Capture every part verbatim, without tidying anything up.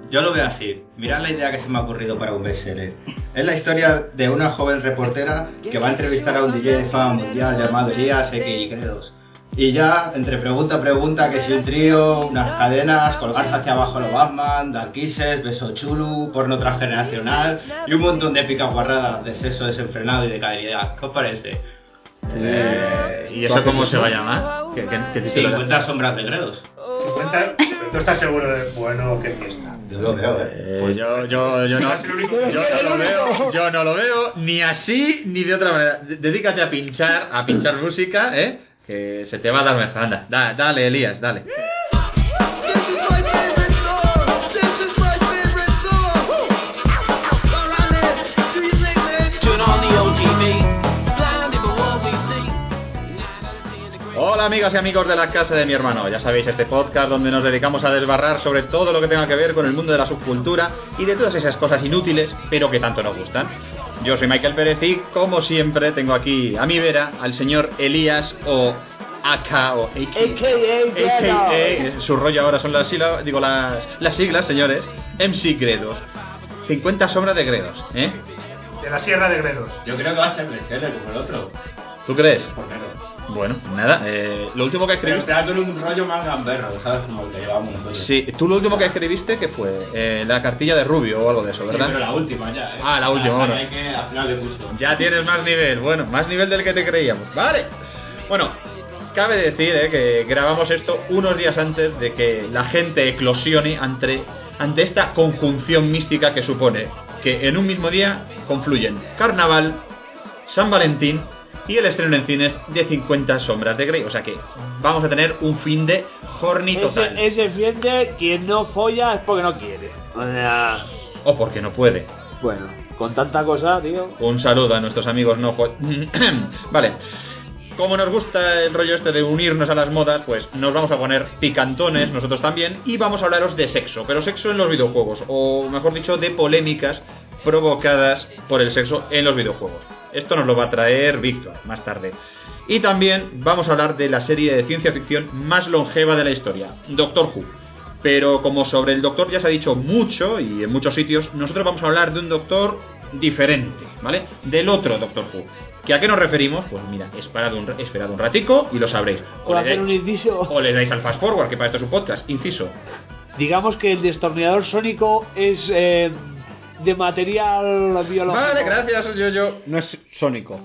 Yo lo veo así. Mirad la idea que se me ha ocurrido para un bestseller. Es la historia de una joven reportera que va a entrevistar a un D J de fama mundial llamado Elías X Y. Y ya, entre pregunta a pregunta, que si un trío, unas cadenas, colgarse hacia abajo los Batman, dar kisses, beso chulu, porno transgeneracional y un montón de épicas guarradas de sexo desenfrenado y de calidad. ¿Qué os parece? Eh, ¿Y eso cómo se va a llamar? ¿Qué, qué, qué título? cincuenta sombras de Gredos. cincuenta ¿Tú estás seguro de bueno qué fiesta? Yo lo veo, eh. Eh, pues yo, yo, yo, no, yo no lo veo, yo no lo veo ni así ni de otra manera. D- Dedícate a pinchar, a pinchar música, ¿eh? Que se te va a dar mejor. Anda, da, dale, Elías, dale. Hola amigas y amigos de la casa de mi hermano. Ya sabéis, este podcast donde nos dedicamos a desbarrar sobre todo lo que tenga que ver con el mundo de la subcultura y de todas esas cosas inútiles, pero que tanto nos gustan. Yo soy Michael Pérez y, como siempre, tengo aquí a mi vera al señor Elías o A K o A K A. Su rollo ahora son las sílabas, digo las, las siglas, señores. M C Gredos. cincuenta sombras de Gredos, ¿eh? De la Sierra de Gredos. Yo creo que va a ser bestseller como el otro. ¿Tú crees? ¿Por qué no? Bueno, nada, eh, lo último que Pero escribiste... dándole un rollo más gamberro, ¿sabes? Como el que llevamos nosotros. Sí, tú lo último que escribiste, que fue eh, la cartilla de Rubio o algo de eso, Sí, ¿verdad? pero la última ya, ¿eh? Ah, la última, bueno. Hay que al final de curso. Ya tienes más nivel, bueno, más nivel del que te creíamos. Vale. Bueno, cabe decir eh, que grabamos esto unos días antes de que la gente eclosione ante, ante esta conjunción mística que supone que en un mismo día confluyen Carnaval, San Valentín y el estreno en cines de cincuenta sombras de Grey. O sea que vamos a tener un fin de horny total. Ese, ese fin de quien no folla es porque no quiere. O sea... O porque no puede. Bueno, con tanta cosa, tío. Un saludo a nuestros amigos no fo- Vale. Como nos gusta el rollo este de unirnos a las modas, pues nos vamos a poner picantones nosotros también y vamos a hablaros de sexo, pero sexo en los videojuegos, o mejor dicho, de polémicas provocadas por el sexo en los videojuegos. Esto nos lo va a traer Víctor más tarde. Y también vamos a hablar de la serie de ciencia ficción más longeva de la historia, Doctor Who. Pero como sobre el Doctor ya se ha dicho mucho y en muchos sitios, nosotros vamos a hablar de un Doctor diferente, ¿vale? Del otro Doctor Who. ¿Que a qué nos referimos? Pues mira, esperad un, esperad un ratico y lo sabréis. O Por le, hacer dais, un inciso. o le dais al fast forward, que para esto es un podcast. Inciso. Digamos que el destornillador sónico es eh, de material biológico. Vale, gracias, yo, yo. No es sónico.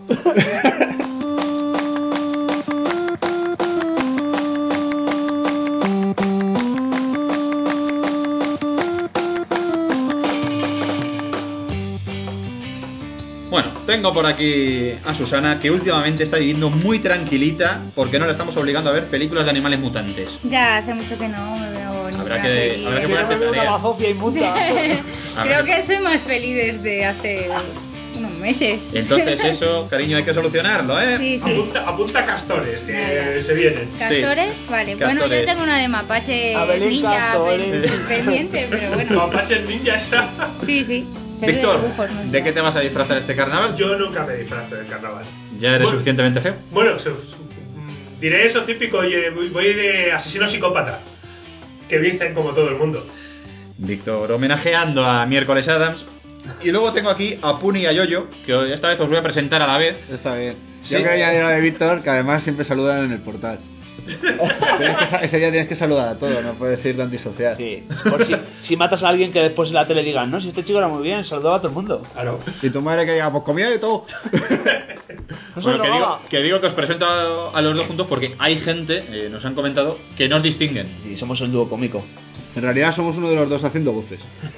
Bueno, tengo por aquí a Susana, que últimamente está viviendo muy tranquilita porque no la estamos obligando a ver películas de animales mutantes. Ya, hace mucho que no me veo ninguna Habrá que- peli. habrá que Que no ponerte me veo una tarea. bazofia inmunda. Creo que soy más feliz desde hace unos meses. Entonces eso, cariño, hay que solucionarlo, ¿eh? Sí, sí. Apunta, apunta castores, que Ya, ya. se vienen. ¿Castores? Vale, bueno, Castores. yo tengo una de mapache Abelín ninja Castores. pen- pendiente, pero bueno. Mapaches ninja esa. Sí, sí. Serie de Víctor, dibujos, no sé. ¿de qué te vas a disfrazar este carnaval? Yo nunca me disfrazo del carnaval. ¿Ya eres Bueno. suficientemente feo? Bueno, su- su- diré eso típico, oye, voy voy de asesino psicópata, que visten como todo el mundo. Víctor homenajeando a Miércoles Adams. Y luego tengo aquí a Puni y a Yoyo, que esta vez os voy a presentar a la vez. Está bien. Sí. Yo quería añadir a de Víctor, que además siempre saludan en el portal. Tienes que sa- ese día tienes que saludar a todo, no puedes ir de antisocial. Sí, por si, si matas a alguien que después en la tele digan, no, si este chico era muy bien, saludaba a todo el mundo. Claro. Y tu madre que diga, pues comía de todo. No se Bueno, que digo, drogaba. que digo que os presento a, a los dos juntos porque hay gente, eh, nos han comentado, que no os distinguen. Y somos el dúo cómico. En realidad somos uno de los dos haciendo voces.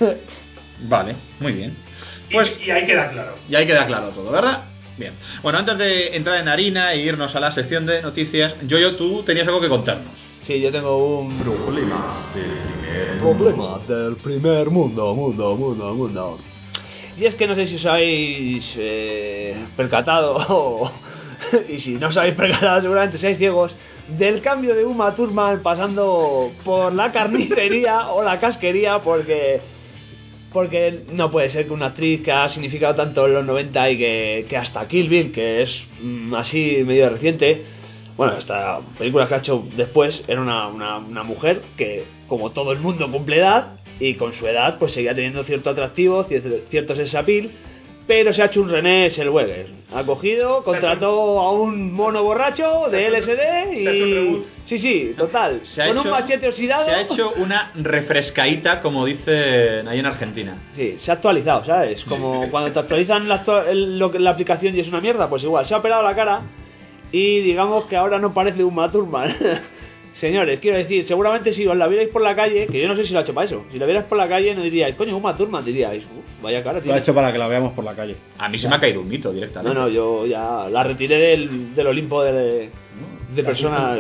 Vale, muy bien. Y- Pues y, ahí queda claro. ya ahí queda claro todo, ¿verdad? Bien. Bueno, antes de entrar en harina e irnos a la sección de noticias, Yoyo, tú tenías algo que contarnos. Sí, yo tengo un Problemas del primer problema del primer mundo, mundo, mundo, mundo. Y es que no sé si os habéis eh, percatado, o, y si no os habéis percatado seguramente seáis ciegos, del cambio de Uma Thurman pasando por la carnicería o la casquería, porque porque no puede ser que una actriz que ha significado tanto en los noventa y que, que hasta Kill Bill, que es mm, así medio reciente, bueno, esta película que ha hecho después, era una, una, una mujer que, como todo el mundo, cumple edad y con su edad pues seguía teniendo cierto atractivo, cierto, cierto sex appeal, pero se ha hecho un René Zellweger. Ha cogido, contrató a un mono borracho de L S D y... Sí, sí, total. Se ha con hecho, un machete oxidado. Se ha hecho una refrescaíta, como dicen ahí en Argentina. Sí, se ha actualizado, ¿sabes? Como cuando te actualizan la, actua- el- lo que- la aplicación y es una mierda, pues igual. Se ha operado la cara y digamos que ahora no parece un Thurman. Señores, quiero decir, seguramente si os la vierais por la calle, que yo no sé si lo ha hecho para eso, si la vierais por la calle no diríais, coño, Uma Thurman, diríais, "Uh, vaya cara, tío". Lo ha hecho para que la veamos por la calle. A mí se me ha caído un mito directamente. No, no, yo ya la retiré del, del Olimpo de, de personas...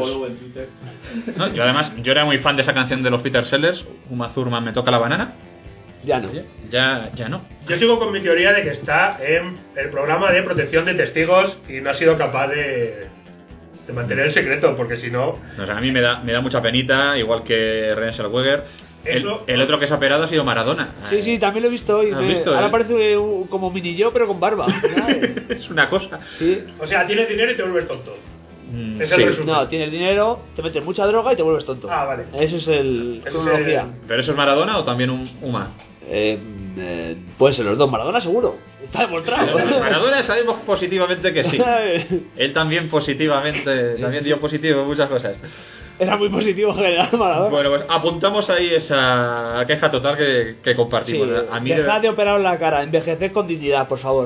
No, yo además, yo era muy fan de esa canción de los Peter Sellers, Uma Thurman me toca la banana. Ya no. Ya, ya no. Yo sigo con mi teoría de que está en el programa de protección de testigos y no ha sido capaz de, de mantener el secreto, porque si no... No, o sea, a mí me da, me da mucha penita, igual que René Zellweger. El, Eso- el otro que se ha operado ha sido Maradona. Sí, sí, también lo he visto hoy. ¿Has me- visto, ahora eh? parece un- como mini yo, pero con barba. ¿sabes? Es una cosa. Sí. O sea, tienes dinero y te vuelves tonto. Mm, Es el sí. resumen. No, tienes dinero, te metes mucha droga y te vuelves tonto. Ah, vale. Eso es el Ese es cronología. el- ¿Pero eso es Maradona o también un Uma? Eh, eh, puede ser los dos. Maradona seguro. Está demostrado. Maradona sabemos positivamente que sí. Él también positivamente, también dio positivo en muchas cosas. Era muy positivo en general Maradona. Bueno, pues apuntamos ahí esa queja total que, que sí, compartimos. A mí de- dejad de operaros la cara, envejeced con dignidad, por favor.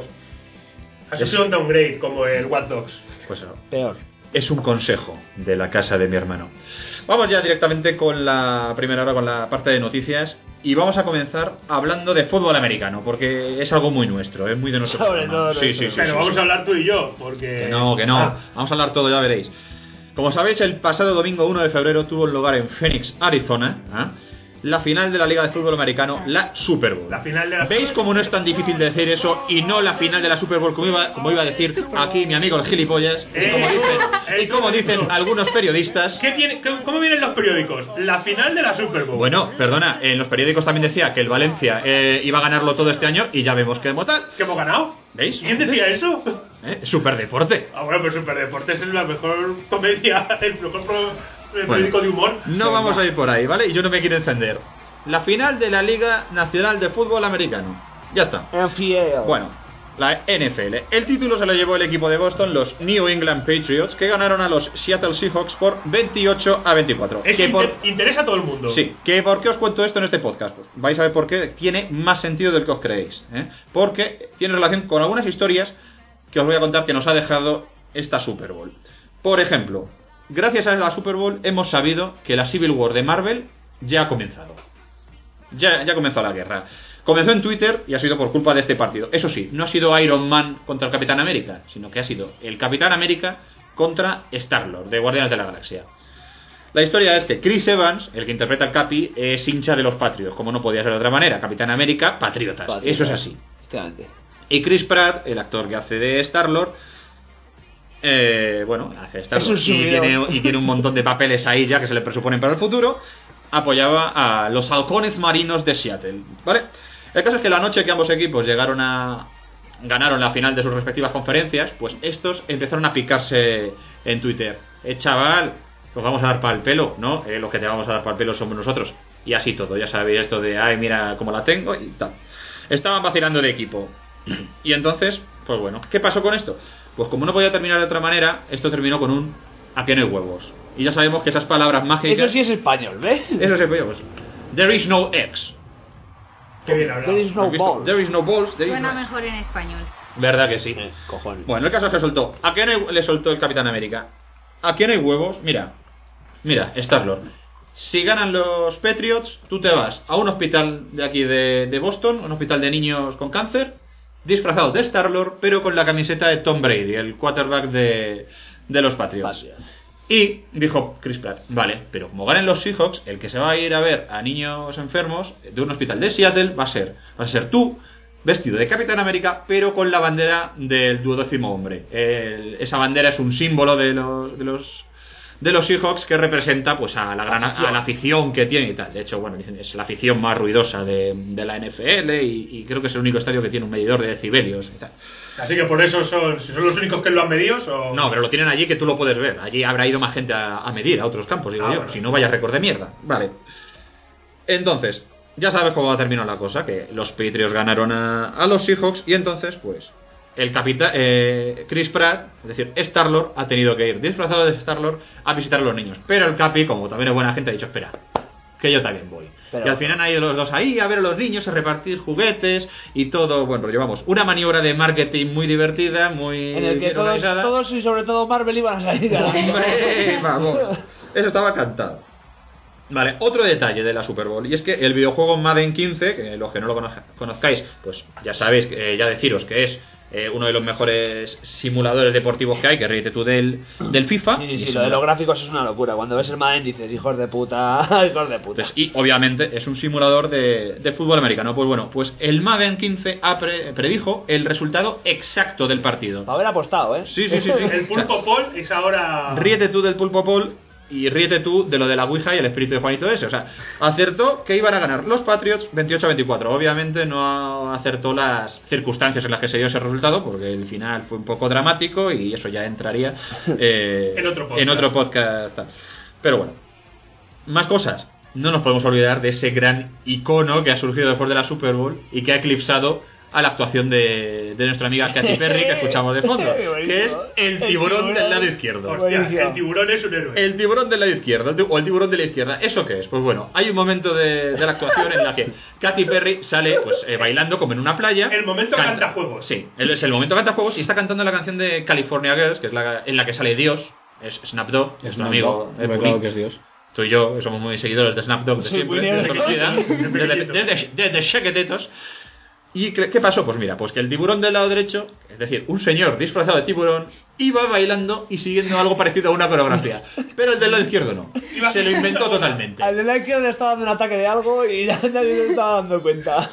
Has sido un downgrade como el Watch Dogs. pues no. Peor. Es un consejo de la casa de mi hermano. Vamos ya directamente con la primera hora, con la parte de noticias. Y vamos a comenzar hablando de fútbol americano, porque es algo muy nuestro, es muy de nuestro Sobre programa. todo Sí, nuestro. sí, sí, Pero sí, vamos sí. a hablar tú y yo, porque... Que no, que no. Ah, Vamos a hablar todo, ya veréis. Como sabéis, el pasado domingo uno de febrero tuvo lugar en Phoenix, Arizona, ¿ah? la final de la Liga de Fútbol Americano, la Super Bowl. La final de la... ¿Veis cómo no es tan difícil decir eso y no la final de la Super Bowl como iba, como iba a decir aquí mi amigo el gilipollas? Y como dicen, y como dicen algunos periodistas... ¿Qué tiene, qué- ¿Cómo vienen los periódicos? La final de la Super Bowl. Bueno, perdona, en los periódicos también decía que el Valencia eh, iba a ganarlo todo este año y ya vemos que hemos tal. ¿Que hemos ganado? ¿Veis? ¿Quién decía eso? ¿Eh? Superdeporte. Ah, bueno, pero Superdeportes es la mejor comedia, el mejor pro- el Bueno, periódico de humor. No vamos a ir por ahí, ¿vale? Y yo no me quiero encender. La final de la Liga Nacional de Fútbol Americano. Ya está. N F L. Bueno, la N F L. El título se lo llevó el equipo de Boston, los New England Patriots, que ganaron a los Seattle Seahawks por veintiocho a veinticuatro. Es Que que por... inter- interesa a todo el mundo. Sí, que ¿por qué os cuento esto en este podcast? Pues vais a ver por qué tiene más sentido del que os creéis, ¿eh? Porque tiene relación con algunas historias que os voy a contar que nos ha dejado esta Super Bowl. Por ejemplo, gracias a la Super Bowl hemos sabido que la Civil War de Marvel ya ha comenzado. Ya, ya comenzó la guerra. Comenzó en Twitter y ha sido por culpa de este partido. Eso sí, no ha sido Iron Man contra el Capitán América, sino que ha sido el Capitán América contra Star-Lord, de Guardianes de la Galaxia. La historia es que Chris Evans, el que interpreta al Capi, es hincha de los Patriots, como no podía ser de otra manera. Capitán América, Patriotas. Patriotas. Eso es así. Efectivamente. Y Chris Pratt, el actor que hace de Star-Lord, eh, bueno, hace Star-Lord Es un y subidón. tiene, y tiene un montón de papeles ahí ya que se le presuponen para el futuro. Apoyaba a los halcones marinos de Seattle, ¿vale? El caso es que la noche que ambos equipos llegaron a... ganaron la final de sus respectivas conferencias, pues estos empezaron a picarse en Twitter. Eh, chaval, nos vamos a dar para el pelo, ¿no? Eh, los que te vamos a dar para el pelo somos nosotros. Y así todo, ya sabéis esto de, ay, mira cómo la tengo y tal. Estaban vacilando de equipo. Y entonces, pues bueno, ¿qué pasó con esto? Pues como no podía terminar de otra manera, esto terminó con un ¿a qué no hay huevos? Y ya sabemos que esas palabras mágicas... Eso sí es español, ¿ves? Eso se puede, pues. There is no X. Qué bien hablado. There is no ¿Has visto? ball. There is no balls, there is Suena no X. mejor en español. ¿Verdad que sí? Eh, cojones. Bueno, el caso es que soltó. ¿A qué no hay- le soltó el Capitán América? ¿A qué no hay huevos? Mira, mira, Star-Lord. Si ganan los Patriots, tú te vas a un hospital de aquí de, de Boston, un hospital de niños con cáncer, disfrazado de Star-Lord, pero con la camiseta de Tom Brady, el quarterback de, de los Patriots. Patriots. Y dijo Chris Pratt, vale, pero como ganen los Seahawks, el que se va a ir a ver a niños enfermos de un hospital de Seattle va a ser, va a ser tú, vestido de Capitán América, pero con la bandera del duodécimo hombre. El- esa bandera es un símbolo de los, de los de los Seahawks que representa pues a la gran a la afición que tiene y tal. De hecho, bueno, dicen es la afición más ruidosa de, de la N F L y, y creo que es el único estadio que tiene un medidor de decibelios y tal. Así que por eso son, si son los únicos que lo han medido, o... No, pero lo tienen allí que tú lo puedes ver. Allí habrá ido más gente a, a medir a otros campos, digo Ah, yo. bueno. Si no, vaya récord de mierda. Vale. Entonces, ya sabes cómo va a terminar la cosa, que los Patriots ganaron a, a los Seahawks y entonces, pues, el capitán, eh, Chris Pratt, es decir, Star-Lord, ha tenido que ir disfrazado de Star-Lord a visitar a los niños. Pero el Capi, como también es buena gente, ha dicho, espera, que yo también voy. Pero... Y al final han ido los dos ahí a ver a los niños, a repartir juguetes y todo, bueno, llevamos una maniobra de marketing muy divertida, muy En el que bien todos, organizada. todos y sobre todo Marvel iban a salir ganando. ¡Hombre! Vamos, eso estaba cantado. Vale, otro detalle de la Super Bowl, y es que el videojuego Madden quince, que los que no lo cono- conozcáis, pues ya sabéis, eh, ya deciros que es eh, uno de los mejores simuladores deportivos que hay, que ríete tú del, del FIFA. Sí, sí, Y sí, es lo de una- los gráficos es una locura. Cuando ves el Madden dices, hijos de puta, hijos de puta. Pues, y obviamente es un simulador de, de fútbol americano. Pues bueno, pues el Madden quince ha pre- predijo el resultado exacto del partido. Para haber apostado, ¿eh? Sí, sí, sí, sí. El Pulpo Paul es ahora... Ríete tú del Pulpo Paul y ríete tú de lo de la Ouija y el espíritu de Juanito ese. O sea, acertó que iban a ganar los Patriots veintiocho a veinticuatro. Obviamente no acertó las circunstancias en las que se dio ese resultado, porque el final fue un poco dramático y eso ya entraría eh, En otro podcast. en otro podcast tal. Pero bueno, más cosas. No nos podemos olvidar de ese gran icono que ha surgido después de la Super Bowl y que ha eclipsado a la actuación de, de nuestra amiga Katy Perry, que escuchamos de fondo, que es el tiburón del lado izquierdo. Hostia, el tiburón es un héroe. El tiburón del lado izquierdo, el ti- o el tiburón de la izquierda. ¿Eso qué es? Pues bueno, hay un momento de, de la actuación en la que Katy Perry sale pues eh, bailando como en una playa. El momento Canta- cantajuegos. Sí, el- es el momento cantajuegos y está cantando la canción de California Girls, que es la en la que sale Dios, es Snap Dogg, es un Snap amigo. Dogg, eh, me Puni. cago que es Dios. Tú y yo somos muy seguidores de Snap Dogg de Sí, siempre, muy desde bien. toda la vida, desde, desde, desde Shaketetos. ¿Y qué, qué pasó? Pues mira, pues que el tiburón del lado derecho, es decir, un señor disfrazado de tiburón, iba bailando y siguiendo algo parecido a una coreografía. Pero el del lado izquierdo no. Se lo inventó totalmente. Al de la izquierda le estaba dando un ataque de algo y ya nadie se estaba dando cuenta.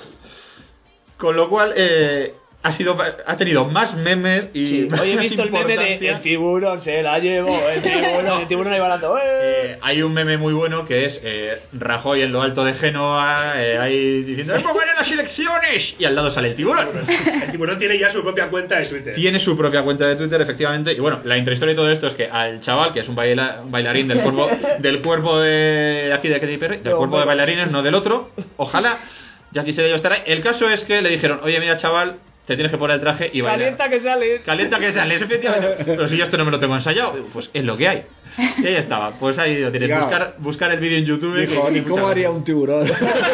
Con lo cual, eh, ha sido ha tenido más memes y Sí, más hoy he visto el meme de importancia. el tiburón se la llevó, el tiburón, el tiburón ahí bailando. ¡Eh! Eh, hay un meme muy bueno que es eh, Rajoy en lo alto de Génova, eh, ahí diciendo ¡hemos ganado las elecciones! Y al lado sale el tiburón. El tiburón tiene ya su propia cuenta de Twitter. Tiene su propia cuenta de Twitter, efectivamente. Y bueno, la intrahistoria de todo esto es que al chaval, que es un, baila, un bailarín del cuerpo, del cuerpo de aquí de Katy Perry, del No, cuerpo de bueno. bailarines, no del otro, ojalá, ya quisiera yo estar ahí. El caso es que le dijeron, oye, mira, chaval, te tienes que poner el traje y bailar. Calienta que sale. Calienta que sale, efectivamente. Pero si yo esto no me lo tengo ensayado, pues es lo que hay. Y ahí estaba. Pues ahí lo tienes. Diga. Buscar, buscar el vídeo en YouTube. Dijo, que- ¿y cómo muchas haría gracias. un tiburón?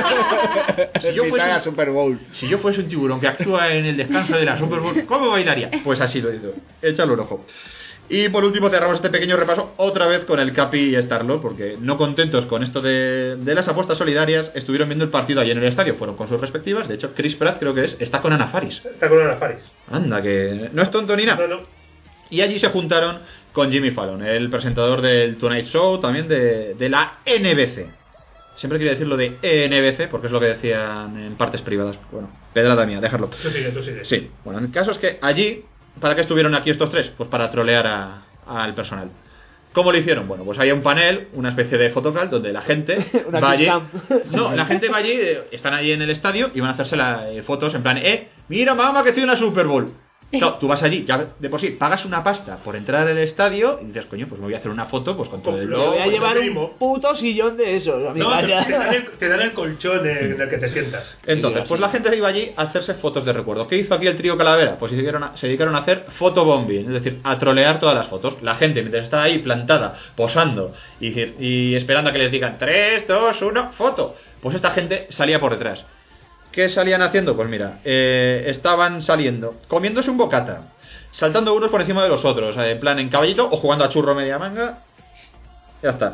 Si yo En mitad fuese- de la Super Bowl. Si yo fuese un tiburón que actúa en el descanso de la Super Bowl, ¿cómo bailaría? Pues así lo hizo. Échalo un ojo. Y por último cerramos este pequeño repaso otra vez con el Capi y Star-Lord, porque no contentos con esto de, de las apuestas solidarias, estuvieron viendo el partido allí en el estadio, fueron con sus respectivas. De hecho, Chris Pratt creo que es, está con Ana Faris. Está con Ana Faris. Anda, que no es tonto ni nada. No, no. Y allí se juntaron con Jimmy Fallon, el presentador del Tonight Show, también de, de la N B C. Siempre quería decirlo de N B C, porque es lo que decían en partes privadas. Bueno, pedrada mía, dejarlo. Tú sigue, tú sigue. Sí, bueno, el caso es que allí, ¿para qué estuvieron aquí estos tres? Pues para trolear a- al personal. ¿Cómo lo hicieron? Bueno, pues había un panel, una especie de photocall, donde la gente Una va allí. kiss cam. No, la gente va allí, eh, están allí en el estadio y van a hacerse las eh, fotos en plan, eh, mira mamá que estoy en la Super Bowl. Claro, tú vas allí, ya de por sí, pagas una pasta por entrar al estadio y dices, coño, pues me voy a hacer una foto pues con todo el Lo logo. Voy a pues llevar lo un mínimo. puto sillón de esos, amigo. No, te, te dan el, te dan el colchón en el que te sientas. Entonces, pues la gente iba allí a hacerse fotos de recuerdo. ¿Qué hizo aquí el trío Calavera? Pues se dedicaron a, se dedicaron a hacer fotobombing, es decir, a trolear todas las fotos. La gente, mientras estaba ahí plantada, posando y, y esperando a que les digan tres, dos, uno, foto, pues esta gente salía por detrás. ¿Qué salían haciendo? Pues mira, eh, estaban saliendo, comiéndose un bocata, saltando unos por encima de los otros, eh, en plan en caballito o jugando a churro media manga. Ya está.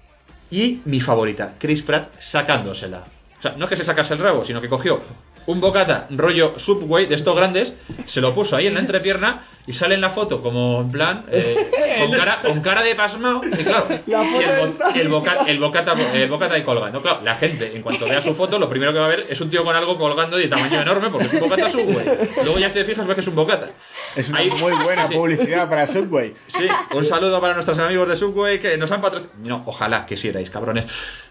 Y mi favorita, Chris Pratt sacándosela. O sea, no es que se sacase el rabo, sino que cogió un bocata rollo Subway de estos grandes, se lo puso ahí en la entrepierna y sale en la foto como en plan eh, con, cara, con cara de pasmao y claro, y La foto el, bo- está- el, boca- el bocata el bocata ahí colgando. Claro, la gente en cuanto vea su foto lo primero que va a ver es un tío con algo colgando de tamaño enorme porque es un bocata Subway. Luego ya te fijas ves que es un bocata. Es una Ahí- muy buena sí. publicidad para Subway. Sí, un saludo para nuestros amigos de Subway que nos han patrocinado. No, ojalá quisierais, cabrones.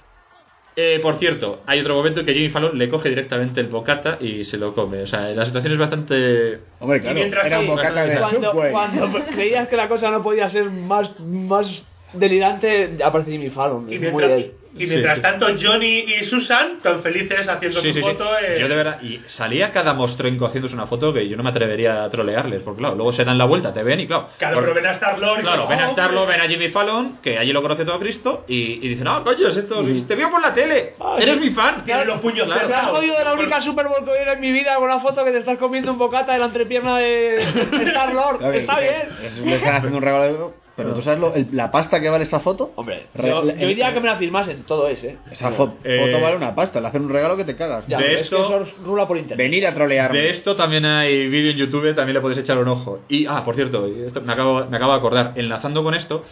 Eh, por cierto, hay otro momento en que Jimmy Fallon le coge directamente el bocata y se lo come. O sea, la situación es bastante... Hombre, Y claro, mientras era un sí, bocata de Cuando, Subway. cuando creías que la cosa no podía ser más, más delirante, aparece Jimmy Fallon. Y es muy mientras, él. Y mientras sí. tanto Johnny y Susan tan felices haciendo Sí, su sí, sí. foto. eh, Yo de verdad, y salía cada mostrenco haciéndose una foto que yo no me atrevería a trolearles, porque claro, luego se dan la vuelta, te ven y claro. Claro, por- pero ven a Star-Lord. y Claro, dicen, ven a "Oh, Starlo, hombre". ven a Jimmy Fallon, que allí lo conoce todo Cristo, y, y dicen, ah, coño, es esto, te veo por la tele, Ay, eres sí. mi fan. Tiene los puños Claro. Me has cerrados. jodido de la única Super Bowl que voy a ir en mi vida con una foto que te estás comiendo un bocata de la entrepierna de Star-Lord. A ver, Está que- bien. es- Le están haciendo un regalo. Pero tú sabes lo- el- la pasta que vale esa foto. Hombre, Re- yo, le- yo diría que me la firmasen, todo es, ¿eh? Esa fo- Eh, foto vale una pasta. Le hacen un regalo que te cagas. Ya, de pero esto- es que eso rula por internet. Venir a trolearme. De esto también hay vídeo en YouTube, también le podéis echar un ojo. Y, ah, por cierto, y esto me acabo, me acabo de acordar, enlazando con esto,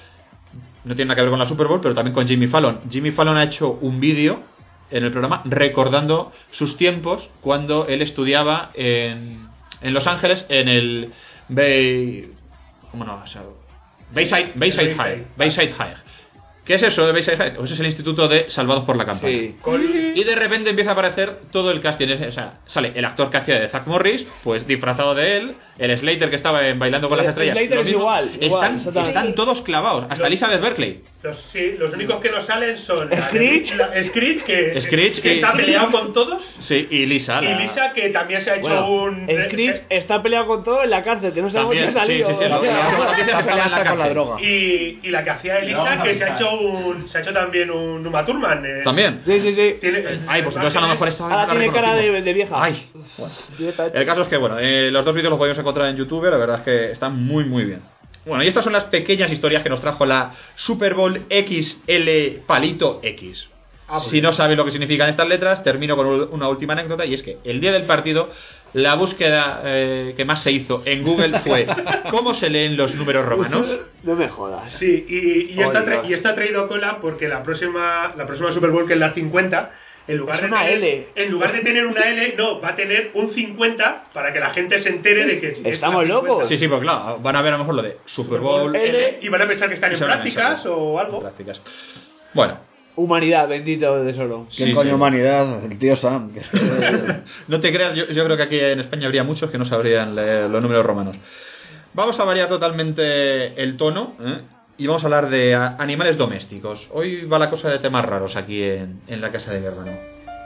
no tiene nada que ver con la Super Bowl, pero también con Jimmy Fallon. Jimmy Fallon ha hecho un vídeo en el programa recordando sus tiempos cuando él estudiaba en, en Los Ángeles, en el Bay... ¿Cómo no? O sea, Bayside, Bayside High. Bayside High. ¿Qué es eso de Bayside High? Pues es el instituto de Salvados por la Campana. Sí. Y de repente empieza a aparecer todo el casting. O sea, sale el actor que hacía de Zack Morris, pues disfrazado de él, el Slater que estaba en Bailando con El las Estrellas. Slater lo es mismo. igual, igual, están, exactamente. están todos clavados, hasta Los- Elizabeth Berkley. Los, sí, los únicos que no salen son. la- Screech. la- Screech, que, Screech, que y- está peleado con todos. Sí, y Lisa. Y la- Lisa, que también se ha hecho Bueno, un. Screech está peleado con todo en la cárcel, que no sabemos También, si ha salido. sí, sí, sí, o lo- sea, lo- lo- Está peleando en la con la cárcel. droga. Y, y la que hacía Elisa, Vamos a que se ha avisar. hecho un. Se ha hecho también un Uma Thurman. eh. También. Sí, sí, sí. Tiene- Ay, pues entonces a lo mejor estaba. Ahora la tiene cara de, reconocimos. de vieja. Ay. Directamente. El caso es que, bueno, eh, los dos vídeos los podéis encontrar en YouTube, la verdad es que están muy, muy bien. Bueno, y estas son las pequeñas historias que nos trajo la Super Bowl X L Palito X. Ah, muy si bien. no sabéis lo que significan estas letras, termino con una última anécdota, y es que el día del partido, la búsqueda eh, que más se hizo en Google fue ¿cómo se leen los números romanos? No me jodas. Sí, y, y, Ay, está tra- Dios. y está traído cola porque la próxima, la próxima Super Bowl, que es la cincuenta, en lugar, Es de una tener, L. en lugar de tener una L, no, va a tener un cincuenta para que la gente se entere de que es Estamos la cincuenta. locos. Sí, sí, porque claro, van a ver a lo mejor lo de Super Bowl L, y van a pensar que están en Se van a prácticas pensar, o en algo. prácticas. Bueno, Humanidad, bendito de solo. ¿Qué Sí, coño sí. humanidad? El tío Sam. Que es que- no te creas, yo, yo creo que aquí en España habría muchos que no sabrían leer los números romanos. Vamos a variar totalmente el tono, ¿eh? Y vamos a hablar de a- animales domésticos. Hoy va la cosa de temas raros aquí en, en la casa de mi hermano.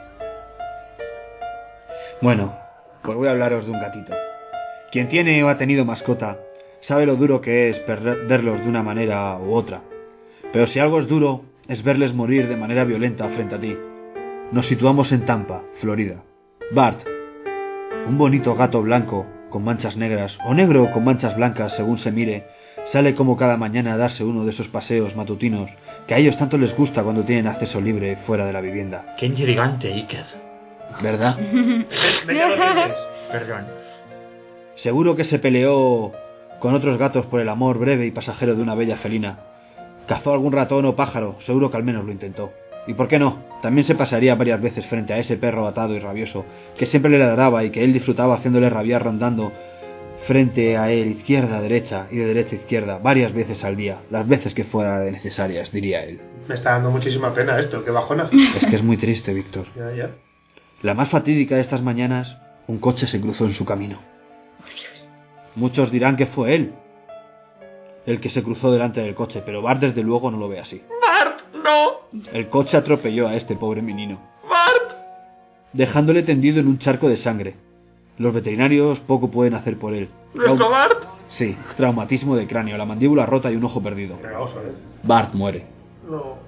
Bueno, pues voy a hablaros de un gatito. Quien tiene o ha tenido mascota sabe lo duro que es perderlos de una manera u otra. Pero si algo es duro, es verles morir de manera violenta frente a ti. Nos situamos en Tampa, Florida. Bart, un bonito gato blanco con manchas negras o negro con manchas blancas según se mire, sale como cada mañana a darse uno de esos paseos matutinos que a ellos tanto les gusta cuando tienen acceso libre fuera de la vivienda. ¡Qué intrigante, Iker! ¿Verdad? Me ya lo tienes. Perdón. Seguro que se peleó con otros gatos por el amor breve y pasajero de una bella felina. Cazó algún ratón o pájaro, seguro que al menos lo intentó. Y por qué no, también se pasaría varias veces frente a ese perro atado y rabioso, que siempre le ladraba y que él disfrutaba haciéndole rabiar rondando frente a él izquierda a derecha y de derecha a izquierda varias veces al día, las veces que fueran necesarias, diría él. Me está dando muchísima pena esto, qué bajona. Es que es muy triste, Víctor. Ya, ya. La más fatídica de estas mañanas, un coche se cruzó en su camino. Muchos dirán que fue él el que se cruzó delante del coche, pero Bart desde luego no lo ve así. ¡Bart, no! El coche atropelló a este pobre menino, ¡Bart! dejándole tendido en un charco de sangre. Los veterinarios poco pueden hacer por él. ¿Nuestro Trau- Bart? Sí, traumatismo de cráneo, la mandíbula rota y un ojo perdido. Regaoso, ¿eh? Bart muere. No.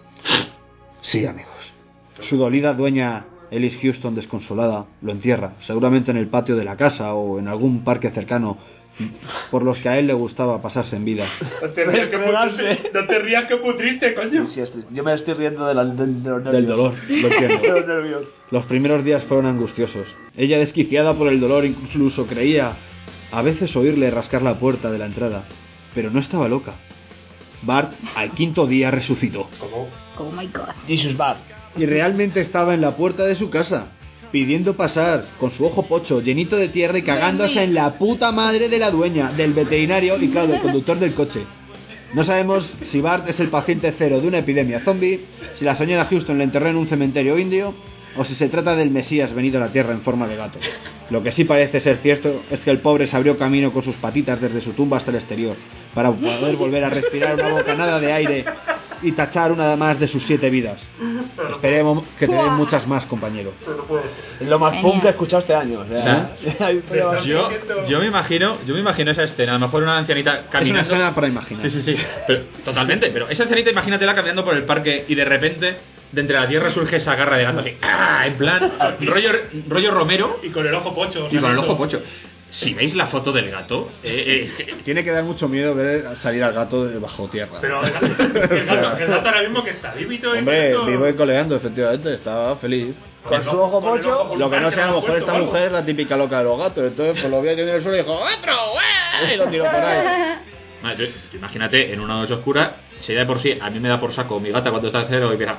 Sí, amigos. Su dolida dueña, Ellis Houston, desconsolada, lo entierra, seguramente en el patio de la casa o en algún parque cercano, por los que a él le gustaba pasarse en vida. No te rías, que Me muy, darse. no te rías que muy triste, coño. Sí, estoy- yo me estoy riendo de, la, de, de los nervios. Del dolor, lo entiendo. De los nervios. Los primeros días fueron angustiosos. Ella, desquiciada por el dolor, incluso creía a veces oírle rascar la puerta de la entrada, pero no estaba loca. Bart, al quinto día, resucitó. ¿Cómo? Oh my god. Jesus Bart. Y realmente estaba en la puerta de su casa, pidiendo pasar, con su ojo pocho, llenito de tierra y cagándose en la puta madre de la dueña, del veterinario y, claro, del conductor del coche. No sabemos si Bart es el paciente cero de una epidemia zombie, si la señora Houston le enterró en un cementerio indio, o si se trata del Mesías venido a la tierra en forma de gato. Lo que sí parece ser cierto es que el pobre se abrió camino con sus patitas desde su tumba hasta el exterior, para poder volver a respirar una bocanada de aire y tachar una más de sus siete vidas. Esperemos que tenéis muchas más, compañero. Pero puede ser. Es lo más Genial. punk que he escuchado este año. O sea, hay pruebas. Yo, yo me imagino, yo me imagino esa escena, a lo mejor una ancianita Es una caminando. escena para imaginar. Sí, sí, sí, pero, totalmente, pero esa ancianita imagínatela caminando por el parque y de repente de entre la tierra surge esa garra de gato así, ¡ah! En plan rollo, rollo Romero Y con el ojo pocho. y con el saliendo. ojo pocho. Si veis la foto del gato, eh, eh, Tiene que dar mucho miedo ver salir al gato de bajo tierra. Pero el gato, el gato, el gato ahora mismo que está vivito y Hombre, quieto. vivo y coleando, efectivamente, estaba feliz. Con su ojo Con el pocho, ojo Lo que no sé, a lo mejor puesto esta o algo. mujer es la típica loca de los gatos. Entonces, pues lo vio que en el suelo y dijo ¡otro! ¡Ué! Y lo tiró por ahí. Vale, tú- tú imagínate en una noche oscura, si ya de por sí a mí me da por saco mi gata cuando está en cero y empieza.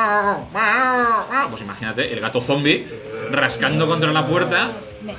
Pues imagínate el gato zombie rascando contra la puerta.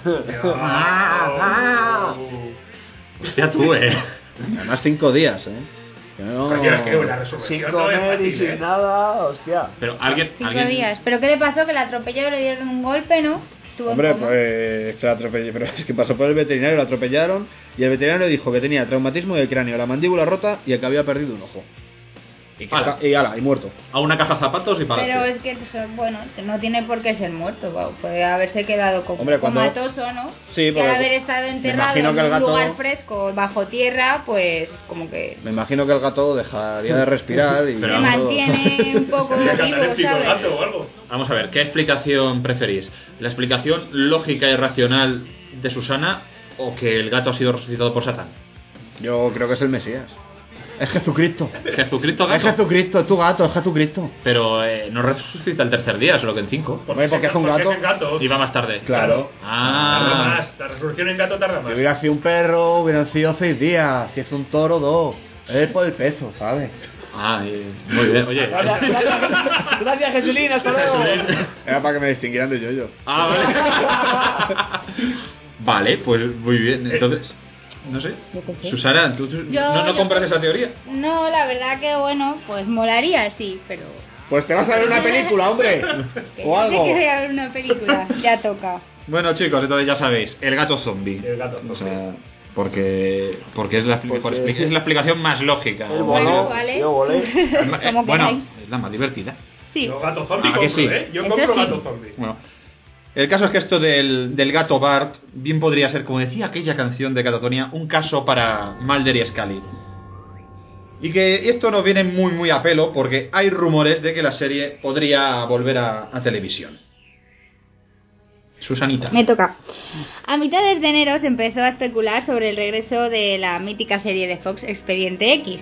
Hostia, tú, eh. Además, cinco días, ¿eh? Que no... Cualquiera que la resurrección sin no es comer y fácil, ¿eh? sin nada, hostia. Pero alguien. Cinco alguien días. ¿Pero qué le pasó? Que la atropelló, le dieron un golpe, ¿no? Estuvo en Hombre, coma. pues que la atropellé, pero es que pasó por el veterinario, lo atropellaron y el veterinario dijo que tenía traumatismo del cráneo, la mandíbula rota y el que había perdido un ojo. Y, que Ala. está- y ala, y muerto. a una caja de zapatos y para Pero adelante. es que, eso, bueno, que no tiene por qué ser muerto, va, puede haberse quedado como Hombre, cuando- comatoso, ¿no? Sí, que porque- al haber estado enterrado imagino en que el un gato- lugar fresco, bajo tierra, pues como que Me imagino que el gato dejaría de respirar y... Pero se vamos, mantiene un poco Sería vivo, cataléptico el ¿sabes? gato o algo. Vamos a ver, ¿qué explicación preferís? ¿La explicación lógica y racional de Susana o que el gato ha sido resucitado por Satán? Yo creo que es el Mesías. Es Jesucristo. Jesucristo Es gato. Jesucristo, es tu gato, es Jesucristo. Pero eh, no resucita el tercer día, solo que en cinco. Hombre, porque es un gato. Es un gato. Y va más tarde. Claro. Tarda Ah. más. La resurrección en gato tarda Si más. hubiera sido un perro, hubieran sido seis días. Si es un toro, dos. Es por el peso, ¿sabes? Ah, eh, muy bien. Oye. Gracias, gracias, gracias, Jesulín, hasta luego. Era para que me distinguieran de yo-yo. Ah, vale. Vale, pues muy bien. Entonces, no sé. Yo qué sé. Susana, ¿tú, tú Yo- no, no yo- compras esa teoría? No, la verdad que bueno, pues molaría, sí, pero... Pues te vas a ver una película, hombre. que O yo algo. sí quería ver una película, ya toca. Bueno, chicos, entonces ya sabéis, el gato zombie. El gato. O sea, porque porque es la, mejor Porque- expli- es la explicación más lógica. El Bueno, voló, vale. yo volé. Es ma- eh, Como bueno, queráis. es la más divertida. Sí, Yo gato zombie Ah, que compro, sí. ¿eh? Yo Eso compro sí. gato zombie. Bueno, el caso es que esto del, del gato Bart bien podría ser, como decía aquella canción de Catatonia, un caso para Mulder y Scully. Y que esto nos viene muy muy a pelo porque hay rumores de que la serie podría volver a, a televisión. Susanita. me toca. A mitades de enero se empezó a especular sobre el regreso de la mítica serie de Fox Expediente X.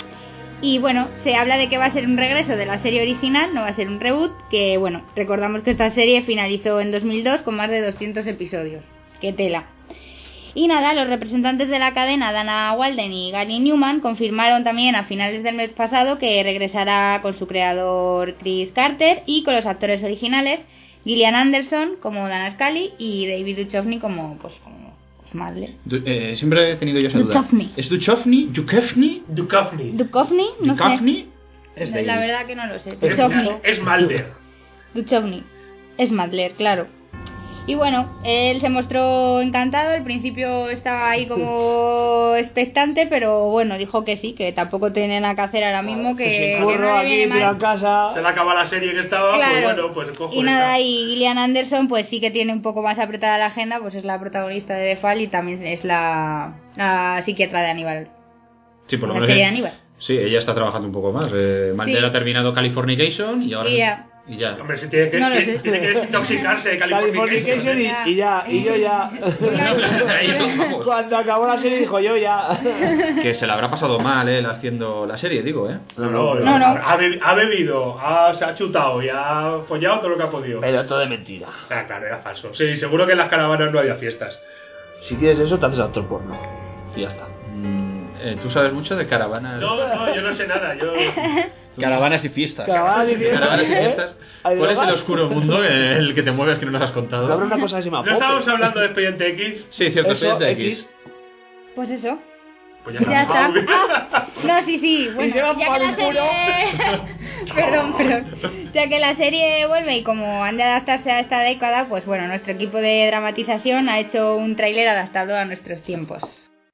Y bueno, se habla de que va a ser un regreso de la serie original, no va a ser un reboot, que bueno, recordamos que esta serie finalizó en dos mil dos con más de doscientos episodios. ¡Qué tela! Y nada, los representantes de la cadena, Dana Walden y Gary Newman, confirmaron también a finales del mes pasado que regresará con su creador Chris Carter y con los actores originales Gillian Anderson como Dana Scully y David Duchovny como, pues, como pues, Mulder. Du- eh, siempre he tenido yo esa duda. Duchovny. ¿Es Duchovny? ¿Duchovny? Duchovny. ¿Duchovny? No ¿Duchovny? sé. Es La David. verdad que no lo sé. Es, Duchovny. es Mulder. Duchovny. Es Mulder, claro. Y bueno, él se mostró encantado, al principio estaba ahí como expectante, pero bueno, dijo que sí, que tampoco tiene nada que hacer ahora mismo, que, Que que sin curro no le aquí, viene tira en mal. casa. Se le acaba la serie que estaba, pues Claro. bueno, pues cojo Y esta. nada, y Gillian Anderson pues sí que tiene un poco más apretada la agenda, pues es la protagonista de The Fall y también es la, la psiquiatra de Aníbal. Sí, por lo La menos. serie de eh, Aníbal. Sí, ella está trabajando un poco más. Eh, Mulder Sí. ha terminado Californication y ahora. Y ya. Y ya. Hombre, si tiene que, No lo si- sé. tiene que desintoxicarse de Californication Californication. y, y ya, y yo ya. Ahí vamos. Cuando acabó la serie dijo yo ya. Que se la habrá pasado mal él haciendo la serie, digo, ¿eh? No, no, No, no. Ha, bebi- ha bebido, ha, se ha chutado y ha follado todo lo que ha podido. Pero todo de mentira. Ah, claro, era falso. Sí, seguro que en las caravanas no había fiestas. Si quieres eso, te haces actor porno. Y ya está. Mm, eh, ¿Tú sabes mucho de caravanas? No, no, yo no sé nada. Yo... Caravanas y fiestas. Caravanas y fiestas. ¿Caravanas y ¿eh? fiestas? ¿Hay ¿Cuál es el drogas? oscuro mundo en el que te mueves que no nos has contado? ¿No habrá una cosa que se llama ¿No estábamos Pope? hablando de Expediente X? Sí, cierto, Eso, Expediente X. X. Pues eso. Pues ya, Ya está. está. Ah, no, sí, sí. Bueno, se va ya pa'l que la serie... perdón, perdón. Ya que la serie vuelve y como han de adaptarse a esta década, pues bueno, nuestro equipo de dramatización ha hecho un tráiler adaptado a nuestros tiempos.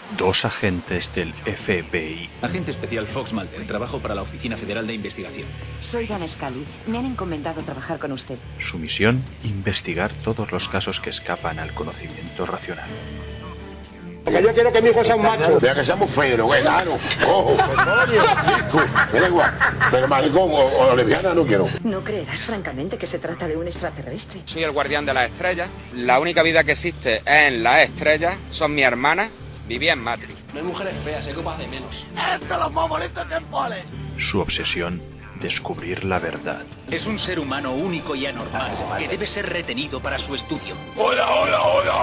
Dos agentes del F B I. Agente especial Fox Mulder. Trabajo para la Oficina Federal de Investigación. Soy Dan Scully. Me han encomendado trabajar con usted. Su misión, investigar todos los casos que escapan al conocimiento racional. Porque yo quiero que mi hijo sea un macho. Vea que sea muy feo, güey, claro. Ojo, marico, me da igual. Pero maricón o, o lesbiana no quiero. No creerás francamente que se trata de un extraterrestre. Soy el guardián de las estrellas. La única vida que existe en las estrellas. Son mi hermana. Vivía en Matrix. No hay mujeres feas, hay copas de menos. ¡Esto es lo más bonito que pone! Su obsesión, descubrir la verdad. Es un ser humano único y anormal, que debe ser retenido para su estudio. ¡Hola, hola, hola!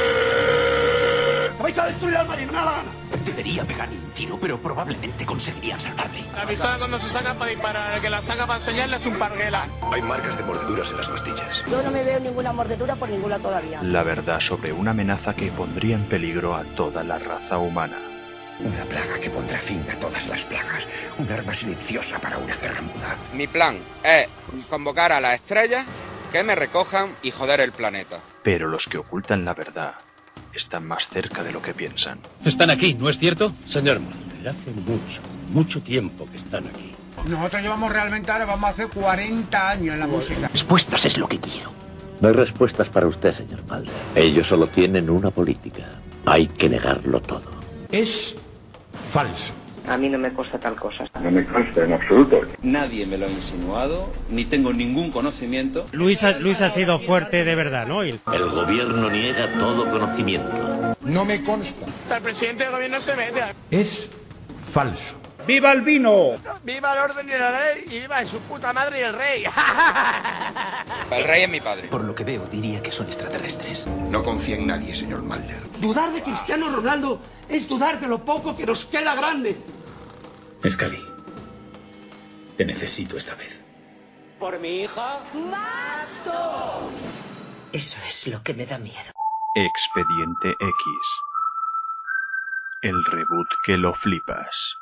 ¡Vais a destruir al marino, me da la gana! Debería pegarle un tiro, pero probablemente conseguirían salvarle. La pistola cuando se saca para disparar, el que la saca para enseñarle es un parguela. Hay marcas de mordeduras en las costillas. Yo no me veo ninguna mordedura por ninguna todavía. La verdad sobre una amenaza que pondría en peligro a toda la raza humana. Una plaga que pondrá fin a todas las plagas. Un arma silenciosa para una guerra muda. Mi plan es convocar a las estrellas, que me recojan y joder el planeta. Pero los que ocultan la verdad están más cerca de lo que piensan. Están aquí, ¿no es cierto? Señor Mulder, hace mucho, mucho tiempo que están aquí. Nosotros llevamos realmente ahora, vamos a hacer cuarenta años en la música. Respuestas es lo que quiero. No hay respuestas para usted, señor Mulder. Ellos solo tienen una política. Hay que negarlo todo. Es falso. A mí no me consta tal cosa. No me consta en absoluto. Nadie me lo ha insinuado, ni tengo ningún conocimiento. Luis ha, Luis ha sido fuerte de verdad, ¿no? El gobierno niega todo conocimiento. No me consta. El presidente del gobierno se mete. Es falso. ¡Viva el vino! ¡Viva el orden y la ley! ¡Y viva su puta madre y el rey! El rey es mi padre. Por lo que veo, diría que son extraterrestres. No confía en nadie, señor Mulder. Dudar de Cristiano Ronaldo es dudar de lo poco que nos queda grande. Scully, te necesito esta vez. ¿Por mi hija? ¡Mato! Eso es lo que me da miedo. Expediente X. El reboot que lo flipas.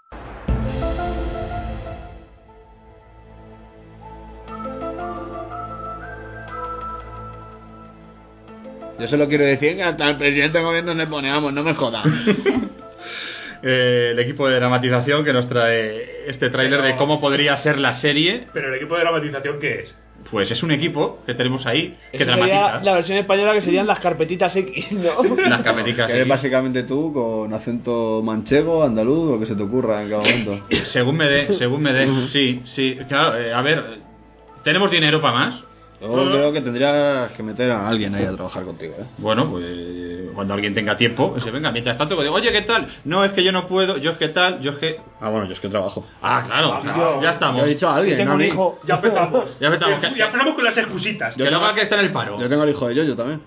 Yo solo quiero decir que hasta el presidente del gobierno le poneamos, no me jodas. eh, el equipo de dramatización que nos trae este tráiler de cómo podría ser la serie. ¿Pero el equipo de dramatización qué es? Pues es un equipo que tenemos ahí que Eso dramatiza. sería la versión española que serían las carpetitas X, ¿no? Las carpetitas Que X. eres básicamente tú con acento manchego, andaluz, lo que se te ocurra en cada momento. Según me dé, según me dé, sí, sí. Claro, eh, a ver, ¿tenemos dinero para más? Yo creo que tendrías que meter a alguien ahí a trabajar contigo, ¿eh? Bueno, pues cuando alguien tenga tiempo, se venga. Mientras tanto, digo, oye, ¿qué tal? No, es que yo no puedo, yo es que tal, yo es que... Ah, bueno, yo es que trabajo. Ah, claro, Ah, claro, yo- ya estamos. Yo he dicho a alguien, Tengo no a un mí. hijo. Ya empezamos. Ya empezamos. Ya, ya empezamos con las excusitas. Que lo haga que está en el paro. Yo tengo al hijo de Yoyo también.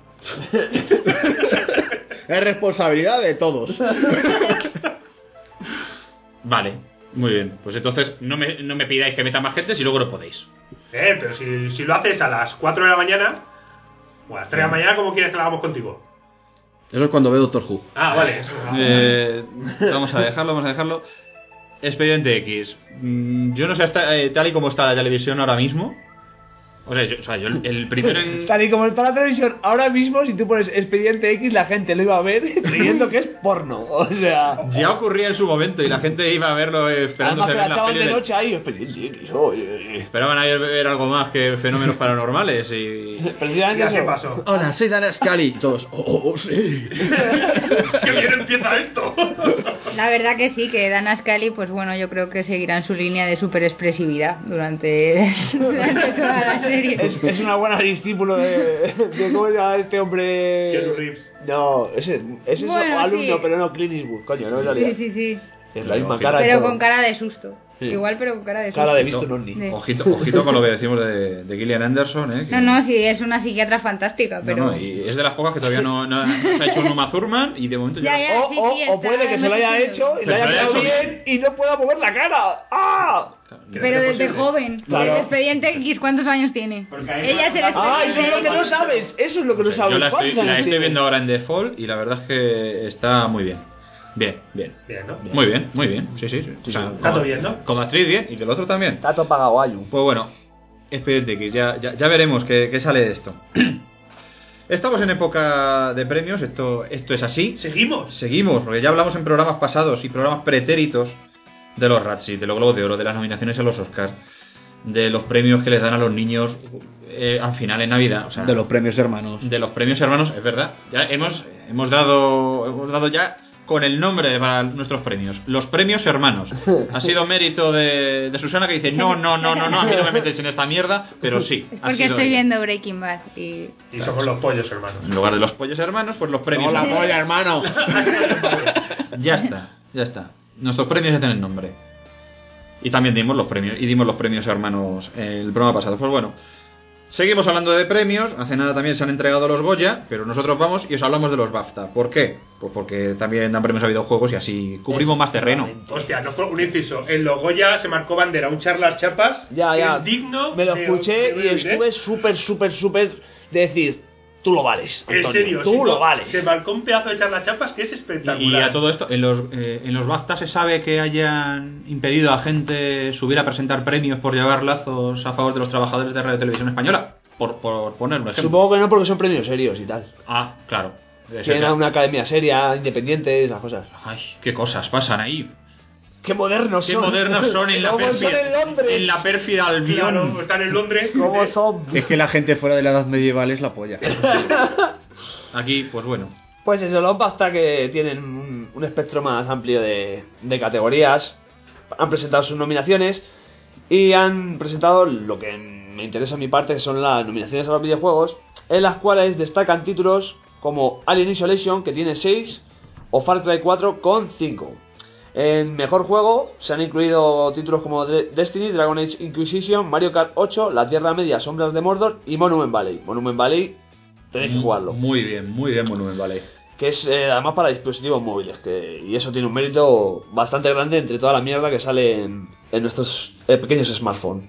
Es responsabilidad de todos. Vale, muy bien. Pues entonces no me, no me pidáis que meta más gente si luego no podéis. Eh, pero si, si lo haces a las cuatro de la mañana, o a las tres de la mañana, ¿cómo quieres que lo hagamos contigo? Eso es cuando ve Doctor Who. Ah, vale. Eso, Eh, vamos a dejarlo, vamos a dejarlo. Expediente X. Mm, Yo no sé hasta, eh, tal y como está la televisión ahora mismo. O sea, yo, o sea, yo el, el primero en... Tal y como está la televisión ahora mismo, si tú pones Expediente X, la gente lo iba a ver creyendo que es porno. O sea... Ya ocurría en su momento y la gente iba a verlo eh, esperándose Además que ver la la echaban peli de de- noche ahí, Expediente X, oye. Esperaban a ver algo más que fenómenos paranormales y... Precisamente Y así eso. pasó. Hola, soy Dan Scully. Y todos, oh, oh, sí. ¡Qué bien empieza esto! La verdad que sí, que Dan Scully, pues bueno, yo creo que seguirá en su línea de super expresividad durante, durante toda la serie. Es, es una buena discípulo de, de ¿cómo se llama este hombre? Keanu Reeves. No, ese, ese Bueno, es alumno, sí. pero no Clint Eastwood, coño, no es Sí, sí, sí. Es la misma cara. de Pero todo. con cara de susto. Sí. Igual, pero con cara de susto. Cara de visto, no ni. Sí. Ojito, ojito con lo que decimos de, de Gillian Anderson, ¿eh? Que- No, no, sí, es una psiquiatra fantástica, No, pero... no, y es de las pocas que todavía no, no, no se ha hecho un Uma Thurman y de momento Ya, ya, O, sí, o, sí, o está puede que se lo haya envejecido. hecho y Pero lo haya se lo haya quedado hecho bien y no pueda mover la cara. ¡Ah! Pero desde joven. Claro. El Expediente X, ¿cuántos años tiene? Ella se ve Ah, eso es lo que no Expediente sabes. Eso es lo que no sabes. Yo la estoy, ¿Cuántos la años estoy tiene? viendo ahora en Default y la verdad es que está muy bien. Bien, bien. Bien, ¿no? Muy bien, muy bien. Sí, sí. sí. O sea, Está todo como- bien, ¿no? Como actriz bien y del otro también. Está todo pagado, Ayu. Pues bueno, Expediente X, ya, ya, ya veremos qué, qué sale de esto. Estamos en época de premios, esto, esto es así. ¿Seguimos? Seguimos, porque ya hablamos en programas pasados y programas pretéritos de los Razzies, de los Globos de Oro, de las nominaciones a los Oscars, de los premios que les dan a los niños eh, al final en Navidad. O sea, de los premios hermanos. De los premios hermanos, es verdad. Ya hemos, hemos, dado, hemos dado ya con el nombre para nuestros premios. Los premios hermanos. Ha sido mérito de, de Susana que dice, no, no, no, no, no, a mí no me metes en esta mierda, pero sí. Es porque estoy ella. viendo Breaking Bad y... Y somos los pollos hermanos. En lugar de los pollos hermanos, pues los premios... ¡Hola, polla, hermano! Ya está, ya está. Nuestros premios ya tienen nombre. Y también dimos los premios, y dimos los premios hermanos el programa pasado. Pues bueno, seguimos hablando de premios. Hace nada también se han entregado los Goya, pero nosotros vamos y os hablamos de los BAFTA. ¿Por qué? Pues porque también dan premios a videojuegos y así cubrimos más terreno. Hostia, no fue un inciso. En los Goya se marcó bandera un Charlas Chapas. Ya, ya. Es digno. Me lo de, escuché de, y estuve súper, súper, súper de decir, tú lo vales, Antonio, en serio, tú sí, lo vales. Se marcó un pedazo de Charlas Chapas que es espectacular. Y a todo esto, en los, eh, en los BAFTA se sabe que hayan impedido a gente subir a presentar premios por llevar lazos a favor de los trabajadores de Radio Televisión Española. Por, por poner un ejemplo. Supongo que no, porque son premios serios y tal. Ah, claro. Tienen una academia seria, independiente, esas cosas. Ay, qué cosas pasan ahí. Qué modernos qué son. Qué modernos son en la pérfida. En, en la pérfida Albión. Claro, están en Londres. ¿Cómo son? Es que la gente fuera de la edad medieval es la polla. Aquí, pues bueno. Pues eso, los BAFTA que tienen un, un espectro más amplio de, de categorías. Han presentado sus nominaciones y han presentado lo que me interesa a mi parte, que son las nominaciones a los videojuegos, en las cuales destacan títulos como Alien Isolation, que tiene seis, o Far Cry cuatro con cinco. En mejor juego se han incluido títulos como Destiny, Dragon Age Inquisition, Mario Kart ocho, La Tierra Media, Sombras de Mordor y Monument Valley. Monument Valley tenéis que jugarlo. Muy bien, muy bien Monument Valley. Que es eh, además para dispositivos móviles, que, y eso tiene un mérito bastante grande entre toda la mierda que sale en, en nuestros eh, pequeños smartphones.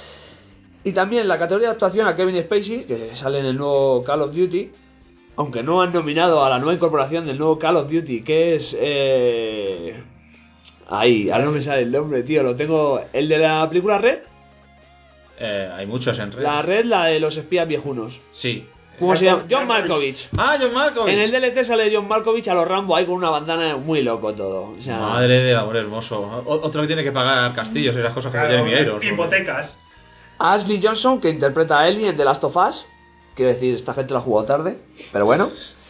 Y también la categoría de actuación a Kevin Spacey, que sale en el nuevo Call of Duty, aunque no han nominado a la nueva incorporación del nuevo Call of Duty, que es... Eh... Ahí, ahora no me sale el nombre, tío, lo tengo... ¿El de la película Red? Eh, hay muchos en Red. La Red, la de los espías viejunos. Sí. ¿Cómo se llama? John Malkovich. Ah, John Malkovich. En el D L C sale John Malkovich a los Rambo ahí con una bandana, muy loco todo. O sea, madre del amor hermoso. O- otro que tiene que pagar castillos y esas cosas como Claro, Jeremy Irons. hipotecas. a Ashley Johnson, que interpreta a Ellie en The Last of Us. Quiero decir, esta gente lo ha jugado tarde, pero bueno.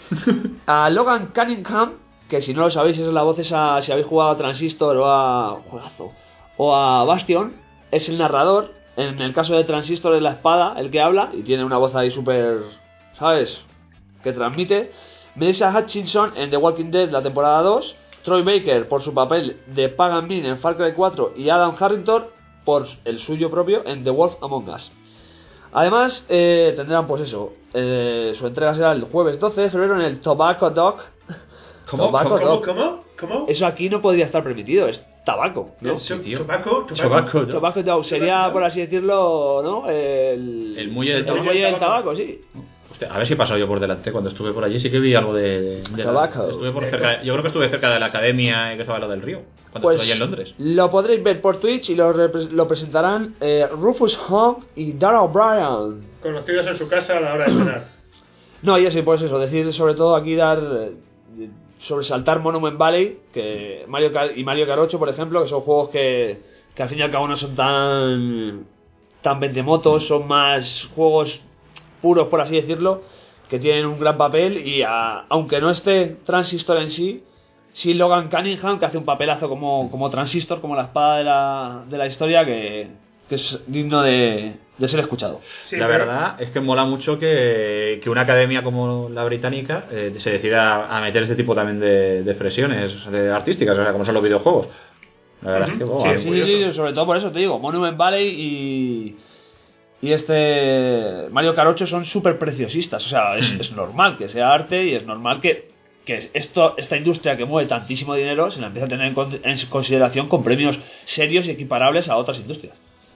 A Logan Cunningham, que si no lo sabéis es la voz esa, si habéis jugado a Transistor o a... Juegazo. O a Bastion, es el narrador. En el caso de Transistor es la espada el que habla y tiene una voz ahí súper... ¿Sabes? Que transmite. Melissa Hutchinson en The Walking Dead la temporada dos. Troy Baker por su papel de Pagan Min en Far Cry cuatro. Y Adam Harrington por el suyo propio en The Wolf Among Us. Además, eh, tendrán pues eso. Eh, su entrega será el jueves doce de febrero en el Tobacco Dog. ¿Cómo? Tobacco ¿Cómo? Dog. ¿Cómo? ¿Cómo? Eso aquí no podría estar permitido, es tabaco, ¿no? Sí, tío. Tobaco, Tobaco, Tobacco Dog sería, por así decirlo, ¿no? El, El muelle del el tabaco. muelle del tabaco, sí. Hostia, a ver si he pasado yo por delante. Cuando estuve por allí sí que vi algo de... de la- Tabaco. estuve por cerca, yo creo que estuve cerca de la academia que estaba al lado del río. Cuando Pues estuve allí en Londres. lo podréis ver por Twitch y lo, repre- lo presentarán eh, Rufus Hogg y Dara O'Brien. Conocidos en su casa a la hora de cenar. No, y eso, pues eso, decir sobre todo aquí dar... eh, sobresaltar Monument Valley que Mario Kart y Mario Kart ocho, por ejemplo, que son juegos que, que al fin y al cabo no son tan tan vendemotos, son más juegos puros, por así decirlo, que tienen un gran papel y a, aunque no esté Transistor en sí, sí Logan Cunningham, que hace un papelazo como, como Transistor, como la espada de la, de la historia, que, que es digno de, de ser escuchado. Sí, la pero- verdad es que mola mucho que, que una academia como la británica eh, se decida a meter ese tipo también de, de expresiones de artísticas, o sea, como son los videojuegos. La verdad es que Ujú. oh, Sí, a- es Sí, curioso. sí, sobre todo por eso te digo, Monument Valley y, y este Mario Kart ocho son súper preciosistas, o sea, es, es normal que sea arte y es normal que, que esto, esta industria que mueve tantísimo dinero se la empiece a tener en, con- en consideración con premios serios y equiparables a otras industrias.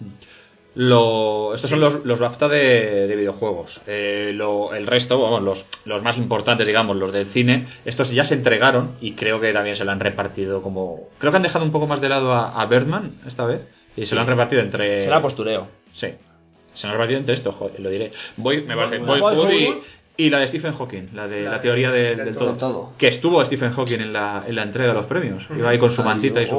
Lo, estos son los, los BAFTA de, de videojuegos. Eh, lo, el resto, vamos, los, los más importantes, digamos, los del cine, estos ya se entregaron y creo que también se lo han repartido como... Creo que han dejado un poco más de lado a, a Birdman esta vez y se lo han repartido entre... Será postureo. Sí. Se lo han repartido entre estos, joder, lo diré. Boy, me parece, Boy- Boyhood y, Boyhood Y la de Stephen Hawking, la de la, La teoría de- de- del del todo. todo, todo. Que estuvo Stephen Hawking en la, en la entrega de los premios. Iba ahí con su mantita y su...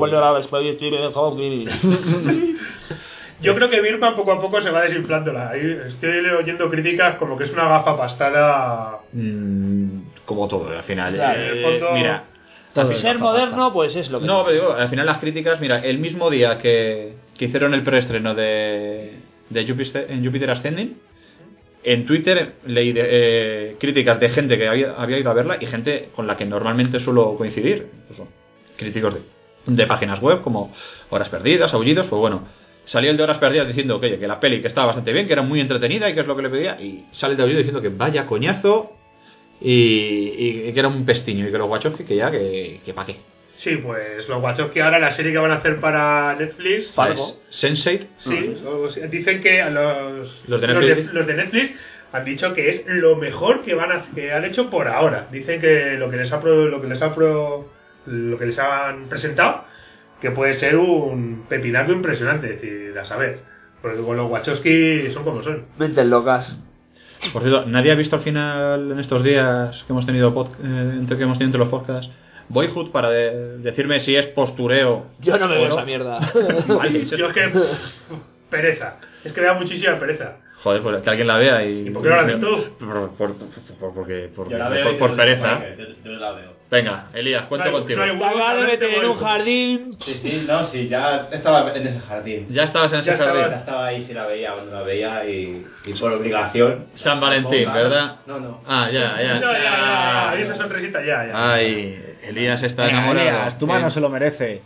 Yo creo que Birdman poco a poco se va desinflándola. Ahí estoy oyendo críticas como que es una gafa pastada. Mm, como todo, al final. Claro, eh, en el fondo- mira, Al ser moderno, pues es lo que... No, pero digo, al final las críticas, mira, el mismo día que, que hicieron el preestreno de, de Jupiter, en Jupiter Ascending, en Twitter leí de, eh, críticas de gente que había, había ido a verla y gente con la que normalmente suelo coincidir. Pues, son críticos de, de páginas web como Horas Perdidas, Aullidos, pues bueno, salió el de Horas Perdidas diciendo que, oye, que la peli que estaba bastante bien, que era muy entretenida y que es lo que le pedía, y sale el de Aullidos diciendo que vaya coñazo y, y, y que era un pestiño y que los Wachowski que ya, que, que pa' qué. Sí, pues los Wachowski ahora la serie que van a hacer para Netflix. Fargo. sense eight. Sí, los- dicen que a los, Los de Netflix. Los de, los de Netflix han dicho que es lo mejor que van a, que han hecho por ahora. Dicen que lo que les ha pro- lo que les ha pro- lo que les han presentado que puede ser un pepinaco impresionante, es decir, a saber. Porque con los Wachowski son como son. Mentes locas. Por cierto, nadie ha visto al final en estos días que hemos tenido pod- eh, entre que hemos tenido entre los podcasts Boyhood para de- decirme si es postureo. Yo no me o veo esa mierda. Vale, eso- Yo es que pereza, es que me da muchísima pereza. Joder, pues que alguien la vea y... ¿Y por qué no la ves tú? Por, por, por, porque, por, Yo la por- veo por- y por yo- pereza. yo, yo la veo. Venga, Elías, cuento No hay- contigo. no hay- La gana de meter en un jardín. Sí, sí, no, sí, ya estaba en ese jardín. Ya estabas en ese Ya jardín. estabas. Ya estaba ahí, si la veía, cuando la veía y, y por obligación. San Valentín, Ponga- ¿verdad? No, no. Ah, ya, ya. No, ya, ya, ya, esa sonrisita ya, ya. Ay, Elías está Venga, enamorado. Elías, tu mano Eh, se lo merece.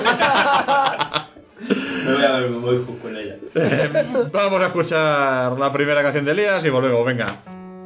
Me voy a ver muy justo con ella. eh, Vamos a escuchar la primera canción de Elías y volvemos, venga.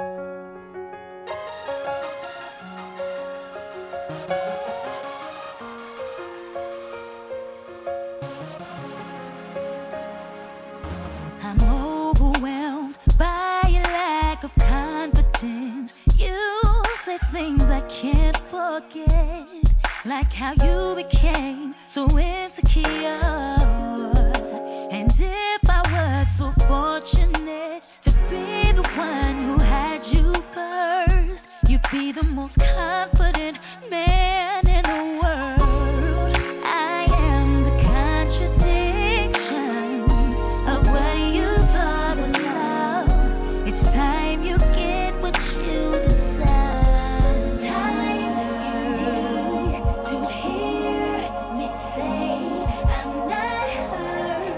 I'm overwhelmed by your lack of confidence. You say things I can't forget, like how you became so insecure. And if I were so fortunate to be the one who had you first, you'd be the most confident man in the world. I am the contradiction of what you thought was love. It's time you get what you deserve. Time you need to hear me say I'm not hurt.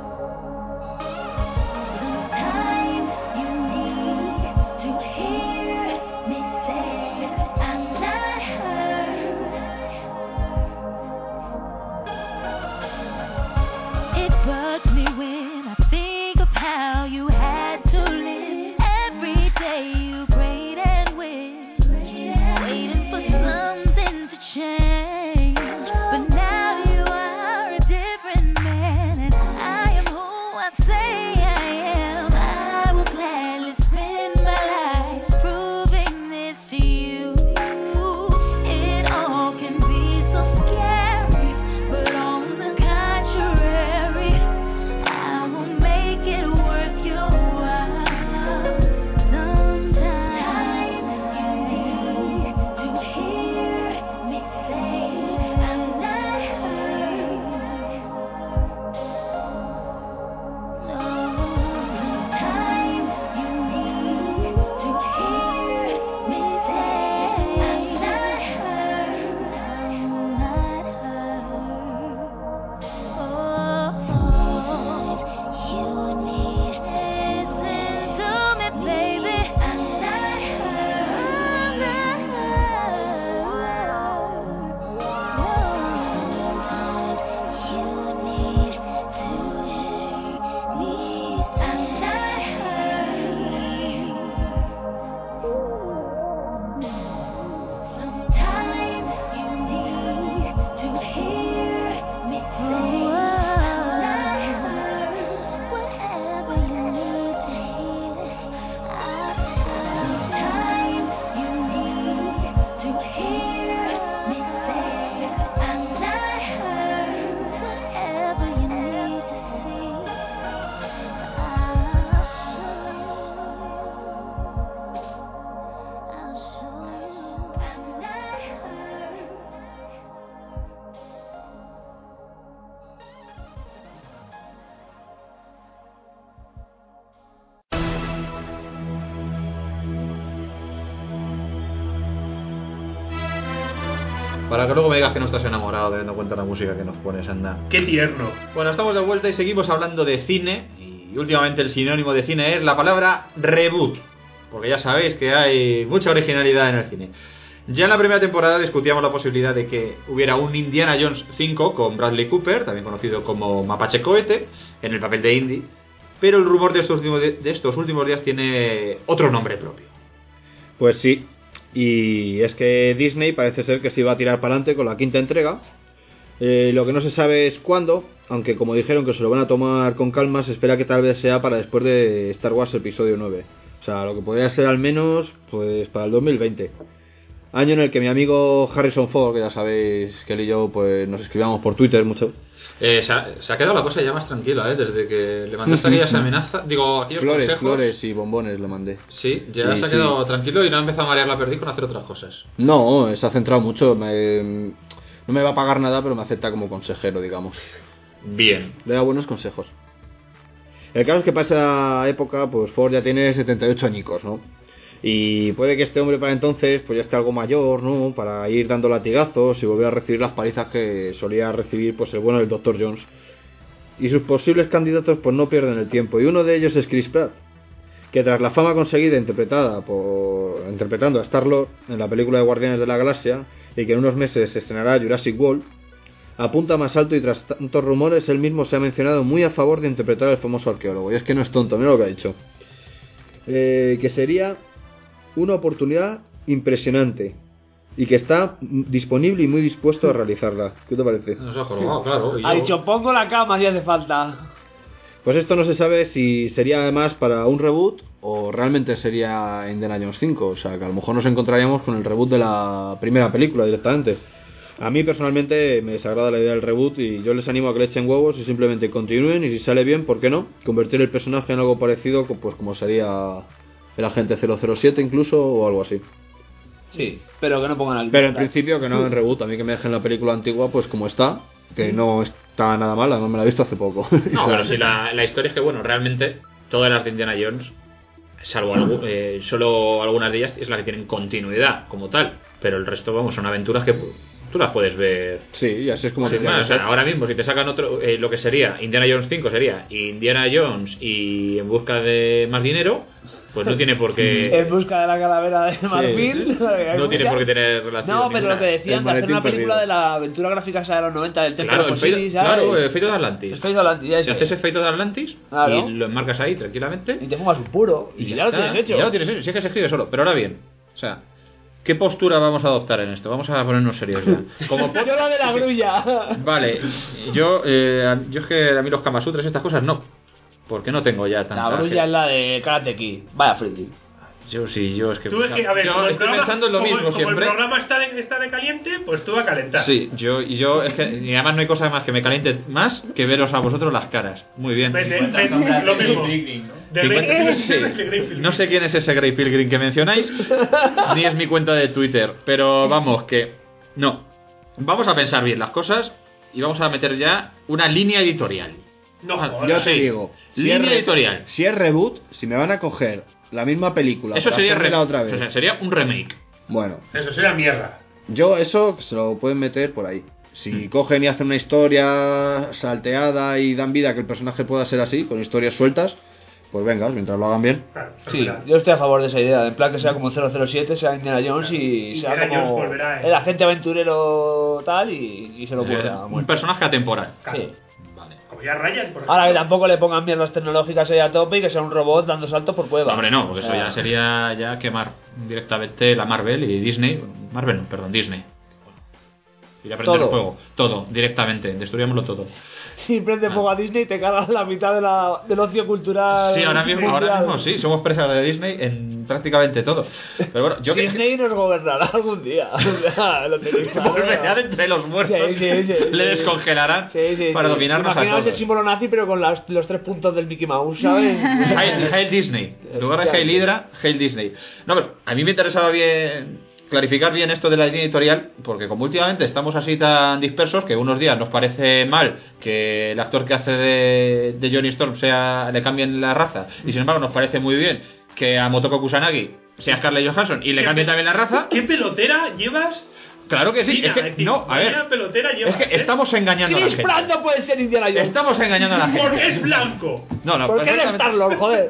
Sometimes you need to hear Para que luego me digas que no estás enamorado teniendo en cuenta la música que nos pones, anda. ¡Qué tierno! Bueno, estamos de vuelta y seguimos hablando de cine. Y últimamente el sinónimo de cine es la palabra reboot. Porque ya sabéis que hay mucha originalidad en el cine. Ya en la primera temporada discutíamos la posibilidad de que hubiera un Indiana Jones cinco con Bradley Cooper, también conocido como Mapache Cohete, en el papel de Indy. Pero el rumor de estos últimos, de estos últimos días tiene otro nombre propio. Pues sí, y es que Disney parece ser que se iba a tirar para adelante con la quinta entrega. Eh, lo que no se sabe es cuándo, aunque como dijeron que se lo van a tomar con calma, se espera que tal vez sea para después de Star Wars Episodio nueve. O sea, lo que podría ser al menos pues para el dos mil veinte. Año en el que mi amigo Harrison Ford, que ya sabéis que él y yo pues nos escribíamos por Twitter mucho. Eh, se, ha, se ha quedado la cosa ya más tranquila, ¿eh? Desde que le mandaste aquellas amenazas, digo, aquellos flores, consejos. Flores y bombones le mandé. Sí, ya y se ha quedado sí. tranquilo y no ha empezado a marear la perdiz con hacer otras cosas. No, se ha centrado mucho. Me, no me va a pagar nada, pero me acepta como consejero, digamos. Bien. Le da buenos consejos. El caso es que para esa época, pues Ford ya tiene setenta y ocho añicos, ¿no? Y puede que este hombre para entonces pues ya esté algo mayor, ¿no? Para ir dando latigazos y volver a recibir las palizas que solía recibir pues el bueno del doctor Jones. Y sus posibles candidatos pues no pierden el tiempo. Y uno de ellos es Chris Pratt, que tras la fama conseguida interpretada por interpretando a Star-Lord en la película de Guardianes de la Galaxia, y que en unos meses se estrenará Jurassic World, apunta más alto y tras tantos rumores él mismo se ha mencionado muy a favor de interpretar al famoso arqueólogo. Y es que no es tonto, mira lo que ha dicho. Eh, que sería una oportunidad impresionante y que está disponible y muy dispuesto a realizarla. ¿Qué te parece? Nos ha jorobado, claro. Ha dicho, pongo la cama si hace falta. Pues esto no se sabe si sería además para un reboot o realmente sería Indiana Jones cinco. O sea, que a lo mejor nos encontraríamos con el reboot de la primera película directamente. A mí personalmente me desagrada la idea del reboot y yo les animo a que le echen huevos y simplemente continúen, y si sale bien, ¿por qué no? Convertir el personaje en algo parecido, pues como sería el agente cero cero siete incluso, o algo así. Sí, pero que no pongan al... Pero en principio que no hagan reboot, a mí que me dejen la película antigua pues como está, que no está nada mala, no me la he visto hace poco. No, pero si la, la historia es que, bueno, realmente todas las de Indiana Jones, salvo algo, eh, solo algunas de ellas es la que tienen continuidad como tal, pero el resto, vamos, son aventuras que tú las puedes ver. Sí, y así es como sí, te más, o sea, ahora mismo si te sacan otro, eh, lo que sería Indiana Jones cinco sería Indiana Jones y en busca de más dinero, pues no tiene por qué... En busca de la calavera de marfil. Sí. No tiene por qué tener relación. No, pero ninguna. lo que decían de hacer una película perdido. De la aventura gráfica esa de los noventa del Templo claro, de Osiris, claro, el Feito de Atlantis. El Feito de Atlantis, ya si haces el Feito de Atlantis claro. y lo enmarcas ahí tranquilamente y te fumas un puro y, y ya, ya lo tienes hecho. Ya lo tienes hecho, si es que se escribe solo. Pero ahora bien, o sea, ¿qué postura vamos a adoptar en esto? Vamos a ponernos serios ya. Como pod... Yo la de la grulla. Vale, yo, eh, yo es que a mí los Kama Sutras, estas cosas no. Porque no tengo ya tanta... La grulla es la de Karate Kid. Vaya friki. Yo sí, yo es que... Tú es que a ver, yo estoy programa, pensando en lo como, mismo como siempre. el programa está de, está de caliente, pues tú vas a calentar. Sí, yo, y yo es que... Y además no hay cosa más que me caliente más que veros a vosotros las caras. Muy bien. Vete, vete, lo mismo. De sí. No sé quién es ese Grey Pilgrim que mencionáis, ni es mi cuenta de Twitter, pero vamos, que... No. Vamos a pensar bien las cosas y vamos a meter ya una línea editorial. No, joder, yo te sí. digo, si línea es re, editorial. Si es reboot, si me van a coger la misma película, eso sería re- otra vez. O sea, sería un remake. Bueno, eso sería mierda. Yo eso se lo pueden meter por ahí. Si mm. cogen y hacen una historia salteada y dan vida a que el personaje pueda ser así, con historias sueltas, pues venga, mientras lo hagan bien. Claro, sí, yo estoy a favor de esa idea, en plan que sea como cero cero siete, sea Indiana Jones claro. y, y sea Indiana como Jones volverá, ¿eh? El agente aventurero tal y, y se lo ocurra. Un personaje atemporal. Claro. Sí. Ya Ryan, por ahora que tampoco le pongan mierdas tecnológicas ahí a tope y que sea un robot dando saltos por cueva. No, hombre, no, porque eso ya sería ya quemar directamente la Marvel y Disney. Marvel, no, perdón, Disney. Ir a prender el fuego. Todo, directamente. Destruyámoslo todo. Si prende fuego a Disney te cargas la mitad de la, del ocio cultural. Sí, ahora mismo, ahora mismo sí, somos presas de Disney en prácticamente todo. Pero bueno, yo Disney que... nos gobernará algún día. Lo tenéis claro. Volverá de entre los muertos. Sí, sí, sí, Le sí. descongelarán sí, sí, para sí. dominarnos a todos. Imaginaos el símbolo nazi pero con las, los tres puntos del Mickey Mouse, ¿sabes? Hail, Hail Disney. En lugar de Hail Hydra, Hail Disney. No, pero a mí me interesaba bien clarificar bien esto de la línea editorial, porque como últimamente estamos así tan dispersos que unos días nos parece mal que el actor que hace de, de Johnny Storm sea le cambien la raza, y sin embargo nos parece muy bien que a Motoko Kusanagi sea Scarlett Johansson y le cambien también la raza. ¿Qué pelotera llevas Claro que sí, Mira, es que, decir, no, a ver, vaya pelotera lleva, es que ¿eh? estamos engañando a la Chris gente. Pratt no puede ser Indiana Jones. Estamos engañando a la gente. Porque es blanco. No, no, ¿Por qué eres perfectamente- Star-Lord, joder?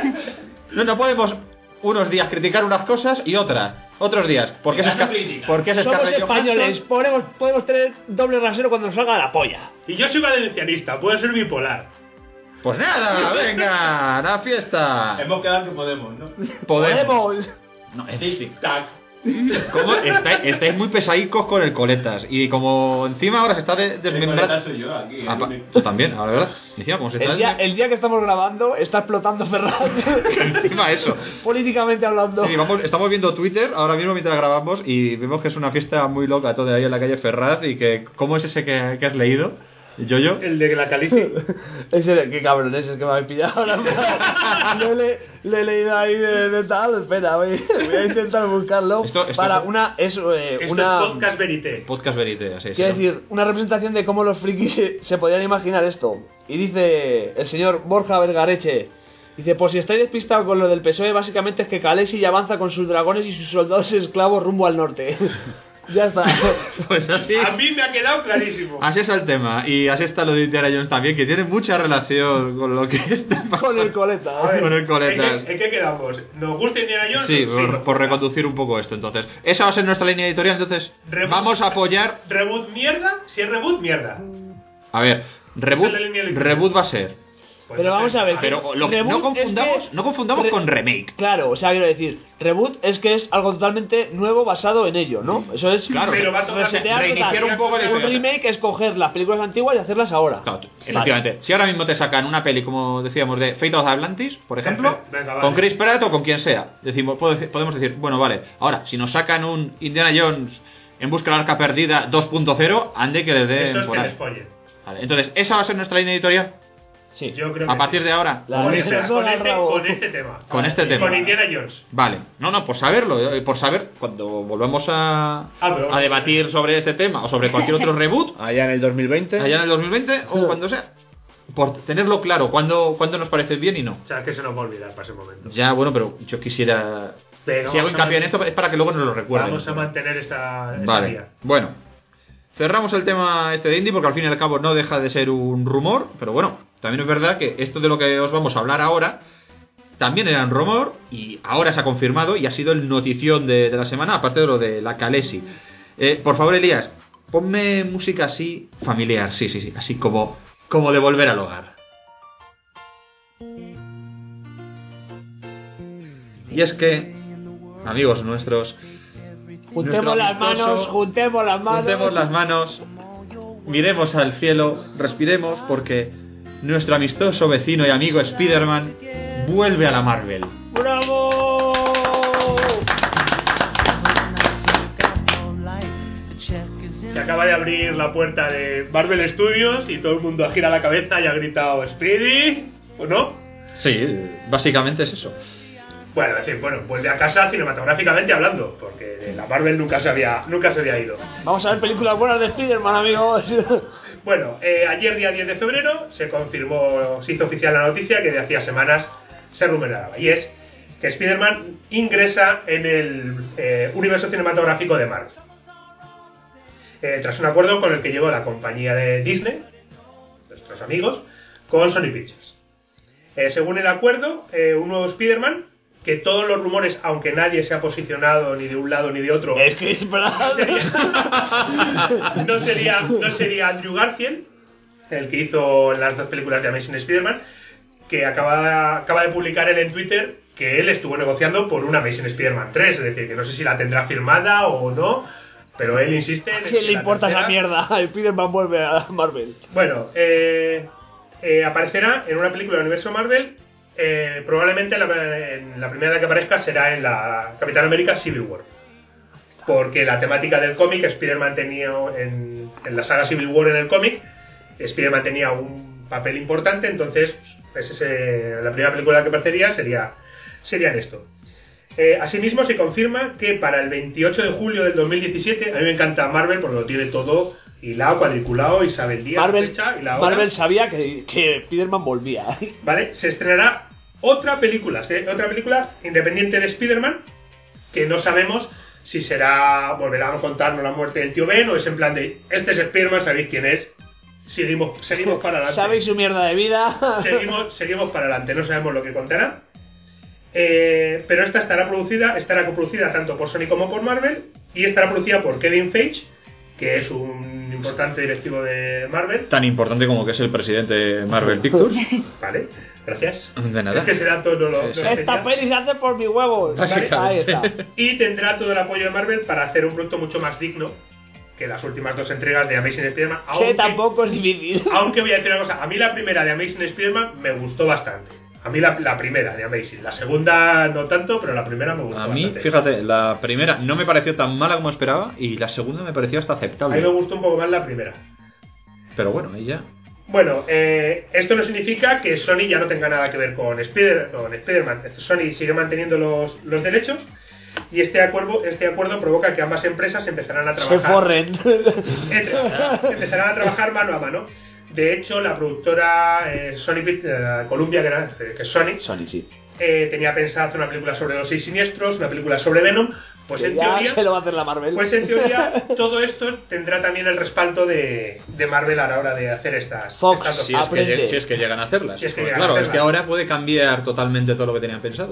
No, no podemos unos días criticar unas cosas y otras, otros días. Porque es, Criticar Scar- crítica. porque es Somos Scarlett españoles, Johansson. podemos, podemos tener doble rasero cuando nos salga la polla. Y yo soy valencianista, puedo ser bipolar. Pues nada, venga, a la fiesta. Hemos quedado que podemos, ¿no? Podemos. Podemos. No, es- Tic tac. ¿Cómo? Estáis, estáis muy pesadicos con el coletas. Y como encima ahora se está de- El desmembrando. coleta soy yo aquí. Ah, el pa- único. tú también, ahora verdad. Encima, como se está El día, el día que estamos grabando está explotando Ferran. encima eso. Políticamente hablando. Sí, vamos, estamos viendo Twitter ahora mismo mientras grabamos y vemos que es una fiesta muy loca todo ahí en la calle Ferraz y que ¿cómo es ese que, que has leído? Yo yo. El de la Calici. Ese, qué cabrón, ese es que me habéis pillado ahora. Yo le, le he leído ahí de, de tal. Espera, voy, voy a intentar buscarlo. Esto- esto para es- una. Es, eh, Esto una es podcast verité. Podcast Verité, así es. Quiero decir, una representación de cómo los frikis se, se podían imaginar esto. Y dice el señor Borja Vergareche. Dice, por si estáis despistados con lo del P S O E, básicamente es que Khaleesi ya avanza con sus dragones y sus soldados esclavos rumbo al norte. Ya está. Pues así. A mí me ha quedado clarísimo. Así es el tema. Y así está lo de Indiana Jones también, que tiene mucha relación con lo que está pasando. Con el coleta. A ver, Con el ¿en coletas. qué, en qué quedamos? ¿Nos gusta Indiana Jones? Sí, nos por, gusta. por reconducir un poco esto, entonces. Esa va a ser nuestra línea editorial, entonces. Reboot. Vamos a apoyar. ¿Reboot mierda? Si es reboot, mierda. A ver, reboot, Esa es la línea editorial. reboot va a ser. Pues Pero vamos a ver. Pero lo- reboot no confundamos, es que- no confundamos re- con remake. Claro, o sea, quiero decir, reboot es que es algo totalmente nuevo basado en ello, ¿no? Eso es Claro, pero va a tocar resetear reiniciar total. un poco la Un historia. remake es coger las películas antiguas y hacerlas ahora. Claro, efectivamente. Si ahora mismo te sacan una peli, como decíamos, de Fate of Atlantis, por ejemplo, Venga, vale. con Chris Pratt o con quien sea, decimos, puedo- podemos decir, bueno, vale, ahora, si nos sacan un Indiana Jones en busca del arca perdida dos punto cero, ande que le den Eso es por que ahí. les follen. Vale, entonces, ¿esa va a ser nuestra línea editorial? Sí. Yo creo A que partir sí. de ahora. La Con, de este, Gerson con, al este, rabo. con este tema. Con este tema. Con Indiana Jones. Vale, no, no, por saberlo, eh, por saber cuando volvamos a, Ah, pero- a debatir sobre este tema o sobre cualquier otro reboot, Allá en el dos mil veinte. allá en el dos mil veinte o cuando sea, por tenerlo claro, cuando, cuando nos parece bien y no. O sea, que se nos va a olvidar para ese momento. Ya, bueno, pero yo quisiera. Pero si hago vamos a hincapié en man- esto es para que luego nos lo recuerden. Vamos a mantener esta, esta Vale, vía. bueno. Cerramos el tema este de indie porque al fin y al cabo no deja de ser un rumor, pero bueno, también es verdad que esto de lo que os vamos a hablar ahora también era un rumor y ahora se ha confirmado y ha sido el notición de, de la semana, aparte de lo de la Khaleesi. Eh, por favor, Elías, ponme música así familiar, sí, sí, sí, así como, como de volver al hogar. Y es que, amigos nuestros, Juntemos nuestro las amistoso- manos, juntemos las manos. juntemos las manos, miremos al cielo, respiremos porque nuestro amistoso vecino y amigo Spider-Man vuelve a la Marvel. ¡Bravo! Se acaba de abrir la puerta de Marvel Studios y todo el mundo gira la cabeza y ha gritado Speedy, ¿o no? Sí, básicamente es eso. Bueno, es decir, bueno, vuelve a casa cinematográficamente hablando, porque de la Marvel nunca se había, nunca se había ido. Vamos a ver películas buenas de Spider-Man, amigos. Bueno, eh, ayer día diez de febrero se confirmó, se hizo oficial la noticia que de hacía semanas se rumoreaba, y es que Spider-Man ingresa en el eh, universo cinematográfico de Marvel. Eh, tras un acuerdo con el que llegó la compañía de Disney, nuestros amigos, con Sony Pictures. Eh, según el acuerdo, eh, un nuevo Spider-Man, que todos los rumores, aunque nadie se ha posicionado ni de un lado ni de otro, Es que es verdad. no sería, no sería Andrew Garfield, el que hizo las dos películas de Amazing Spider-Man, que acaba, acaba de publicar él en Twitter que él estuvo negociando por una Amazing Spider-Man tres, es decir, que no sé si la tendrá firmada o no, pero él insiste en ¿A quién le la importa esa tercera- mierda? Spider-Man vuelve a Marvel. Bueno, eh, eh, aparecerá en una película del universo Marvel. Eh, probablemente la, en la primera que aparezca será en la Capitán América Civil War, porque la temática del cómic, Spider-Man tenía en, en la saga Civil War en el cómic, Spider-Man tenía un papel importante, entonces pues ese, la primera película que aparecería sería, sería en esto. Eh, asimismo se confirma que para el veintiocho de julio del dos mil diecisiete, a mí me encanta Marvel porque lo tiene todo hilado, cuadriculado y sabe el día, Marvel, la fecha y la hora. Marvel sabía que, que Spider-Man volvía. ¿Vale? Se estrenará otra película, ¿sí? Otra película independiente de Spider-Man, que no sabemos si será, volverán a contarnos la muerte del tío Ben, o es en plan de, este es Spider-Man, sabéis quién es, seguimos, seguimos para adelante. ¿Sabéis su mierda de vida? seguimos, seguimos para adelante, no sabemos lo que contará. Eh, pero esta estará producida, estará coproducida tanto por Sony como por Marvel, y estará producida por Kevin Feige, que es un importante directivo de Marvel. Tan importante como que es el presidente de Marvel Pictures. Vale, gracias. De nada. Es que será todo lo, lo Esta peli se hace por mi huevo. Vale, ahí está. Y tendrá todo el apoyo de Marvel para hacer un producto mucho más digno que las últimas dos entregas de Amazing Spider-Man. Que aunque, tampoco es difícil. Aunque voy a decir una cosa, a mí la primera de Amazing Spider-Man me gustó bastante. A mí la, la primera de Amazing, la segunda no tanto, pero la primera me gustó A mí, bastante. fíjate, la primera no me pareció tan mala como esperaba y la segunda me pareció hasta aceptable. A mí me gustó un poco más la primera. Pero bueno, ahí ya. Bueno, eh, esto no significa que Sony ya no tenga nada que ver con Spider, con Spider-Man. Sony sigue manteniendo los, los derechos y este acuerdo, este acuerdo provoca que ambas empresas empezarán a trabajar. Se forren. Entre, empezarán a trabajar mano a mano. De hecho, la productora eh, Sony eh, Columbia, que, era, que es Sony, Sony sí. eh, tenía pensado hacer una película sobre los seis siniestros, una película sobre Venom. Pues en, ya teoría, se lo va a hacer la Marvel. pues en teoría todo esto tendrá también el respaldo de, de Marvel a la hora de hacer estas, Fox, estas dos si, es que, si es que llegan a hacerlas. Si es que pues llegan claro, a hacerlas. Es que ahora puede cambiar totalmente todo lo que tenían pensado.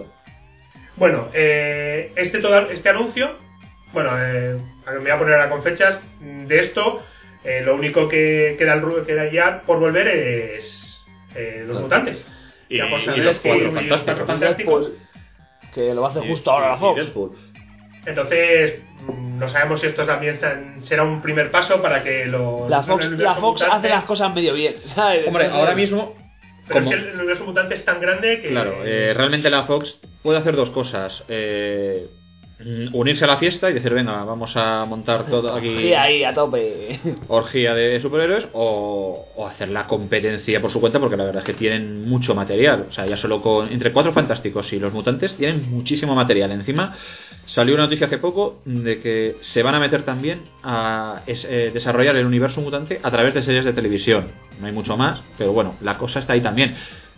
Bueno, eh, este, todo, este anuncio, bueno, eh, me voy a poner ahora con fechas de esto. Eh, lo único que queda, queda ya por volver es eh, los mutantes. Y, ya por y saber los que- cuatro y los fantásticos. Cuatro fantásticos. Que lo va a hacer Y- justo ahora la y Fox. Deadpool. Entonces, mm, no sabemos si esto también se- será un primer paso para que lo. La Fox, el universo la Fox mutante- hace las cosas medio bien, ¿sabes? Hombre, Entonces, ahora mismo. Pero como- es que el universo mutante es tan grande que. Claro, eh, realmente la Fox puede hacer dos cosas. Eh, mm, unirse a la fiesta y decir, venga, vamos a montar todo aquí. Sí, ahí, a tope. Orgía de superhéroes o, o hacer la competencia por su cuenta, porque la verdad es que tienen mucho material. O sea, ya solo con entre Cuatro Fantásticos y los mutantes tienen muchísimo material. Encima salió una noticia hace poco de que se van a meter también a es, eh, desarrollar el universo mutante a través de series de televisión. No hay mucho más, pero bueno, la cosa está ahí también.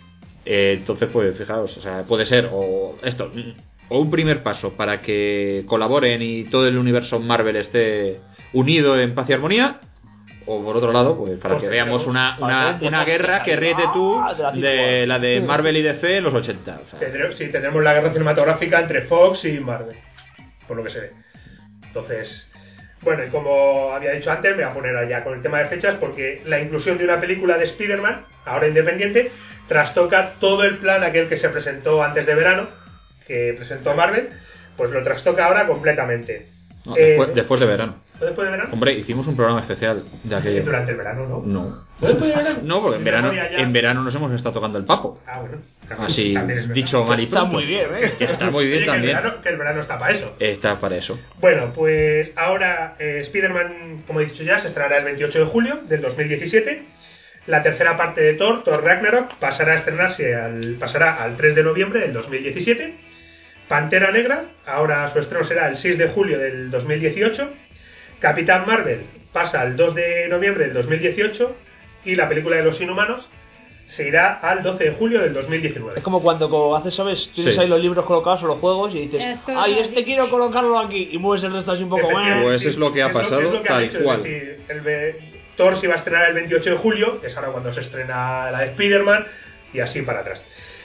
Eh, entonces, pues fijaos, o sea, puede ser o esto o un primer paso para que colaboren y todo el universo Marvel esté unido en paz y armonía, o por otro lado, pues para Pues que veamos una, una, Bastante una fácil, guerra que ríete tú ah, de la de la de Sí. Marvel y D C en los ochenta. O sea, Tendremos, sí, tendremos la guerra cinematográfica entre Fox y Marvel, por lo que se ve. Entonces, bueno, y como había dicho antes, me voy a poner allá con el tema de fechas, porque la inclusión de una película de Spider-Man, ahora independiente, trastoca todo el plan aquel que se presentó antes de verano, que presentó Marvel, pues lo trastoca ahora completamente. no, Eh, después, después de verano. ¿Fue después de verano? Hombre, hicimos un programa especial de aquello. Durante el verano, ¿no? No. ¿Fue después de verano? No, porque en verano, Ya, ya. en verano nos hemos estado tocando el papo. Ah, bueno. También- Así, también es verdad. dicho mal y Está pronto. muy bien, ¿eh? Que está muy bien Oye, que el también. verano- que el verano está para eso. Está para eso. Bueno, pues ahora eh, Spider-Man, como he dicho ya, se estrenará el veintiocho de julio del dos mil diecisiete. La tercera parte de Thor, Thor Ragnarok, pasará a estrenarse al, pasará al tres de noviembre del dos mil diecisiete. Pantera Negra, ahora su estreno será el seis de julio del dos mil dieciocho. Capitán Marvel pasa al dos de noviembre del dos mil dieciocho. Y la película de los Inhumanos se irá al doce de julio del dos mil diecinueve. Es como cuando como haces, ¿sabes? Tienes Sí. ahí los libros colocados o los juegos y dices, Esto ay, lo este has quiero colocarlo aquí. Y mueves el resto así un poco Efectivamente, más. Pues es lo que ha es pasado, es lo que ha tal dicho, es cual. decir, el ve- Thor se iba a estrenar el veintiocho de julio, que es ahora cuando se estrena la de Spider-Man, y así para atrás.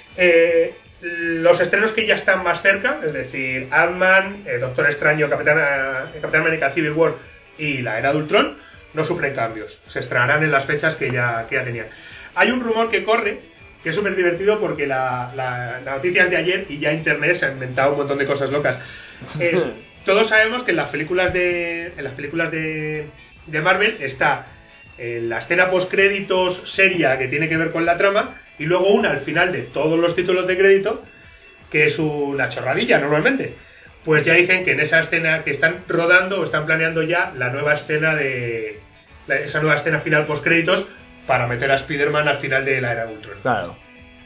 Eh, los estrenos que ya están más cerca, es decir, Ant-Man, eh, Doctor Extraño, Capitán, eh, Capitán América Civil War y la Era de Ultron, no sufren cambios. Se estrenarán en las fechas que ya, que ya tenían. Hay un rumor que corre, que es súper divertido porque la, la, la noticia es de ayer y ya Internet se ha inventado un montón de cosas locas. Eh, todos sabemos que en las películas de, en las películas de, de Marvel está eh, la escena post-créditos seria que tiene que ver con la trama y luego una al final de todos los títulos de crédito que es una chorradilla normalmente. Pues ya dicen que en esa escena que están rodando o están planeando ya la nueva escena de la- esa nueva escena final post-créditos para meter a Spider-Man al final de la Era de Ultron. Claro.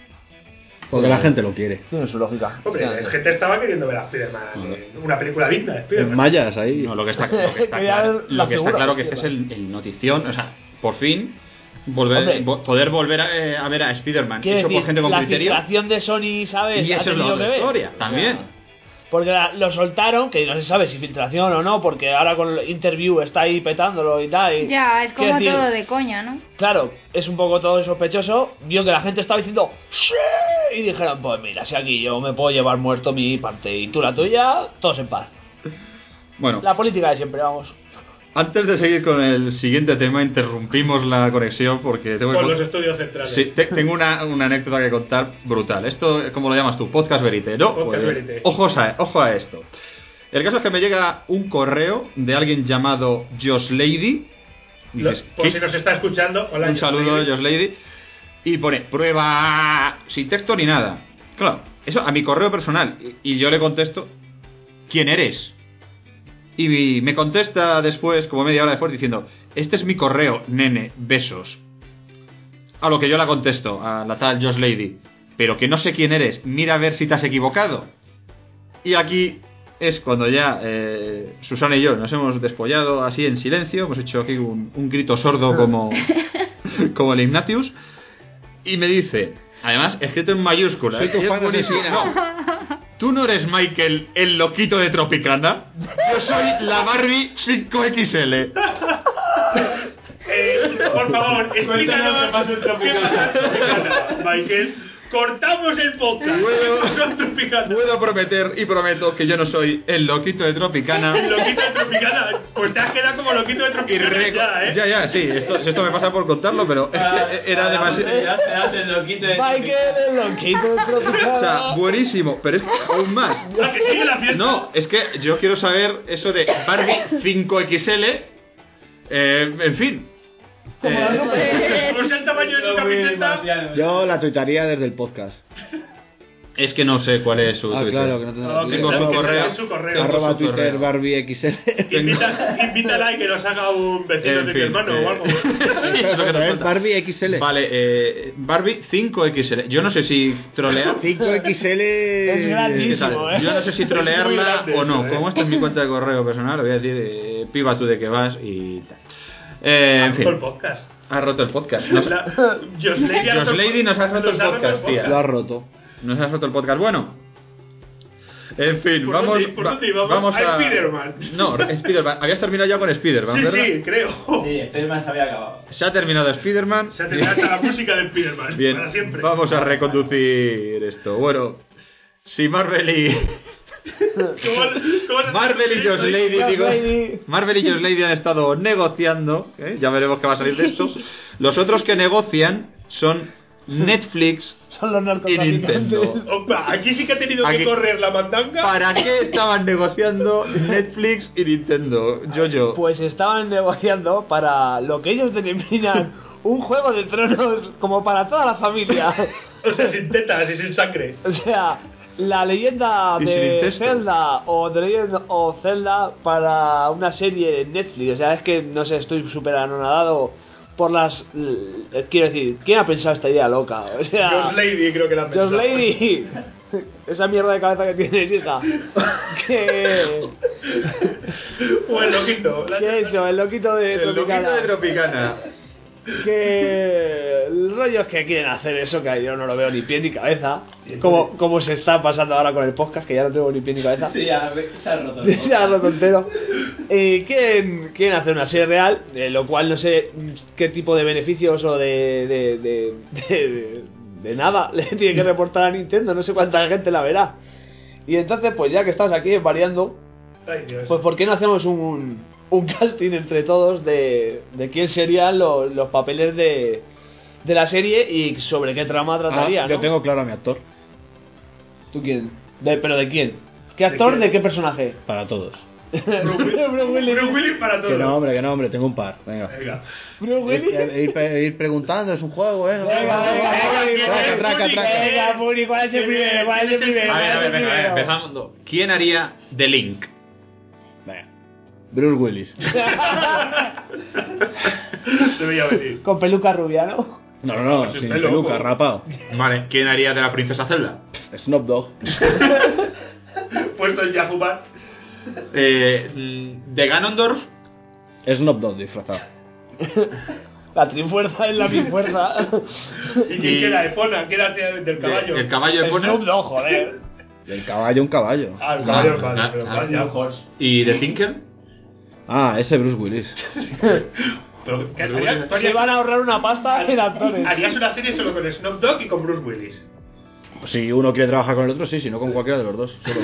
Porque la gente lo quiere. Tiene su lógica. Hombre, Claro. la gente estaba queriendo ver a Spider-Man, eh, una película digna de En Spider-Man. mayas ahí. No, lo que está, lo que está Quería claro, ver la lo que está figura, claro que sí, este es el, el notición, o sea, por fin volver, Hombre. vo- poder volver a, eh, a ver a Spider-Man Quiero hecho decir, por gente con la criterio. filtración de Sony, ¿sabes? Y Ha eso es la tenido otra que ver. historia, también. Porque la- lo soltaron, que no se sabe si filtración o no, porque ahora con el interview está ahí petándolo y tal. Y, Ya, es como quiero decir, todo de coña, ¿no? Claro, es un poco todo sospechoso. Vio que la gente estaba diciendo ¡sí! Y dijeron, pues mira, si aquí yo me puedo llevar muerto mi parte y tú la tuya, todos en paz. Bueno, La política de siempre, vamos. antes de seguir con el siguiente tema, interrumpimos la conexión porque tengo que Con con- los estudios centrales. Sí, te- tengo una, una anécdota que contar brutal. Esto, ¿cómo lo llamas tú? Podcast Verite, ¿no? Podcast Pues, Verite. Ojos a, ojo a esto. El caso es que me llega un correo de alguien llamado Josh Lady. Lo- Dices, por ¿qué? si nos está escuchando, hola. Un yo saludo, soy- Josh Lady. Y pone, prueba, sin texto ni nada. Claro, eso a mi correo personal. Y, y yo le contesto, ¿quién eres? Y me contesta después, como media hora después, diciendo, este es mi correo, nene, besos. A lo que yo la contesto, a la tal Josh Lady, pero que no sé quién eres, mira a ver si te has equivocado. Y aquí es cuando ya eh, Susana y yo nos hemos despollado así en silencio, hemos hecho aquí un, un grito sordo como, como el Ignatius, y me dice, además escrito en mayúsculas, Soy tu y es fan buenísimo. asesina. No, ¿tú no eres Michael, el loquito de Tropicana? Yo soy la Barbie cinco equis ele. Eh, por favor, explícanos qué pasa en Tropicana, Michael. Cortamos el podcast. Puedo, Tropicana. puedo prometer y prometo que yo no soy el loquito de Tropicana. El loquito de Tropicana. Pues te has quedado como loquito de Y Tropicana re- ya, ¿eh? ya, ya, sí, esto, esto me pasa por contarlo, pero es que era demasiado... Michael, el loquito de Tropicana. O sea, buenísimo, pero es que aún más. Ah, que sigue la fiesta. No, es que yo quiero saber eso de Barbie cinco equis ele. Eh, en fin. Eh, ¿Cómo es el tamaño de tu camiseta? Yo la tuitaría desde el podcast. es que no sé cuál es su Ah, Twitter. claro, que no tendrá No, Twitter. Tengo su Tengo correo. su correo. Tengo Arroba su Twitter correo. Barbie X L. Invita, invítala y que nos haga un vecino En de fin, mi hermano eh, o algo. Sí, lo que nos Pero es falta. Barbie X L. Vale, eh, Barbie cinco equis ele. Yo no sé si trolear. cinco equis ele. Es grandísimo, ¿eh? Yo no sé si Es muy trolearla grande o no. eso, ¿eh? Como esta es mi cuenta de correo personal, le voy a decir eh, piba tú de que vas y tal. Eh, en Haz todo el fin, podcast. ha roto el podcast. Nos, La- Josh Lady, ha Josh roto- Lady nos ha roto el nos ha podcast, tía. Lo has roto. Nos ha roto el podcast. Bueno, en fin, ¿Por vamos, dónde- por va- dónde íbamos? vamos A a. Spider-Man. No, Spider-Man. Habías terminado ya con Spider-Man, Sí, ¿verdad? sí, creo. Sí, Spider-Man se había acabado. Se ha terminado Spider-Man. Se ha terminado hasta la música de Spider-Man. Bien, Para siempre. vamos a reconducir esto. Bueno, si Marvel y. ¿Cómo- cómo se- Marvel y Josh Lady, Josh digo. Lady. Marvel y Josh Lady han estado negociando. ¿eh? Ya veremos qué va a salir de esto. Los otros que negocian son Netflix Son los y narcotraficantes. Nintendo. Opa, aquí sí que ha tenido Aquí- que correr la mandanga. ¿Para qué estaban negociando Netflix y Nintendo? Yo-Yo. Pues estaban negociando para lo que ellos denominan un juego de tronos como para toda la familia. O sea, sin tetas y sin sangre. O sea, la leyenda Y sin de incesto. Zelda o The Legend of Zelda para una serie de Netflix. O sea, es que no sé, estoy súper anonadado por las... l- Quiero decir, ¿quién ha pensado esta idea loca? O sea, Josh Lady creo que la ha Josh pensado. Lady, esa mierda de cabeza que tienes, hija. Que... O el loquito. La- ¿Qué es eso? El loquito de El loquito Tropicana. de Tropicana. Que el rollo es que quieren hacer eso, que yo no lo veo ni pie ni cabeza. Como, como se está pasando ahora con el podcast, que ya no tengo ni pie ni cabeza. Sí, ya se ha roto. el Ya lo entero. Y quieren, quieren hacer una serie real, de lo cual no sé qué tipo de beneficios o de. de, de, de, de- de nada le tiene que reportar a Nintendo, no sé cuánta gente la verá. Y entonces, pues ya que estamos aquí variando, Ay, Dios. pues ¿por qué no hacemos un, un casting entre todos de, de quién serían los, los papeles de, de la serie y sobre qué trama trataría? Ah, yo ¿no? tengo claro a mi actor. ¿Tú quién? De, ¿Pero de quién? ¿Qué actor quién? de qué personaje? Para todos. Bruce Willis. Bruce Willis. Bruce Willis para Que todos. no, hombre, que no, hombre, tengo un par. Venga. Venga. Bruce Willis. Ir, ir- ir- ir preguntando, es un juego, ¿eh? Venga, venga, venga, Traca, traca, traca. venga, Puri, ¿cuál es el primero? ¿Cuál es el primero? A ver, a ¿Cuál ver, es el venga, venga, primero? empezando. ¿Quién haría The Link? Venga. Bruce Willis. Se veía venir. Con peluca rubia, ¿no? No, no, no, Pues sin está loco. peluca, rapado. Vale, ¿quién haría de la princesa Zelda? Snoop Dogg. Puesto en Yahoo Bar. Eh, mm, ¿De Ganondorf? Snoop Dogg disfrazado. La trifuerza es la bifuerza. ¿Y quién Y- queda? Epona, que era del caballo. De- el caballo de Epona. Snoop Dogg, joder. El caballo, un caballo. Ah, el caballo, Ah, vale, ah, pero ah, vale, ya. ¿Y The Thinker? Ah, ese Bruce Willis. Pero, ¿qué harías? ¿Tú Se harías- van a ahorrar una pasta en actores. Harías una serie solo con Snoop Dogg y con Bruce Willis. Si uno quiere trabajar con el otro, sí, si no con cualquiera de los dos. Solo.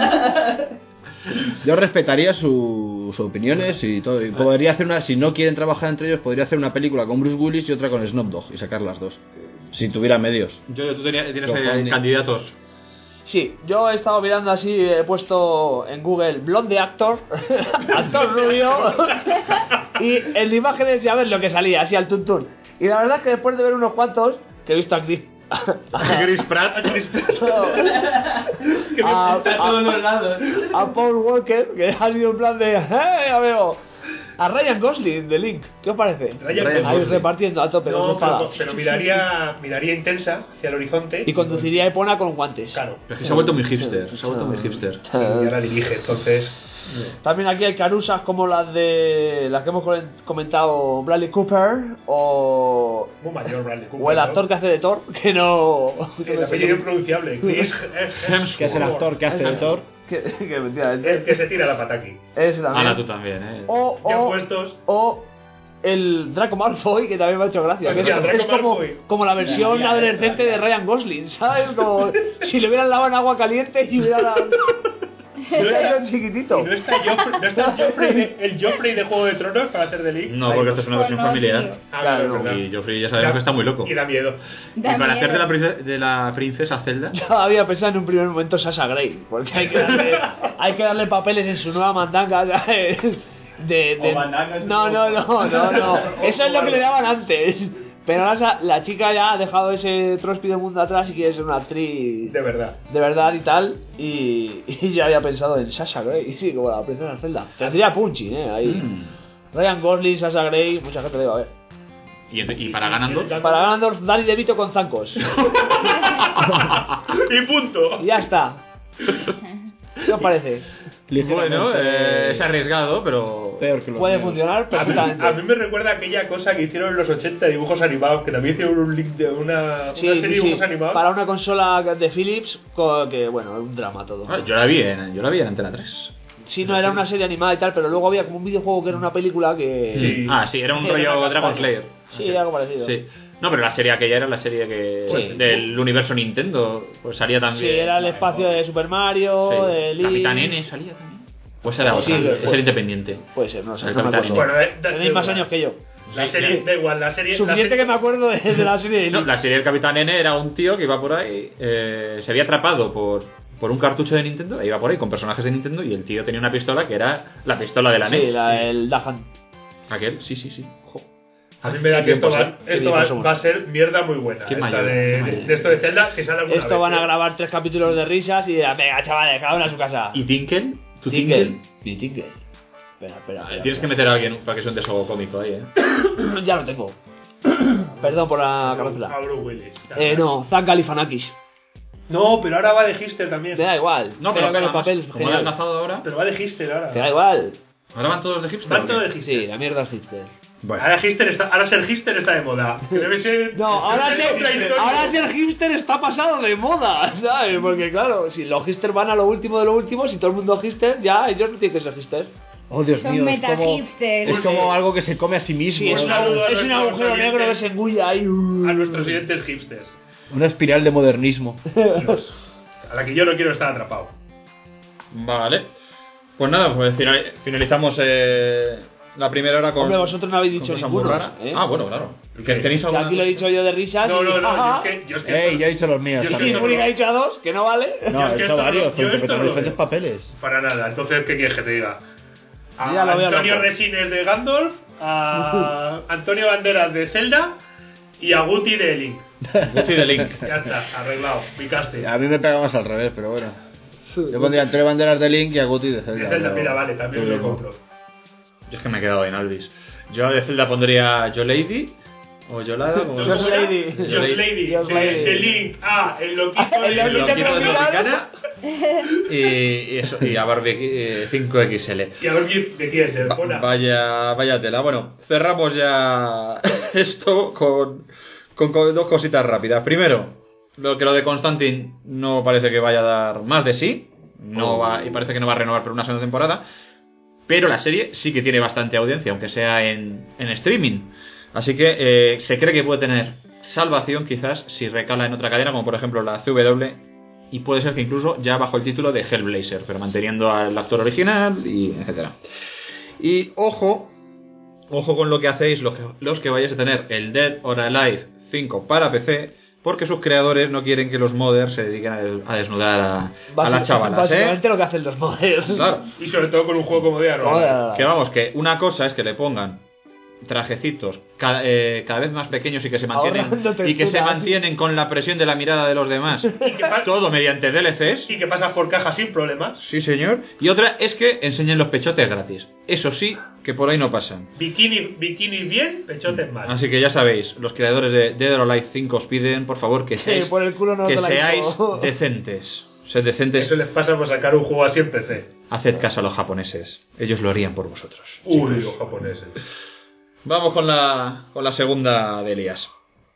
Yo respetaría su- sus opiniones y todo. Y podría hacer una, si no quieren trabajar entre ellos, podría hacer una película con Bruce Willis y otra con Snoop Dogg y sacar las dos. Si tuviera medios. Yo, tú tenías, tienes Los ahí Blondie. candidatos. Sí, yo he estado mirando así, he puesto en Google blonde actor, actor rubio, y en imágenes ya ves lo que salía, así al tuntún. Y la verdad es que después de ver unos cuantos, que he visto a Chris, Chris Pratt. a, a- a Paul Walker, que ha sido en plan de, ¡hey, amigo! A Ryan Gosling de Link, ¿qué os parece? Ryan Ahí Gosling. repartiendo a tope, No, los pero, enfadados. pero miraría, miraría intensa hacia el horizonte. Y conduciría Epona con guantes. Claro. Es que se ha vuelto muy hipster. Se ha vuelto muy hipster. Y ahora dirige, entonces. También aquí hay carusas como las de las que hemos comentado, Bradley Cooper o Muy mayor Bradley Cooper. o el ¿no? actor que hace de Thor, que no, que El no sé apellido cómo- impronunciable. Chris Hemsworth. Que es el actor que hace de Thor. que, que efectivamente. El que se tira la pata aquí. Ese también. Ana, tú también, eh. O, Ya o, puestos. o el Draco Malfoy, que también me ha hecho gracia. Que es, Hostia, Draco es como, Malfoy. como la versión Ya, ya, adolescente ya, de ya. Ryan Gosling, ¿sabes? Como si le hubieran lavado en agua caliente y hubiera se hubiera hecho en chiquitito. Y no está Joffrey, no está el Joffrey, de, el Joffrey de Juego de Tronos para hacer de Link. No, porque esto es una versión no, familiar. tío. Ah, Claro, claro, es verdad. Y Joffrey ya sabemos que está muy loco. Y da miedo. Y Da para hacer de la, miedo. princesa, de la princesa Zelda. Yo había pensado en un primer momento Sasha Grey, porque hay que darle, hay que darle papeles en su nueva mandanga, ¿sabes? De, de- O mandanga en su no, no, no, no, no. Eso es lo que le daban antes. Pero ahora sa- la chica ya ha dejado ese tróspido mundo atrás y quiere ser una actriz De verdad. de verdad y tal. Y, y ya había pensado en Sasha Grey, sí, como la princesa Zelda. Tendría Punchy, ¿eh? Ahí. Mm. Ryan Gosling, Sasha Grey, mucha gente le va a ver. Y, y para Ganondorf. Para Ganondorf, Danny DeVito con zancos. Y punto. Y ya está. ¿Qué os parece? Bueno, eh, es arriesgado, pero. Peor que los Puede míos. funcionar A mí, perfectamente. a mí me recuerda aquella cosa que hicieron en los ochenta, dibujos animados, que también hicieron un link de una, Sí, una sí, serie de sí. dibujos animados. Para una consola de Philips, co- que bueno, es un drama todo. Ah, yo la vi en, yo la vi en Antena tres. Sí, no era una serie animada y tal, pero luego había como un videojuego que era una película que. Sí. Ah, sí, era un Sí, rollo era Dragon castaño. Slayer. Sí, algo parecido. Sí. No, pero la serie aquella era la serie que Pues, del universo Nintendo. Pues salía también. Sí, era el espacio de Super Mario, Sí. de Link. Capitán N salía también. Pues era Sí, otra, pues- ese era independiente. Puede ser, no sé. El No me Capitán acuerdo. Bueno, eh, da- Tenéis da más igual. años que yo. La serie, da igual, la serie. la Suficiente serie- que me acuerdo de, de la serie de No, Link. la serie del Capitán N era un tío que iba por ahí, eh, se había atrapado por, por un cartucho de Nintendo, e iba por ahí con personajes de Nintendo y el tío tenía una pistola que era la pistola de la Sí, N E S. la, el Dahan. Aquel, sí, sí, sí. Jo. A mí me da Qué que esto, tiempos, va, eh. Qué esto va, tiempos somos. va a ser mierda muy buena. Qué esta mayor, de, qué de- mayor. de esto de Zelda, que sale alguna Esto vez, van a ¿eh? grabar tres capítulos de risas y dirán, venga, chavales, cada uno a su casa. ¿Y Tinkle? ¿Tu Tingle. Tinkle? Mi Tingle. Espera, espera, espera. Tienes que meter a alguien para que sea un desahogo cómico ahí, eh. Ya lo tengo. Perdón por la A carátula. Bruce Willis. Eh, no, Zach Galifianakis. No, pero ahora va de Hister también. Te da igual. No, pero Pega pega los más. papeles, Como genial. han lanzado ahora. Pero va de Hister ahora. Te da igual. ¿Ahora van todos de hipster? Van o qué? todos de Hister. Sí, la mierda es hipster. Ahora, Hister está, ahora ser Hister está de moda. Que debe ser. No, ahora debe ser otra ser, historia. ahora ser hipster está pasado de moda, ¿sabes? Porque claro, si los hipster van a lo último de lo último, si todo el mundo es hipster, ya ellos no tienen que ser hipster. Oh, Dios Son mío, es como, meta-hipsters. es como algo que se come a sí mismo. Sí, es, ¿no? una- saludo a es un nuestros agujero oyentes. negro que se engulle ahí. A nuestros siguientes hipsters. Una espiral de modernismo. A la que yo no quiero estar atrapado. Vale. Pues nada, pues final- finalizamos eh, la primera hora con. Hombre, vosotros no habéis con dicho cosas ninguno. muy raras. ¿eh? Ah, bueno, claro. ¿Que ¿Tenéis Que alguna? aquí lo he dicho yo de risas. No, y, no, no. ajá. Yo es que. Yo es que Ey, ya he dicho los míos Yo es que Y también. esto- Furi ha dicho a dos, que no vale. No, Yo he es que dicho esto no- varios, yo pero esto interpretan no lo diferentes veo. papeles. Para nada. Entonces, ¿qué quieres que te diga? A Ya lo veo Antonio loco. Resines de Gandalf, a Antonio Banderas de Zelda y a Guti de Link. Guti de Link. Ya está, arreglado, picaste. A mí me pega más al revés, pero bueno. Yo pondría a Antonio Banderas de Link y a Guti de Zelda. De Zelda, pero- mira, vale, también tú lo mismo. compro. Yo es que me he quedado en Alvis. Yo de Zelda pondría Yolady o Yolada. como- Just ¿Cómo era? Lady. Just Lady. Just de, Lady. de Link a el loquito El de loquito Loquito de tropical. Tropicana y, y eso, y a Barbie eh, cinco equis ele. Y a ver qué qué quieres ser. Va- Pona. vaya, vaya tela. Bueno, cerramos ya esto con, con, co- dos cositas rápidas. Primero, Lo que lo de Constantine no parece que vaya a dar más de sí. No va, y parece que no va a renovar por una segunda temporada. Pero la serie sí que tiene bastante audiencia, aunque sea en, en streaming. Así que eh, se cree que puede tener salvación quizás si recala en otra cadena, como por ejemplo la C W. Y puede ser que incluso ya bajo el título de Hellblazer, pero manteniendo al actor original y etcétera. Y ojo, ojo con lo que hacéis los que, los que vayáis a tener el Dead or Alive cinco para P C, porque sus creadores no quieren que los modders se dediquen a, a desnudar a, a las chavalas. Básicamente ¿eh? lo que hacen los modders. Claro. Y sobre todo con un juego como de Que vamos, que una cosa es que le pongan trajecitos cada, eh, cada vez más pequeños y que se mantienen y que se mantienen con la presión de la mirada de los demás, todo mediante D L Cs, y que pasas por caja sin problemas. Sí, señor. Y otra es que enseñen los pechotes gratis. Eso sí, que por ahí no pasan. Bikini, bikini bien, pechotes mal. Así que ya sabéis, los creadores de Dead or Alive cinco os piden, por favor, que seáis, sí, por el culo no que te la seáis hizo. decentes. Sed decentes. Eso les pasa por sacar un juego así en P C. Haced caso a los japoneses. Ellos lo harían por vosotros. Uy, chicos. los japoneses. Vamos con la, con la segunda de Elías.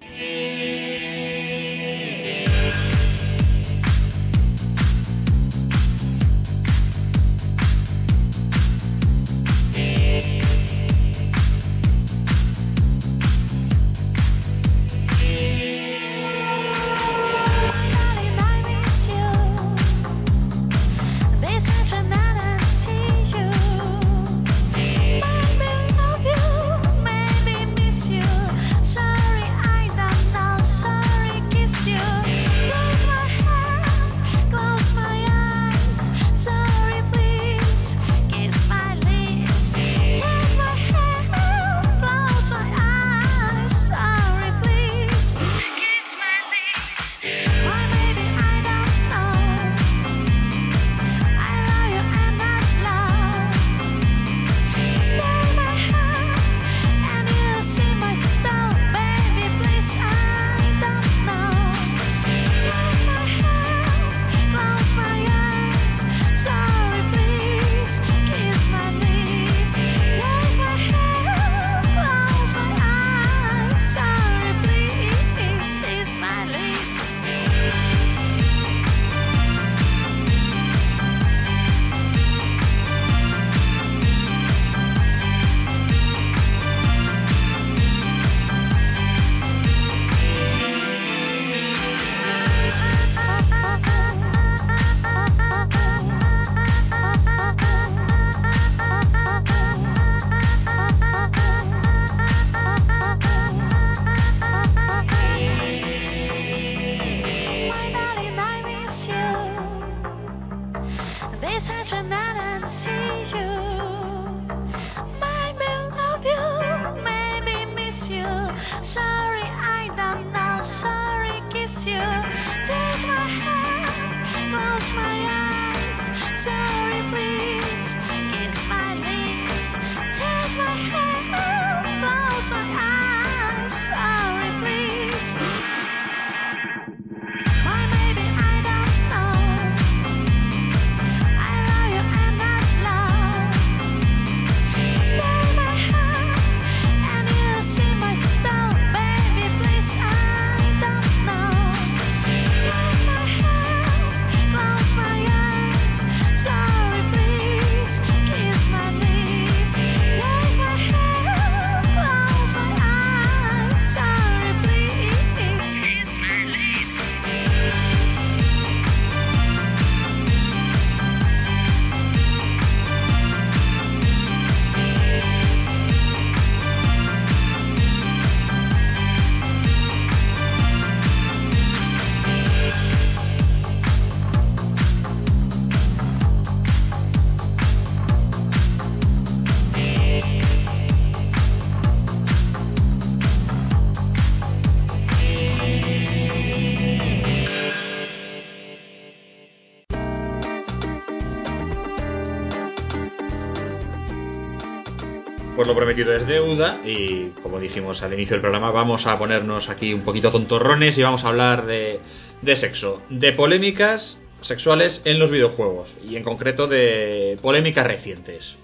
Pues lo prometido es deuda y, como dijimos al inicio del programa, vamos a ponernos aquí un poquito tontorrones y vamos a hablar de, de sexo, de polémicas sexuales en los videojuegos y en concreto de polémicas recientes.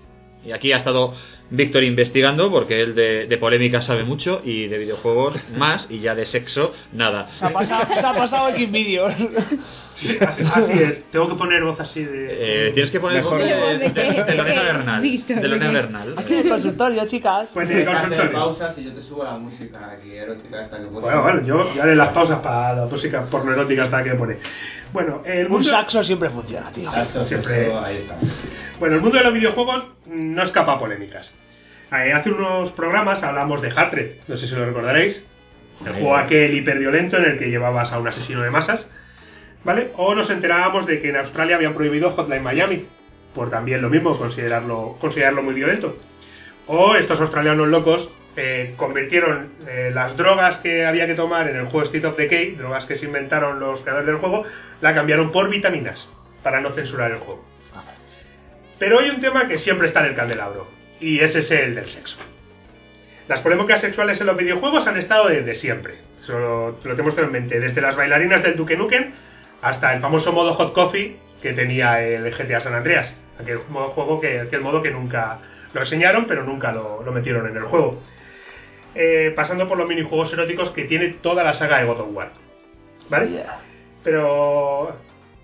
Y aquí ha estado Víctor investigando, porque él de, de polémica sabe mucho y de videojuegos más, y ya de sexo nada. Se ha pasado, se ha pasado X vídeos. Sí, así, así es. Tengo que poner voz así de. Eh, tienes que poner voz de, de, de, de, de Lorena Bernal. De Lorena Bernal. Aquí en el consultorio, chicas. Pues en el consultorio. Pausas y yo te subo la música aquí erótica esta que pone. Bueno, bueno, yo ya haré las pausas para la música pornoerótica hasta que pone. Bueno, el mundo... Un saxo siempre funciona, tío. Saxo, siempre. Eso, ahí está. Bueno, el mundo de los videojuegos no escapa a polémicas. Eh, hace unos programas hablamos de Hatred, no sé si lo recordaréis. El juego aquel hiperviolento en el que llevabas a un asesino de masas, ¿vale? O nos enterábamos de que en Australia habían prohibido Hotline Miami, por también lo mismo, considerarlo, considerarlo muy violento. O estos australianos locos eh, convirtieron eh, las drogas que había que tomar en el juego State of Decay, drogas que se inventaron los creadores del juego, la cambiaron por vitaminas, para no censurar el juego. Pero hay un tema que siempre está en el candelabro, y ese es el del sexo. Las polémicas sexuales en los videojuegos han estado desde siempre. Eso lo, lo tenemos en mente. Desde las bailarinas del Duke Nukem hasta el famoso modo Hot Coffee que tenía el G T A San Andreas. Aquel modo juego que, aquel modo que nunca lo enseñaron, pero nunca lo, lo metieron en el juego. Eh, pasando por los minijuegos eróticos que tiene toda la saga de God of War. ¿Vale? Yeah. Pero...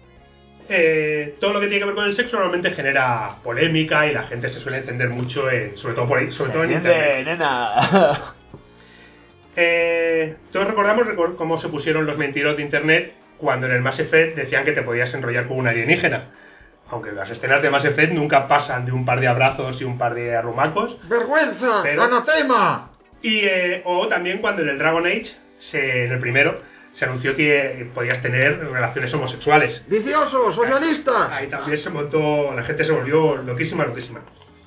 Eh, todo lo que tiene que ver con el sexo normalmente genera polémica y la gente se suele encender mucho, en, sobre todo por ahí, sobre se todo en internet. Nena. eh, todos recordamos cómo se pusieron los mentiros de internet cuando en el Mass Effect decían que te podías enrollar con un alienígena. Aunque las escenas de Mass Effect nunca pasan de un par de abrazos y un par de arrumacos. ¡Vergüenza! Pero... ¡Anatema! Y, eh, o también cuando en el Dragon Age, se, en el primero, se anunció que podías tener relaciones homosexuales. ¡Viciosos! ¡Socialistas! Ahí también se montó, la gente se volvió loquísima, loquísima.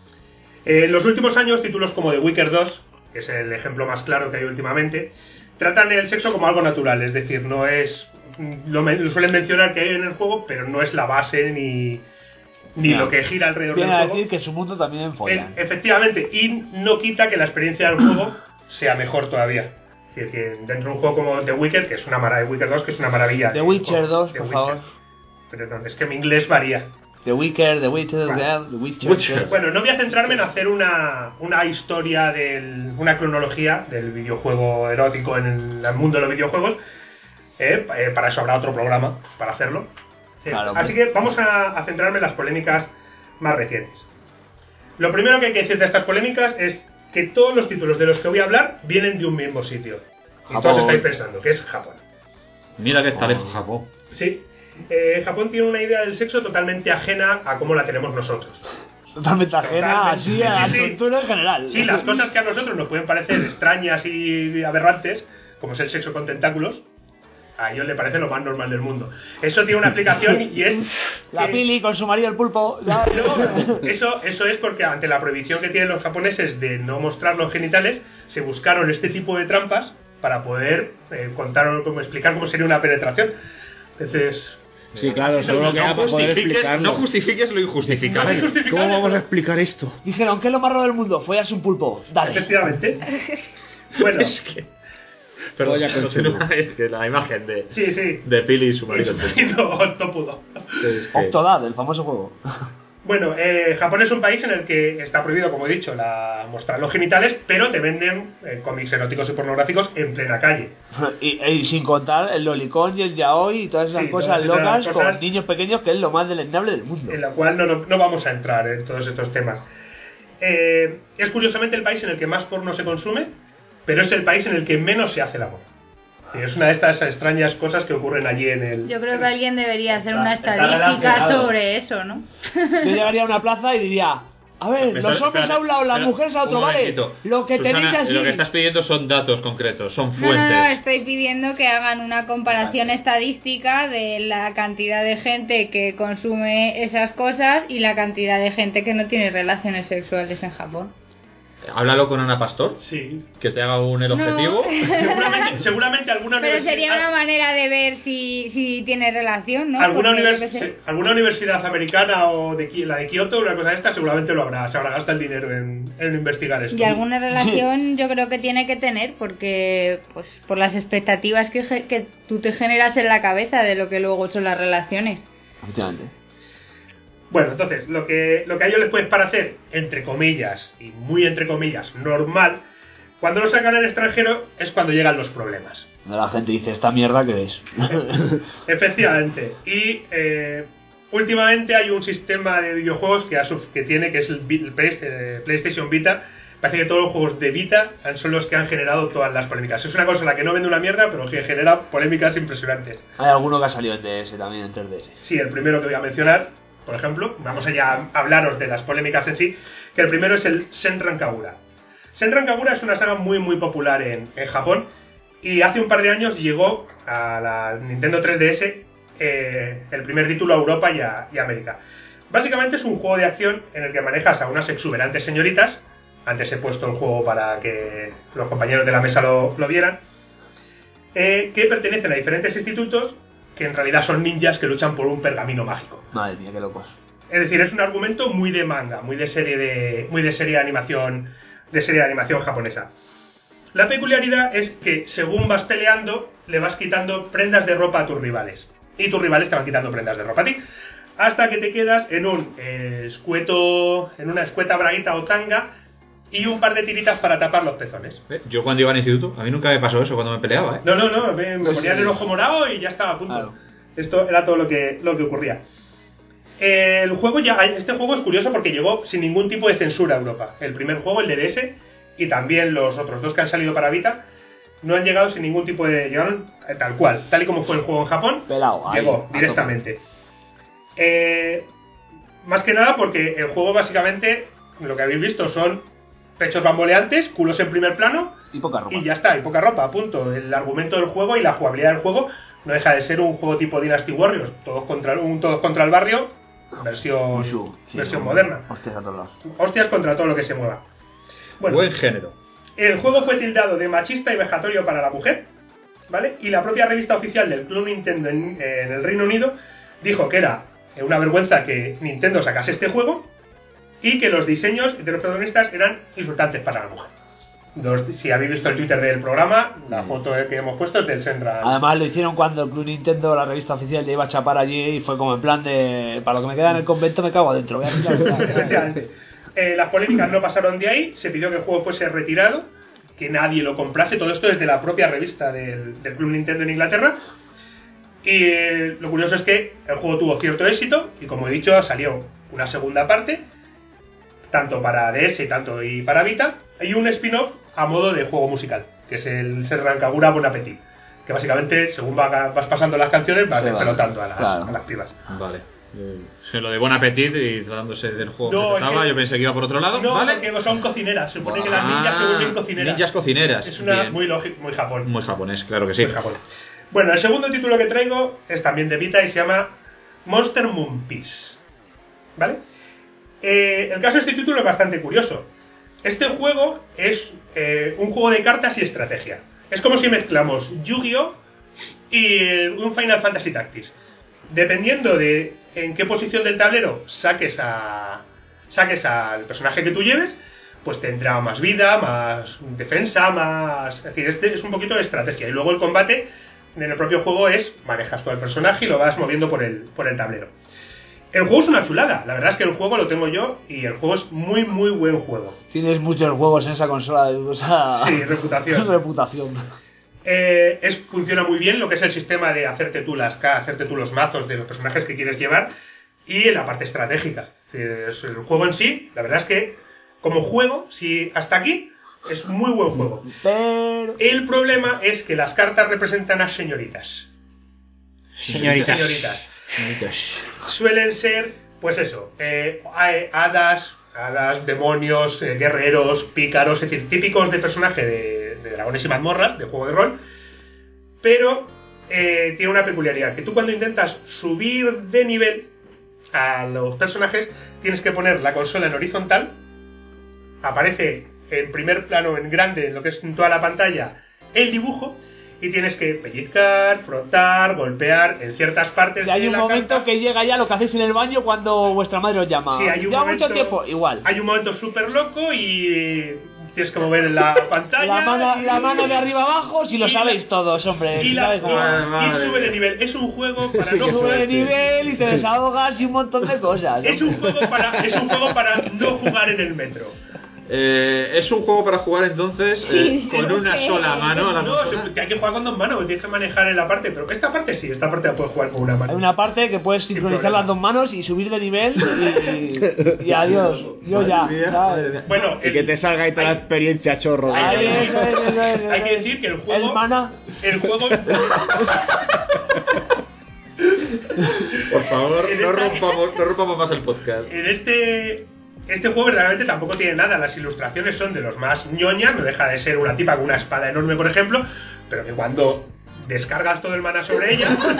Eh, en los últimos años, títulos como The Witcher dos, que es el ejemplo más claro que hay últimamente, tratan el sexo como algo natural, es decir, no es... Lo, lo suelen mencionar que hay en el juego, pero no es la base ni... ni no. lo que gira alrededor Viene del a juego. decir que su mundo también follan. E- efectivamente, y no quita que la experiencia del juego sea mejor todavía. Es decir, que dentro de un juego como The Witcher, que es una maravilla, Witcher dos, que es una maravilla. The Witcher dos, The por Witcher. favor. Pero no, es que mi inglés varía. The Witcher, The Witcher, vale. The Witcher. Witcher. Bueno, no voy a centrarme en hacer una, una historia, del, una cronología del videojuego erótico en el, el mundo de los videojuegos. Eh, eh, para eso habrá otro programa para hacerlo. Eh, claro, así que vamos a, a centrarme en las polémicas más recientes. Lo primero que hay que decir de estas polémicas es que todos los títulos de los que voy a hablar vienen de un mismo sitio. Y todos estáis pensando que es Japón. Mira que está lejos Japón. Sí. Eh, Japón tiene una idea del sexo totalmente ajena a cómo la tenemos nosotros. Totalmente ajena totalmente, así a la cultura en general. Sí, las cosas que a nosotros nos pueden parecer extrañas y aberrantes, como es el sexo con tentáculos, a ellos le parece lo más normal del mundo. Eso tiene una explicación y es... La que... Pili con su marido el pulpo. No, eso, eso es porque ante la prohibición que tienen los japoneses de no mostrar los genitales, se buscaron este tipo de trampas para poder eh, contar o como explicar cómo sería una penetración. Entonces... Sí, claro, solo lo que da para poder explicarlo. No justifiques lo injustificable. No ¿Cómo vamos a explicar esto? Dijeron, ¿qué es lo más raro del mundo? Follas un pulpo. Dale. Efectivamente. Bueno... Es que... Pero ya continúa, es que la imagen de, sí, sí. de Pili y su marido. Octopudo. Es que... Octodad, el famoso juego. Bueno, eh, Japón es un país en el que está prohibido, como he dicho, la mostrar los genitales, pero te venden eh, cómics eróticos y pornográficos en plena calle. Y, y sin contar el lolicón y el yaoi y todas esas sí, cosas todas locas esas cosas, con niños pequeños, que es lo más deleznable del mundo. En la cual no, no, no vamos a entrar en todos estos temas. Eh, es curiosamente el país en el que más porno se consume, pero es el país en el que menos se hace el amor. Y es una de estas extrañas cosas que ocurren allí en el... Yo creo que alguien debería hacer una estadística sobre eso, ¿no? Yo llegaría a una plaza y diría... A ver, los hombres a un lado, las mujeres a otro, ¿vale? Lo que Susana, tenéis así... Lo que estás pidiendo son datos concretos, son fuentes. No, no, estoy pidiendo que hagan una comparación estadística de la cantidad de gente que consume esas cosas y la cantidad de gente que no tiene relaciones sexuales en Japón. Háblalo con Ana Pastor. Sí. Que te haga un el no. objetivo. seguramente, seguramente alguna Pero universidad... sería una manera de ver si, si tiene relación, ¿no? Alguna, Porque, univers... sé... alguna universidad americana o de la de Kioto, una cosa de esta, seguramente lo habrá. Se habrá gastado el dinero en, en investigar esto. Y alguna relación yo creo que tiene que tener, porque pues por las expectativas que, que tú te generas en la cabeza de lo que luego son las relaciones. Efectivamente. Bueno, entonces, lo que, lo que a ellos les puede parecer, entre comillas, y muy entre comillas, normal, cuando lo sacan al extranjero es cuando llegan los problemas. La gente dice, ¿esta mierda qué es? Efectivamente. Y eh, últimamente hay un sistema de videojuegos que, ha, que tiene, que es el, el PlayStation Vita. Parece que todos los juegos de Vita son los que han generado todas las polémicas. Es una consola que no vende una mierda, pero que genera polémicas impresionantes. Hay alguno que ha salido en D S también, en tres D S. Sí, el primero que voy a mencionar, por ejemplo, vamos allá a hablaros de las polémicas en sí, que el primero es el Senran Kagura. Senran Kagura es una saga muy muy popular en, en Japón, y hace un par de años llegó a la Nintendo tres D S eh, el primer título a Europa y a, y a América. Básicamente es un juego de acción en el que manejas a unas exuberantes señoritas. Antes he puesto el juego para que los compañeros de la mesa lo, lo vieran, eh, que pertenecen a diferentes institutos que en realidad son ninjas que luchan por un pergamino mágico. Madre mía, qué locos. Es decir, es un argumento muy de manga, muy de serie de, muy de serie de animación, de serie de animación japonesa. La peculiaridad es que según vas peleando, le vas quitando prendas de ropa a tus rivales. Y tus rivales te van quitando prendas de ropa a ti. Hasta que te quedas en un eh, escueto, en una escueta braguita o tanga y un par de tiritas para tapar los pezones. Yo cuando iba al instituto, a mí nunca me pasó eso cuando me peleaba, ¿eh? No, no, no, me, me ponían el ojo morado y ya estaba a punto. Claro. Esto era todo lo que, lo que ocurría. El juego ya, este juego es curioso porque llegó sin ningún tipo de censura a Europa. El primer juego, el de D S, y también los otros dos que han salido para Vita, no han llegado sin ningún tipo de... Llegaron tal cual, tal y como fue el juego en Japón, Pelao, llegó ahí, directamente. Eh, más que nada porque el juego básicamente, lo que habéis visto son pechos bamboleantes, culos en primer plano y poca ropa. Y ya está, y poca ropa, punto. El argumento del juego y la jugabilidad del juego no deja de ser un juego tipo Dynasty Warriors, todos contra, un todos contra el barrio, versión, Mushu, sí, versión no, moderna. Hostias a todos lados. Hostias contra todo lo que se mueva. Bueno, buen género. El juego fue tildado de machista y vejatorio para la mujer, ¿vale? Y la propia revista oficial del Club Nintendo en, en el Reino Unido dijo que era una vergüenza que Nintendo sacase este juego y que los diseños de los protagonistas eran insultantes para la mujer. Los, si habéis visto el Twitter del programa, la foto que hemos puesto es del Senran. Además lo hicieron cuando el Club Nintendo, la revista oficial, le iba a chapar allí y fue como en plan de... Para lo que me queda en el convento me cago adentro. Efectivamente. Eh, las polémicas no pasaron de ahí, se pidió que el juego fuese retirado, que nadie lo comprase, todo esto desde la propia revista del, del Club Nintendo en Inglaterra. Y eh, lo curioso es que el juego tuvo cierto éxito y, como he dicho, salió una segunda parte, tanto para D S tanto y para Vita, y un spin-off a modo de juego musical, que es el Senran Kagura Bon Appetit, que básicamente, según va, vas pasando las canciones, vas pelotando a las, claro. a las pibas. Vale. Eh, lo de Bon Appetit y tratándose del juego no, que trataba, que, yo pensé que iba por otro lado. No, ¿vale? porque son cocineras, se supone ah, que las ninjas se vuelven cocineras. Ninjas cocineras. Es una bien. muy lógico, muy Japón. Muy japonés, claro que sí. Muy japonés. Bueno, el segundo título que traigo es también de Vita y se llama Monster Moon Piece, ¿vale? Eh, el caso de este título es bastante curioso. Este juego es eh, un juego de cartas y estrategia. Es como si mezclamos Yu-Gi-Oh! Y un Final Fantasy Tactics. Dependiendo de en qué posición del tablero saques a saques al personaje que tú lleves, pues tendrá más vida, más defensa, más... Es decir, este es un poquito de estrategia. Y luego el combate en el propio juego es, manejas todo el personaje y lo vas moviendo por el, por el tablero. El juego es una chulada, la verdad es que el juego lo tengo yo y el juego es muy muy buen juego. Tienes muchos juegos en esa consola de dudosa... Sí, reputación. reputación. Eh, es, funciona muy bien lo que es el sistema de hacerte tú las K, hacerte tú los mazos de los personajes que quieres llevar y en la parte estratégica. Es el juego en sí, la verdad es que como juego, si hasta aquí, es muy buen juego. Pero... El problema es que las cartas representan a señoritas. Señoritas. Señoritas. Suelen ser, pues eso, eh, hadas, hadas, demonios, eh, guerreros, pícaros, es decir, típicos de personaje de, de dragones y mazmorras, de juego de rol, pero eh, tiene una peculiaridad, que tú cuando intentas subir de nivel a los personajes, tienes que poner la consola en horizontal, aparece en primer plano, en grande, en lo que es en toda la pantalla, el dibujo, y tienes que pellizcar, frotar, golpear en ciertas partes. Y hay de un la momento carta. Que llega ya lo que hacéis en el baño cuando vuestra madre os llama. Sí, hay un Lleva momento, mucho tiempo, igual. Hay un momento súper loco y tienes que mover en la pantalla. La mano, la mano de arriba abajo, si lo sabéis todos, hombre. Y, si la, sabéis y, y sube de nivel. Es un juego para sí, no sube jugar de nivel y te desahogas y un montón de cosas. Es un juego para, es un juego para no jugar en el metro. Eh, es un juego para jugar entonces eh, sí, con una que... sola mano a la No, que hay que jugar con dos manos, tienes que manejar en la parte, pero esta parte sí, esta parte la puedes jugar con una mano. Hay una parte que puedes sincronizar las dos manos y subir de nivel y, y adiós, yo ya. ¿sabes? Bueno, y el... que te salga ahí toda la experiencia chorro. Hay, Ay, eso, eso, eso, eso, hay que decir que el juego... El mana... El juego... Por favor, no rompamos, no rompamos más el podcast. En este... Este juego realmente tampoco tiene nada, las ilustraciones son de los más ñoñas, no deja de ser una tipa con una espada enorme, por ejemplo, pero que cuando descargas todo el mana sobre ella... claro,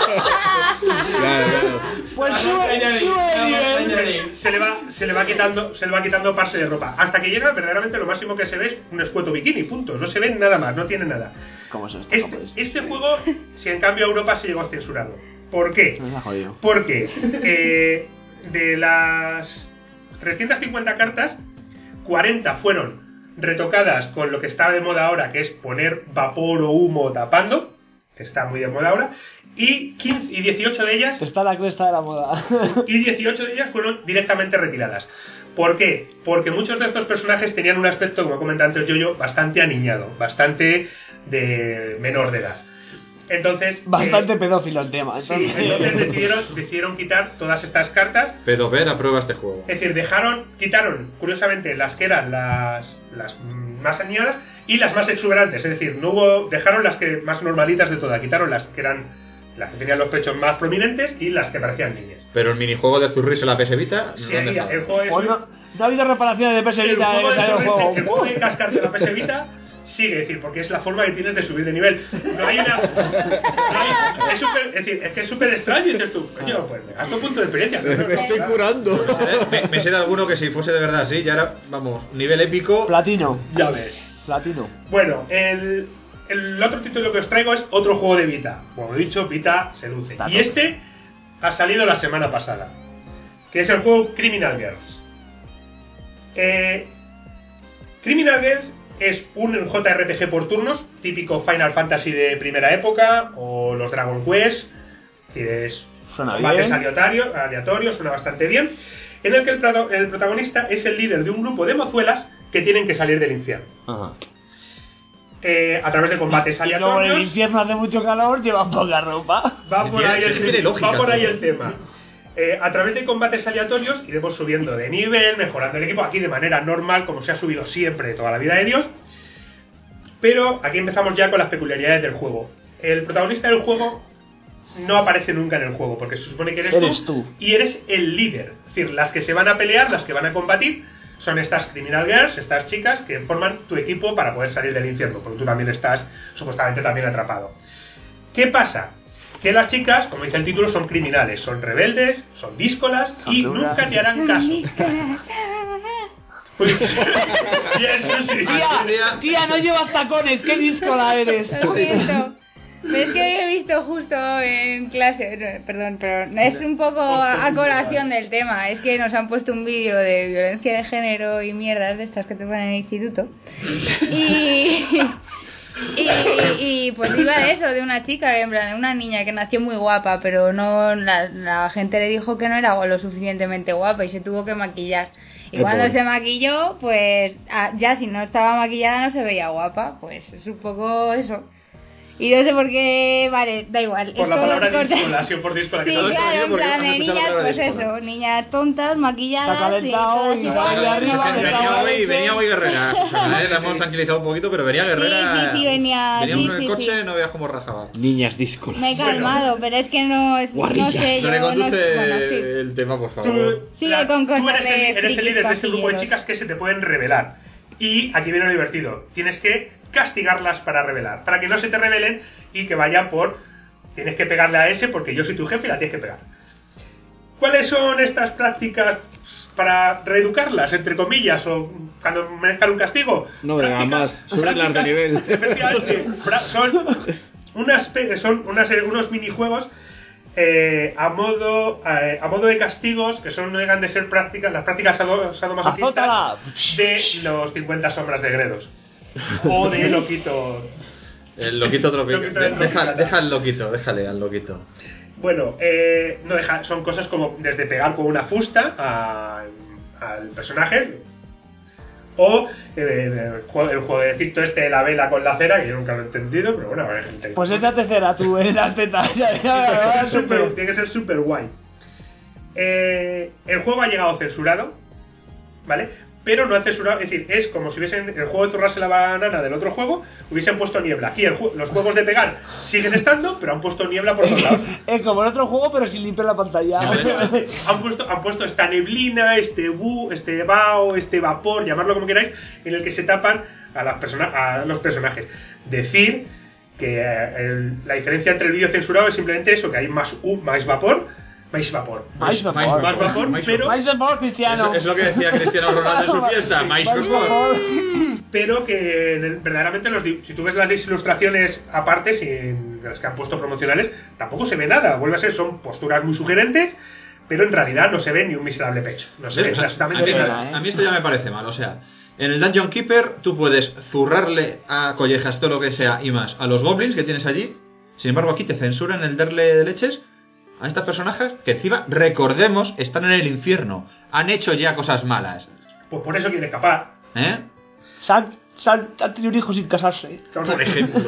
claro. Pues sube, sube se le va se le va quitando se le va quitando parte de ropa, hasta que llega verdaderamente lo máximo que se ve es un escueto bikini, punto, no se ve nada más, no tiene nada. ¿Cómo es esto? Este, este juego, si en cambio a Europa se llegó censurado. ¿Por qué? Porque eh, de las trescientas cincuenta cartas, cuarenta fueron retocadas con lo que está de moda ahora, que es poner vapor o humo tapando, que está muy de moda ahora, y, quince, y dieciocho de ellas... Está la cresta de la moda. Y dieciocho de ellas fueron directamente retiradas. ¿Por qué? Porque muchos de estos personajes tenían un aspecto, como comentaba antes Yoyo, bastante aniñado, bastante de menor de edad. Entonces... Bastante eh, pedófilo el tema. Entonces, sí, entonces decidieron, decidieron quitar todas estas cartas. Pedover aprueba este juego. Es decir, dejaron, quitaron, curiosamente, las que eran las, las más aniñadas y las más exuberantes. Es decir, no hubo, dejaron las que más normalitas de todas. Quitaron las que eran las que tenían los pechos más prominentes y las que parecían niñas. Pero el minijuego de Zurris en la P S Vita... Sí, el juego de... Pues no, no ha habido reparaciones de P S Vita en ese juego. El juego de cascar de la P S Vita... Sigue, es decir, porque es la forma que tienes de subir de nivel. No hay una. No hay, es, super, es decir, es que es súper extraño. Y dices tú, coño, pues me gasto punto de experiencia. Me, me estoy curando. me, me sé de alguno que si fuese de verdad así, ya era, vamos, nivel épico. Platino. Ya ves. Platino. Bueno, el, el otro título que os traigo es otro juego de Vita. Como he dicho, Vita seduce. Y este ha salido la semana pasada, que es el juego Criminal Girls. Eh, Criminal Girls es un J R P G por turnos, típico Final Fantasy de primera época, o los Dragon Quest, que es combates aleatorios, aleatorios, suena bastante bien, en el que el, pro el protagonista es el líder de un grupo de mozuelas que tienen que salir del infierno. Ajá. Eh, a través de combates aleatorios. Luego en el infierno hace mucho calor, lleva poca ropa. Va por ahí el, va por ahí el tema. Eh, a través de combates aleatorios iremos subiendo de nivel, mejorando el equipo, aquí de manera normal, como se ha subido siempre toda la vida de Dios. Pero aquí empezamos ya con las peculiaridades del juego. El protagonista del juego no aparece nunca en el juego, porque se supone que eres, eres tú, tú y eres el líder. Es decir, las que se van a pelear, las que van a combatir, son estas Criminal Girls, estas chicas que forman tu equipo para poder salir del infierno, porque tú también estás supuestamente también atrapado. ¿Qué pasa? Que las chicas, como dice el título, son criminales, son rebeldes, son díscolas y nunca te harán caso. Pues, y eso sí. Tía, tía, no llevas tacones, qué díscola eres. Lo siento. Pero es que he visto justo en clase, perdón, pero es un poco a colación del tema. Es que nos han puesto un vídeo de violencia de género y mierdas de estas que te ponen en el instituto. Y... Y, y pues iba de eso, de una chica, en plan, de una niña que nació muy guapa, pero no la, la gente le dijo que no era lo suficientemente guapa y se tuvo que maquillar. Y cuando se maquilló, pues ya si no estaba maquillada no se veía guapa, pues es un poco eso. Y no sé por qué, vale, da igual. Por la palabra díscola, sí, por díscola. Sí, claro, en plan de niñas, pues eso, niñas tontas, maquilladas y todas iguales. Venía hoy Guerrera, la hemos tranquilizado un poquito, pero venía Guerrera. Sí, sí, sí, venía. Venía sí, uno en el sí, coche, sí. no veas cómo rajaba. Niñas díscolas. Me he calmado, pero es que no, es, no sé, yo Reconduce no, bueno, sí. el tema, por favor. Sigue la, con cosas tú eres de el, eres el líder de este grupo de chicas que se te pueden revelar. Y aquí viene lo divertido. Tienes que castigarlas para revelar, para que no se te revelen y que vayan por... Tienes que pegarle a ese porque yo soy tu jefe y la tienes que pegar. ¿Cuáles son estas prácticas para reeducarlas, entre comillas, o cuando merezcan un castigo? No me digas más, subirlas de nivel. Efectivamente, son, unas, son unas, unos minijuegos eh, a modo eh, a modo de castigos, que son no dejan de ser prácticas, las prácticas sado- sadomasoquistas de los cincuenta sombras de Gredos. O de Loquito. El loquito otro que... Loquito del Deja, loquito. deja al loquito, déjale al loquito. Bueno, eh, no deja, son cosas como desde pegar con una fusta a- al personaje, o eh, el, juego, el jueguecito este de la vela con la cera, que yo nunca lo he entendido, pero bueno, hay gente que... Pues échate cera tú en las tetas. Ya, ya, Sí, pues, ya, tiene, que ya, ser super- ya. tiene que ser súper guay. Eh, el juego ha llegado censurado, ¿vale? Pero no ha censurado, es decir, es como si hubiesen el juego de zurrarse la banana del otro juego, hubiesen puesto niebla. Aquí el ju- los juegos de pegar siguen estando, pero han puesto niebla por todos lados. Es como en otro juego, pero sin limpiar la pantalla. han puesto han puesto esta neblina, este bu, este vaho, este vapor, llamarlo como queráis, en el que se tapan a las persona, a los personajes. Decir que eh, el- la diferencia entre el vídeo censurado es simplemente eso, que hay más u, más vapor, más vapor, Más vapor. más vapor, pero Más vapor, Cristiano. Es, es lo que decía Cristiano Ronaldo en su fiesta, más vapor. pero que en el- verdaderamente los, di- si tú ves las ilustraciones aparte, sin las que han puesto promocionales, tampoco se ve nada. Vuelve a ser, son posturas muy sugerentes, pero en realidad no se ve ni un miserable pecho. No se ve O sea, a, absolutamente mí, nada. a mí esto ya me parece mal, o sea, en el Dungeon Keeper tú puedes zurrarle a collejas todo lo que sea y más a los goblins que tienes allí. Sin embargo, aquí te censuran el darle leches a estos personajes que encima, recordemos, están en el infierno. Han hecho ya cosas malas. Pues por eso quiere escapar. ¿Eh? San, San, han tenido un hijo sin casarse. Por ejemplo.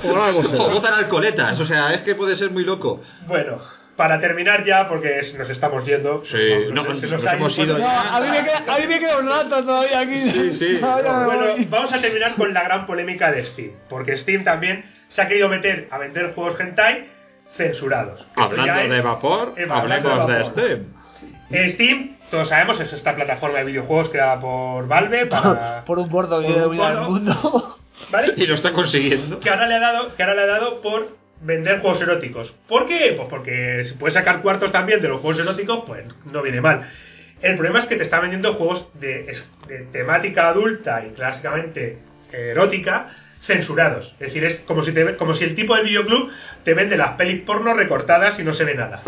O votan alcoholetas, o sea, es que puede ser muy loco. Bueno, para terminar ya, porque es- nos estamos yendo. Sí, no, se nos ha hemos ido. ido No, a, mí me queda, a mí me queda un rato todavía aquí. Sí, sí. No, ya me Bueno, voy. vamos a terminar con la gran polémica de Steam, porque Steam también se ha querido meter a vender juegos hentai censurados. Esto ya Hablando es- de vapor, eh, hablando hablemos de de vapor. Steam. En Steam, todos sabemos, es esta plataforma de videojuegos creada por Valve para... Por un gordo que por quiere un dominar el gordo, mundo. ¿vale? Y lo está consiguiendo. Que ahora le ha dado, que ahora le ha dado por vender juegos eróticos. ¿Por qué? Pues porque si puedes sacar cuartos también de los juegos eróticos, pues no viene mal. El problema es que te está vendiendo juegos de, de temática adulta y clásicamente erótica censurados. Es decir, es como si te, como si el tipo de videoclub te vende las pelis porno recortadas y no se ve nada.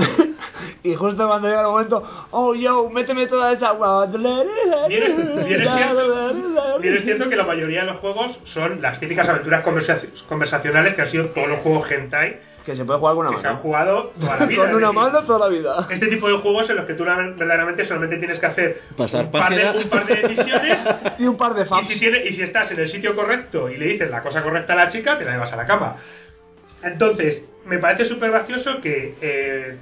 Y justo cuando llega el momento, oh yo, méteme toda esa agua. Bien es, bien es cierto, bien es cierto que la mayoría de los juegos son las típicas aventuras conversa- conversacionales que han sido todos los juegos hentai Que se puede jugar con una que se han mano. jugado toda la vida. Con una Es decir, mano toda la vida. este tipo de juegos en los que tú verdaderamente solamente tienes que hacer Pasar un, par de, página. un par de decisiones Y un par de y faps. si, tiene, y si estás en el sitio correcto y le dices la cosa correcta a la chica, te la llevas a la cama. Entonces, me parece súper gracioso que eh,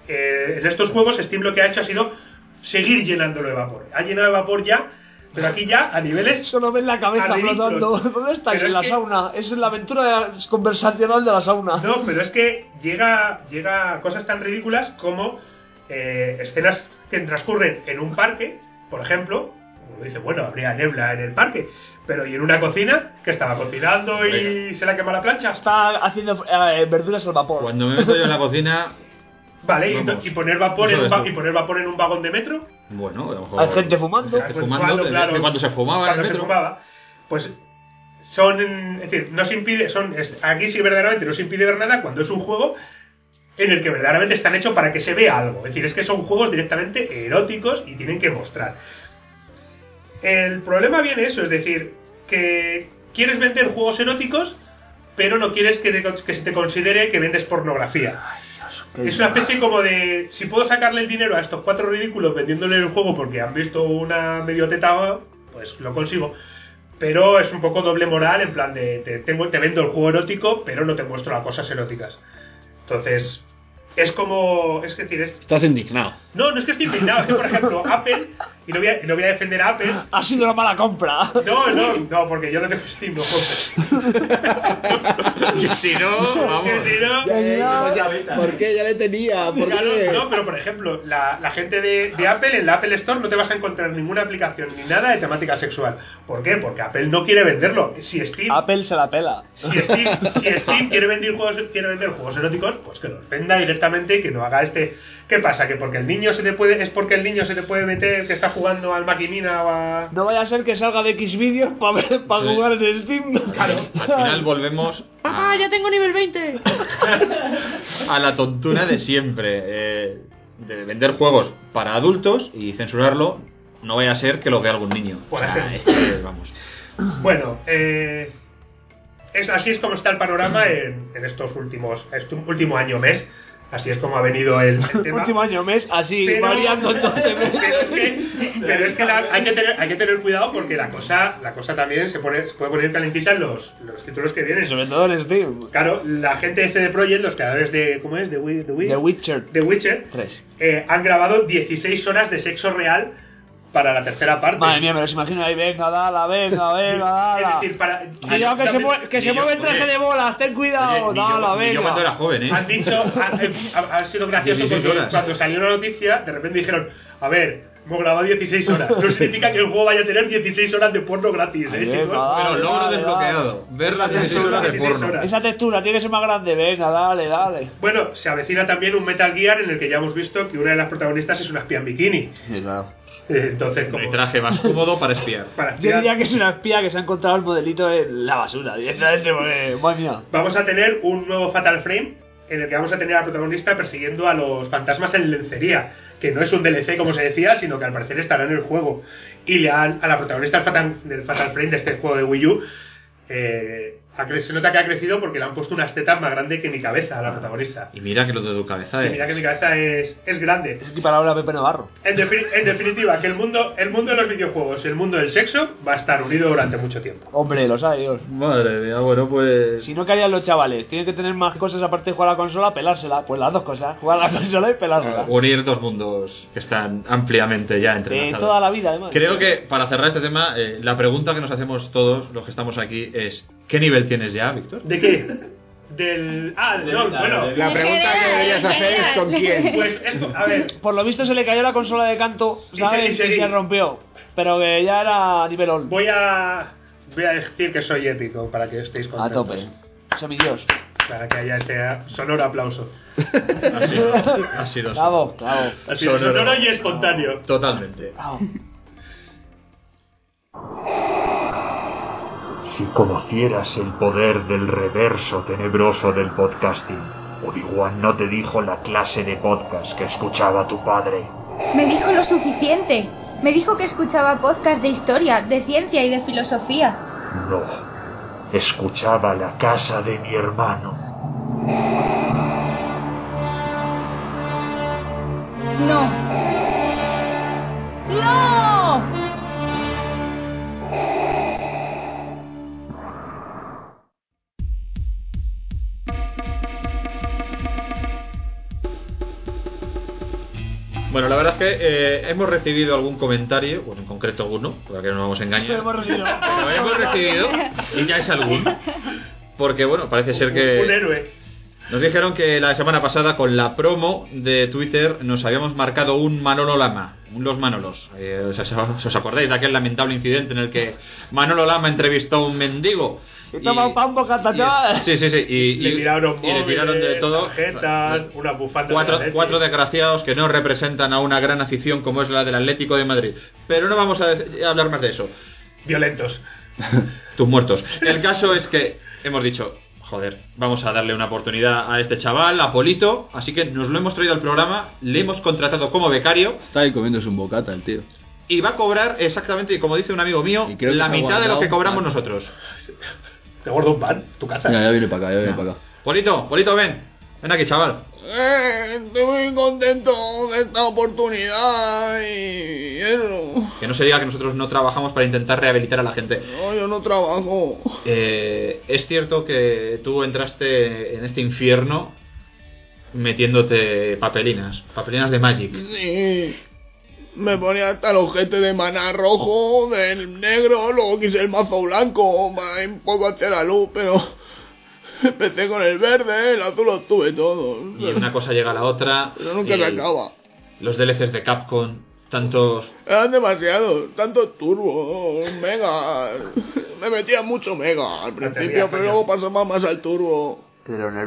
eh, en estos juegos Steam lo que ha hecho ha sido seguir llenándolo de vapor. Ha llenado de vapor ya, pero aquí ya a niveles... Solo ven la cabeza Ridículos. flotando. ¿Dónde estáis? Pero En la es que- sauna. Es la aventura conversacional de la sauna. No, pero es que llega, llega a cosas tan ridículas como eh, escenas que transcurren en un parque, por ejemplo. Uno dice, bueno, habría niebla en el parque, pero y en una cocina que estaba cocinando y se la quema la plancha. Está haciendo eh, verduras al vapor. Cuando me meto yo en la cocina, Vale, y, Vamos. y poner vapor en Eso un va- es. y poner vapor en un vagón de metro. bueno, a lo mejor... Hay gente fumando. Pues fumando, cuando, de- claro, de cuando se fumaba en cuando el se metro. fumaba, pues son, es decir, no se impide, son, es- aquí sí verdaderamente no se impide ver nada cuando es un juego en el que verdaderamente están hechos para que se vea algo. Es decir, es que son juegos directamente eróticos y tienen que mostrar. El problema viene eso, es decir, que quieres vender juegos eróticos, pero no quieres que, te- que se te considere que vendes pornografía. Es una especie como de, si puedo sacarle el dinero a estos cuatro ridículos vendiéndole el juego porque han visto una medio teta, pues lo consigo. Pero es un poco doble moral, en plan de, te, tengo, te vendo el juego erótico, pero no te muestro las cosas eróticas. Entonces, es como, es decir, es, Estás indignado. no, no es que esté indignado, es que por ejemplo, Apple, y no voy a, y no voy a defender a Apple. Ha sido una mala compra. No, no, no, porque yo no tengo Steam, no compres. Que si no, vamos. Que si no... ¿Por qué? Ya le tenía. ¿Por Claro, qué? no, pero por ejemplo, la, la gente de, de Apple, en la Apple Store no te vas a encontrar ninguna aplicación ni nada de temática sexual. ¿Por qué? Porque Apple no quiere venderlo. Si Steam, Apple se la pela. si Steam, si Steam quiere vender juegos, quiere vender juegos eróticos, pues que los venda directamente correctamente y que no haga este... ¿Qué pasa? ¿Que porque el niño se te puede... es porque el niño se te puede meter que está jugando al maquinina o a... No vaya a ser que salga de Xvideos para pa Sí. jugar en el Steam. Claro. Al final volvemos ¡Papá, ya tengo nivel veinte! a la tontuna de siempre. Eh, de vender juegos para adultos y censurarlo. No vaya a ser que lo vea algún niño. Por O sea, ejemplo. es que, vamos. Bueno, eh, es, así es como está el panorama en, en estos últimos... este último año, mes. Así es como ha venido el, el tema. Último año, mes, así, Pero- variando entonces. Pero es que, pero es que la- hay, que tener, hay que tener cuidado porque la cosa la cosa también se, pone, se puede poner calentita en los, los títulos que vienen. Sobre todo en Steam. Claro, la gente de C D Projekt, los creadores de... ¿Cómo es? De, Wi- de, Wi- The Witcher The Witcher tres. eh, han grabado dieciséis horas de sexo real para la tercera parte. Madre mía, me los imagino ahí, venga, dala, venga, venga, dala. Es decir, para... Cuidado que se mueve, que se mueve el traje de bolas, ten cuidado, dala, venga. Yo cuando era joven, ¿eh? Han dicho, ha, ha- ha sido gracioso dieciséis porque horas. cuando salió la noticia, de repente dijeron, a ver, hemos grabado dieciséis horas. No significa que el juego vaya a tener dieciséis horas de porno gratis, ¿eh, Ay, chicos? venga, dale, Pero logro dale, desbloqueado. Ver las dieciséis horas de dieciséis porno. horas. Esa textura tiene que ser más grande, venga, dale, dale. Bueno, se avecina también un Metal Gear en el que ya hemos visto que una de las protagonistas es una espía en bikini. Sí, claro. Eh, Entonces, como... El traje más cómodo para espiar. para Yo espiar, diría que es una espía que se ha encontrado el modelito en la basura, directamente, porque, madre mía. vamos a tener un nuevo Fatal Frame en el que vamos a tener a la protagonista persiguiendo a los fantasmas en lencería, que no es un D L C como se decía, sino que al parecer estará en el juego. Y le han, a la protagonista del Fatal, del Fatal Frame de este juego de Wii U, eh, ha cre- se nota que ha crecido porque le han puesto unas tetas más grandes que mi cabeza a la protagonista. Y mira que lo de tu cabeza, Y ¿eh? mira que mi cabeza es, es grande. Es equiparable a Pepe Navarro. En, defi- en definitiva, que el mundo, el mundo de los videojuegos y el mundo del sexo va a estar unido durante mucho tiempo. Hombre, lo sabe Dios. Madre mía, bueno, pues... Si no, ¿qué harían los chavales? Tienen que tener más cosas aparte de jugar a la consola, pelársela. Pues las dos cosas, jugar a la consola y pelársela. Unir dos mundos que están ampliamente ya De entrelazados. toda la vida, además. Creo que para cerrar este tema, eh, la pregunta que nos hacemos todos los que estamos aquí es: ¿qué nivel tienes ya, Víctor? ¿De qué? Del... Ah, del LOL, bueno. La pregunta que deberías hacer es con quién. Pues, es- a ver, Por lo visto se le cayó la consola de canto, Y ¿sabes? se- y Y seguí. se rompió. Pero que ya era a nivel all. voy a... Voy a decir que soy épico para que estéis A contentos. tope. Semidios. Para que haya este sonoro aplauso. Ha sido, ha sido Bravo, bravo. Así, sonoro y espontáneo. totalmente. Bravo. Si conocieras el poder del reverso tenebroso del podcasting, Obi-Wan no te dijo la clase de podcast que escuchaba tu padre. Me dijo lo suficiente. Me dijo que escuchaba podcast de historia, de ciencia y de filosofía. No, escuchaba la casa de mi hermano. No. ¡No! Bueno, la verdad es que eh, hemos recibido algún comentario, bueno, en concreto uno, porque no nos vamos a engañar. Hemos recibido. Pero hemos recibido, y ya es algún. Porque, bueno, parece ser que... Un héroe. Nos dijeron que la semana pasada con la promo de Twitter nos habíamos marcado un Manolo Lama, un Los Manolos. Eh, ¿os, os- os acordáis de aquel lamentable incidente en el que Manolo Lama entrevistó a un mendigo? Y toma un pan boca chaval. Sí, sí, sí. Y, Le y- tiraron y le móviles, tiraron de todo. tarjetas, una bufanda Cuatro, de la leche. cuatro desgraciados que no representan a una gran afición como es la del Atlético de Madrid. Pero no vamos a de- a hablar más de eso. Violentos. Tus muertos. El caso es que hemos dicho, joder, vamos a darle una oportunidad a este chaval, a Polito. Así que nos lo hemos traído al programa, le hemos contratado como becario Está ahí comiéndose un bocata el tío. y va a cobrar exactamente, como dice un amigo mío, creo que la se ha mitad de lo guardado que cobramos un pan. nosotros. ¿Te guardo un pan? ¿Tu casa? Ya, ya viene para acá, ya viene para acá. Polito, Polito, ven. Ven aquí, chaval. Eh, estoy muy contento de esta oportunidad y eso. Que no se diga que nosotros no trabajamos para intentar rehabilitar a la gente. No, yo no trabajo. Eh, es cierto que tú entraste en este infierno metiéndote papelinas, papelinas de Magic. Sí. Me ponía hasta el ojete de maná rojo, del negro, luego quise el mazo blanco para ir un poco hacia la luz, pero empecé con el verde, el azul los tuve todos. Y una cosa llega a la otra. Pero nunca y se acaba. Los D L Cs de Capcom, tantos... Eran demasiados, tantos turbos, mega. Me metía mucho mega al principio, pero luego pasaba más al turbo. De los nervios.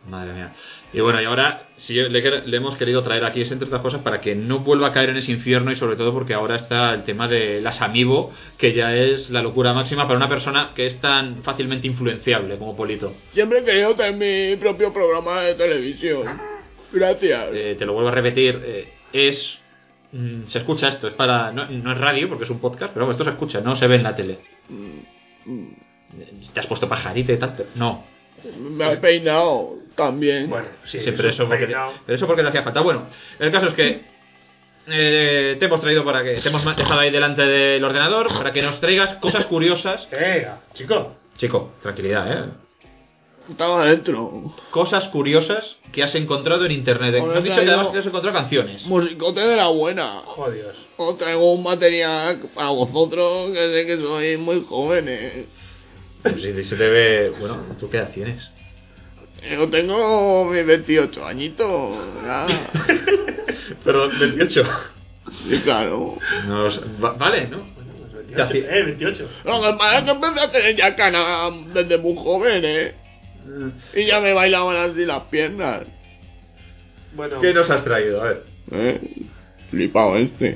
Madre mía. Y bueno, y ahora sí le, le hemos querido traer aquí, es entre otras cosas, para que no vuelva a caer en ese infierno y sobre todo porque ahora está el tema de las amiibo, que ya es la locura máxima para una persona que es tan fácilmente influenciable como Polito. Siempre he querido tener mi propio programa de televisión. Gracias. Eh, te lo vuelvo a repetir, eh, es... Mm, se escucha esto, es para no, no es radio porque es un podcast, pero esto se escucha, no se ve en la tele. Mm. ¿Te has puesto pajarita y tal? No. Me has peinado también. Bueno, sí, sí, pero eso porque, pero eso porque te hacía falta. Bueno, el caso es que eh, te hemos traído para que te hemos dejado ahí delante del ordenador para que nos traigas cosas curiosas. Venga, chico. Chico, tranquilidad, eh. Estaba adentro. Cosas curiosas que has encontrado en internet. Bueno, has dicho que además te has encontrado canciones. Musicote de la buena. Joder. Os traigo un material para vosotros que sé que sois muy jóvenes. Pues sí, se te ve... Bueno, ¿tú qué edad tienes? Yo tengo mis veintiocho añitos. Ya. Pero veintiocho. Sí, claro. Nos, va, vale, ¿no? veintiocho, eh, veintiocho. Lo que pasa es que empecé a tener ya canas desde muy joven, ¿eh? Y ya me bailaban así las piernas. Bueno. ¿Qué nos has traído? A ver. ¿Eh? Flipado este.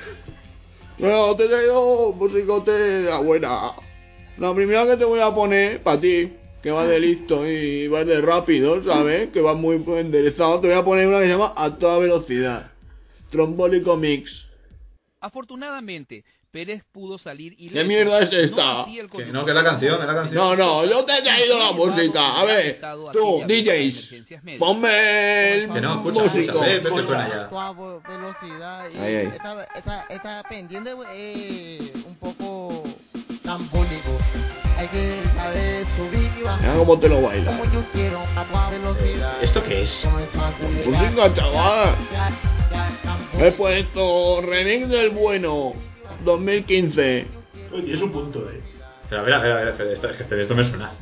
Bueno, te he traído musicote de la buena. La primera que te voy a poner, para ti, que va de listo y vas de rápido, ¿sabes? Que va muy enderezado. Te voy a poner una que se llama A Toda Velocidad. Trombólico Mix. Afortunadamente, Pérez pudo salir y... ¿Qué mierda es esta? Que no, que es la canción, es la canción. No, no, yo te he traído la música. A ver, tú, D Js, ponme el que no, escucha, músico. Escucha, ve, ve que suena ya. Toda velocidad. Y ahí, ahí. Esta, esta, esta pendiente es un poco tambólico. Hay que saber subir y bajar. Mira cómo te lo baila. Como yo quiero, a toda velocidad. ¿Esto qué es? Música, chaval. He puesto remix del bueno. dos mil quince. Uy, tienes un punto, eh. Pero a ver, a ver, a ver, espera, esto, es que esto me suena.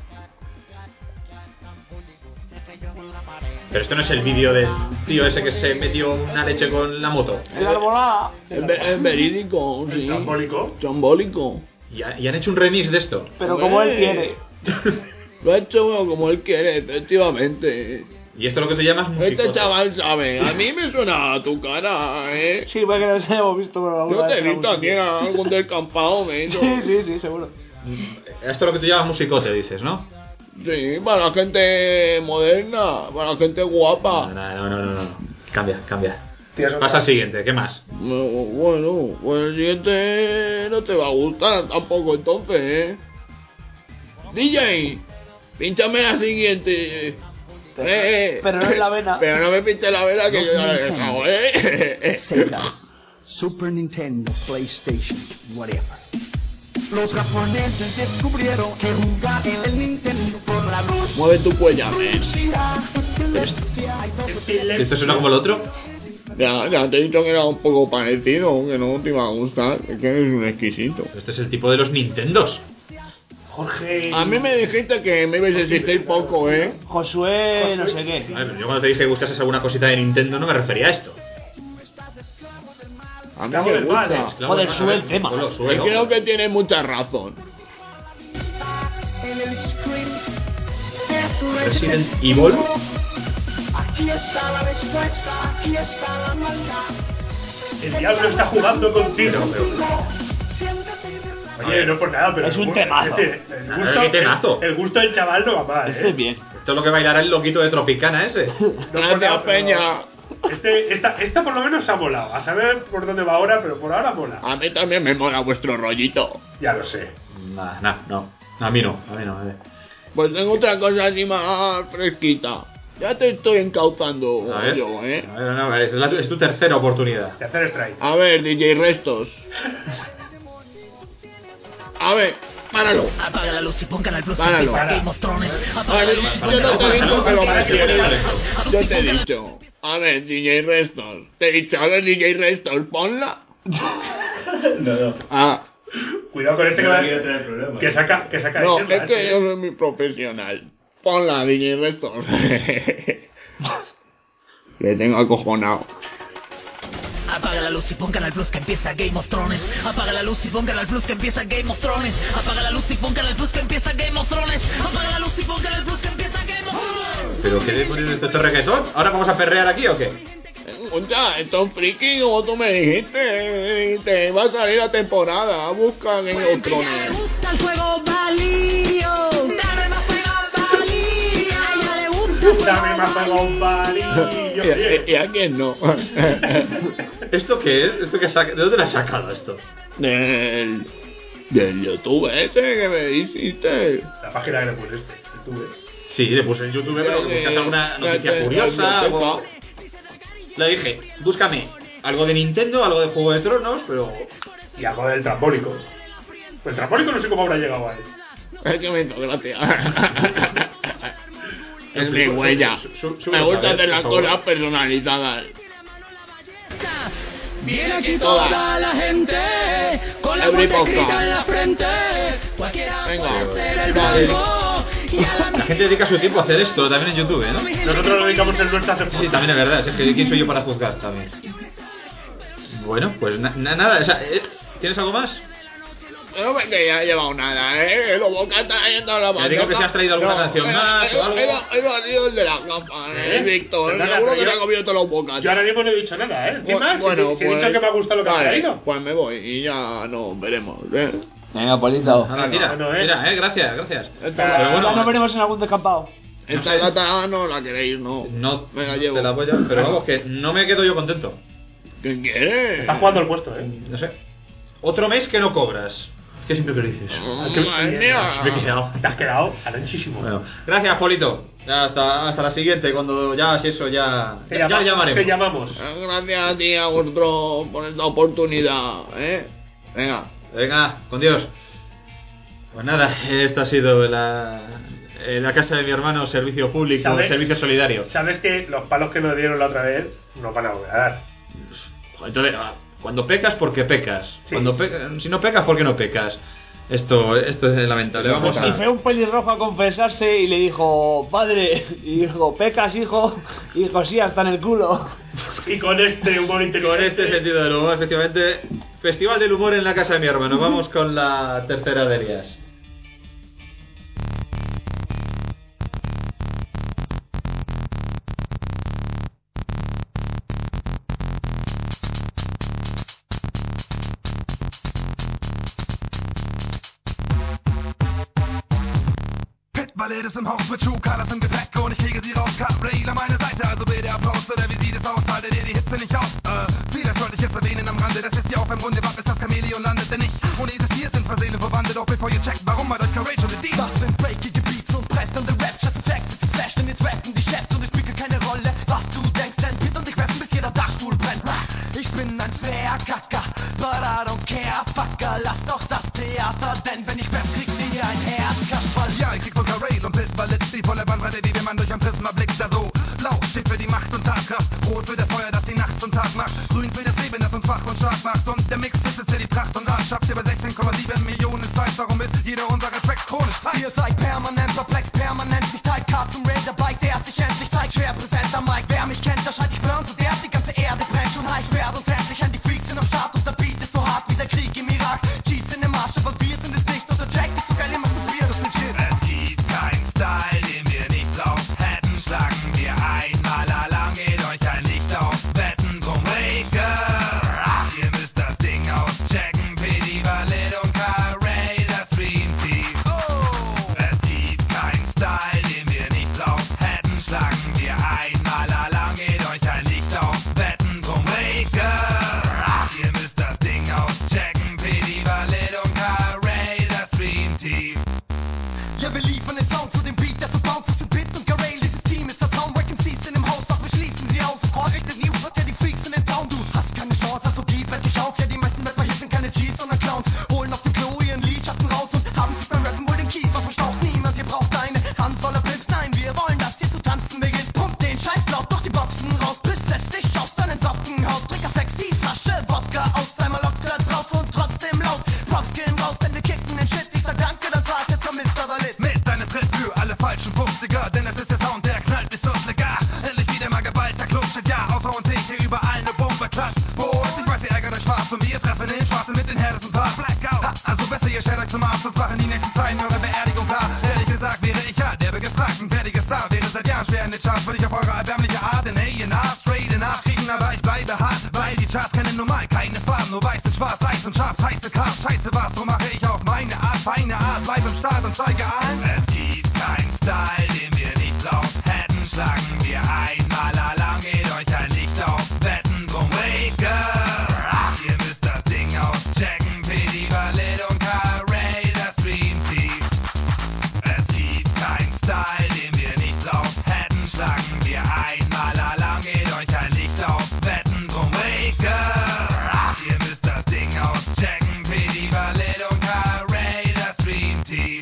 Pero esto no es el vídeo del tío ese que se metió una leche con la moto. El arbolá. Es, ve es verídico, sí. Chambólico. Chambólico. ¿Y, ha, ¿Y han hecho un remix de esto? Pero como él quiere. Lo ha hecho bueno, como él quiere, efectivamente. ¿Y esto es lo que te llamas musicote? Este chaval sabe. A mí me suena a tu cara, ¿eh? Sí, porque no nos hemos visto por alguna Yo te he vez visto aquí en algún descampado, ¿eh? Sí, sí, sí, seguro. Esto es lo que te llamas musicote, dices, ¿no? Sí, para la gente moderna, para la gente guapa. No, no, no, no, no. Cambia, cambia. Pasa al siguiente, ¿qué más? No, bueno, pues el siguiente no te va a gustar tampoco entonces, ¿eh? D J, pínchame la siguiente. Pero, eh, pero no en la vena. Pero no me pinche la vena que yo ya la he dejado, ¿eh? Sega, Super Nintendo, PlayStation, whatever. Los japoneses descubrieron que jugar en el Nintendo por la luz. Mueve tu cuello, ¿eh? ¿Esto suena como el otro? Ya, ya te he dicho que era un poco parecido, que no te iba a gustar, es que eres un exquisito. Este es el tipo de los Nintendos. Jorge... A mí me dijiste que me ibas a existir poco, ¿eh? Josué, no sé qué. A ver, pero yo cuando te dije que buscases alguna cosita de Nintendo no me refería a esto. A mí me gusta. Joder, sube el tema. Y creo que tienes mucha razón. Resident Evil. Aquí está la respuesta, aquí está la maldad. El diablo está jugando contigo. Oye, no por nada, pero es un temazo. El, el, gusto, ¿Qué temazo? El, el gusto del chaval no va mal, Este ¿eh? es bien. Esto es lo que bailará el loquito de Tropicana ese. No Gracias, Peña. Este, esta, esta por lo menos ha molado. A saber por dónde va ahora, pero por ahora mola. A mí también me mola vuestro rollito. Ya lo sé. Nah, nah, no. A mí no, a mí no. A ver. Pues tengo otra cosa así más fresquita. Ya te estoy encauzando A ver. yo, ¿eh? A ver, no, es, la, es tu tercera oportunidad. Tercer strike. A ver, D J Restos. A ver, páralo. Apaga la luz y pongan al plus. Páralo. Game of Thrones. A ver, yo no te he dicho que lo metieras. Yo te he dicho. A ver, D J Restos. Te he dicho, a ver, D J Restos, ponla. No, no. Ah. Cuidado con este que, No va, quiero tener problemas. que saca, que saca No, de es que yo soy muy profesional. Ponla, D J Restos. Le tengo acojonado. Apaga la luz y pongan al plus que empieza Game of Thrones. Apaga la luz y pongan al plus que empieza Game of Thrones. Apaga la luz y pongan al plus que empieza Game of Thrones. Apaga la luz y pongan al plus que empieza Game of Thrones. ¿Pero qué demonios es esto, reggaetón? ¿Ahora vamos a perrear aquí o qué? Escucha, esto es friki, como tú me dijiste. Te va a salir la temporada. Busca en los trones. gusta el juego balío. Dame más juego balío. A ella le gusta el juego Dame más juego balío. ¿Y, y a quién no? ¿Esto qué es? ¿Esto qué saca? ¿De dónde lo has sacado esto? Del, del YouTube ese que me hiciste. La página que le pusiste, YouTube. Sí, le puse en YouTube, pero que buscas alguna noticia curiosa, algo... Le dije, búscame algo de Nintendo, algo de Juego de Tronos, pero... Y algo del trambólico. Pues el trambólico no sé cómo habrá llegado a él. Es que me hizo gracia. Es mi huella. Me gusta hacer las cosas personalizadas. Viene aquí toda la gente con la muerte escrita en la frente. Cualquiera puede ser el banco. La gente dedica su tiempo a hacer esto también en YouTube, ¿no? Nosotros lo dedicamos el nuestro a hacer. Sí, también es verdad. Es que ¿quién soy yo para juzgar también? Bueno, pues na nada. O sea, ¿tienes algo más? No me he llevado nada, ¿eh? Lo boca está yendo a la bandeja. Te digo que si has traído alguna no, canción era, más era, o algo. Era valido el de las gafas, ¿eh? Víctor. Seguro que me ha comido todos los bocatas. Yo ahora mismo no he dicho nada, ¿eh? ¿Qué Bu más? Bueno, si, si pues, he dicho que me ha gustado lo que vale, has traído. Pues me voy y ya nos veremos, ¿eh? Venga, Polito. Ahora, tira, bueno, eh. mira, eh, gracias, gracias. Esta Pero bueno, nos veremos en algún descampado. Esta no lata no la queréis, no. No, me la llevo. Te la voy a... Pero vamos, que no me quedo yo contento. ¿Qué quieres? Estás jugando el puesto, ¿eh? No sé. Otro mes que no cobras. ¿Qué siempre que dices? Oh, ¿Qué... Me he quedado, te has quedado anchísimo. Bueno, gracias, Polito. Ya hasta, hasta la siguiente, cuando ya, si eso, ya. Te ya, llama, ya llamaremos. Te llamamos. Gracias a ti, a vosotros, por esta oportunidad, ¿eh? Venga. Venga, con Dios. Pues nada, esta ha sido la. En la casa de mi hermano, servicio público, ¿Sabes? servicio solidario. Sabes que los palos que nos dieron la otra vez nos van a volver a dar. Entonces, cuando pecas, porque pecas. Sí. Cuando pe si no pecas, porque no pecas. Esto, esto es lamentable. Vamos a... Y fue un pelirrojo a confesarse y le dijo, padre, y dijo, ¿pecas, hijo? Y dijo, sí, hasta en el culo. Y con este humor inteligente. Con este sentido del humor, efectivamente. Festival del humor en la casa de mi hermano. Vamos con la tercera de ellas. Ballett ist im Haus mit Schuhkarlas im Gepäck und ich hege sie raus. Carplay an meiner Seite, also bitte Applaus. Oder wie sieht es aus? Haltet ihr die Hitze nicht aus? Äh, vielleicht sollte ich es erwähnen am Rande. Das ist ja auch im Grunde, was ist das Chamäleon landet denn nicht? Und ihr hier sind Verseelen verwandelt, doch bevor ihr checkt, warum hat euch Courage und die was sind breakige Beats und presst und der Rap just Facts, es ist Flash, denn jetzt rappen die Chefs und es spielt keine Rolle, was du denkst, denn Pit und ich rappen, bis jeder Dachstuhl brennt. Ich bin ein Verkacker, but I don't care, Fucker, lass doch das Theater, denn wenn ich rap, kriegt ihr ein Herzkasperl. Ja, ich krieg von Courage und Pit Ballett, die volle Bandbreite, die der Mann durch ein Prisma blickt, da so. Blau steht für die Macht und Tatkraft, rot für das Feuer, das die Nacht und Tag macht, grün für das Leben, das uns wach und stark macht, und der Mix, das ist ja die Pracht und Herrschaft über sechzehn Komma sieben Millionen Zeit, darum ist jeder unser Respekt chronisch. Ihr seid permanent perplex, permanent sich Teil, Card zum Raider Bike, der sich endlich zeigt, schwer präsent am Mic, wer mich kennt, da schreit ich Burn, so der die ganze Erde brennt und heiß werd und fertig an die Freaks sind am Start und der Beat ist so hart wie der Krieg im Irak, Cheats in dem Marsch, was wir sind es nicht, und der Jack ist so geil, ihr macht es wir, das ist Shit. Es gibt keinen Style, den wir nicht drauf hätten, schlagen wir einmal Alarm, geht euch ein Licht auf, Wetten drum Breaker, ihr müsst das Ding auschecken, P D Ballett und K-Ray, das Dream Team. Oh. Es gibt keinen Style, den wir nicht drauf hätten, schlagen wir einmal Alarm, geht euch ein Licht auf, Wetten drum Breaker, ihr müsst das Ding auschecken, P D Ballett und K-Ray, das Dream Team. Ja, wir liefern den Sound zu dem Beat, der so bounce für Bit und Garrail. Dieses Team ist der Town, Wrecking Seats in dem Haus, doch wir schließen sie aus. Vorrichtet News, hat ja die Freaks in den Town. Du hast keine Chance, also gib endlich auf. Ja, die meisten Rapper hier sind keine Cheats, sondern Clowns. Holen auf dem Klo ihren Lidschatten raus und haben sich beim Rappen wohl den Kiefer verstaucht. Niemand hier braucht eine Hand voller Pips, nein, wir wollen, dass hier zu tanzen beginnt. Pumpt den Scheißlauf durch die Boxen raus, bis es dich aus deinen Socken haut. Trinker Sex, die Flasche, Wodka aus, einmal locker drauf und trotzdem laut. Props gehen raus, denn wir kicken den Shit. Ich sag danke, das war's jetzt von Mister Ballett. Mit deinem Tritt für alle falschen fünfziger, denn es ist der Sound, der knallt bis aufs Legar. Endlich wieder mal geballter Club steht ja, außer uns ich hier überall ne Bombe klatscht. Boys, ich weiß, ihr ärgert euch Spaß und wir treffen den Schwarzen mit den härtesten Parts. Blackout, ha, also besser ihr schert euch zum Arzt, sonst machen die nächsten Zeiten eure Beerdigung klar. Ehrlich gesagt wäre ich ja der begefragt, ein fertiger Star, wäre seit Jahren schwer in den Charts will ich auf eure erbärmliche Art in A und R straight nachkriegen, aber ich bleibe hart, weil die Charts kennen normal keine Farben, nur weiß und schwarz, weiß und scharf, heiße Kraft, scheiße was, so mache ich auf meine Art, feine Art, bleib im Start und zeige allen. Es gibt keinen Style, den wir nicht drauf hätten, schlagen wir einmal Alarm, geht euch ein Licht auf, Wetten drum, wake up, ihr müsst das Ding auschecken, P D Valid und K-Ray, das Dream Team. Es gibt keinen Style, den wir nicht drauf hätten, schlagen wir einmal Alarm, geht euch ein Licht auf, Wetten drum, wake up, ihr müsst das Ding auschecken, P D Valid und K-Ray, das Dream Team.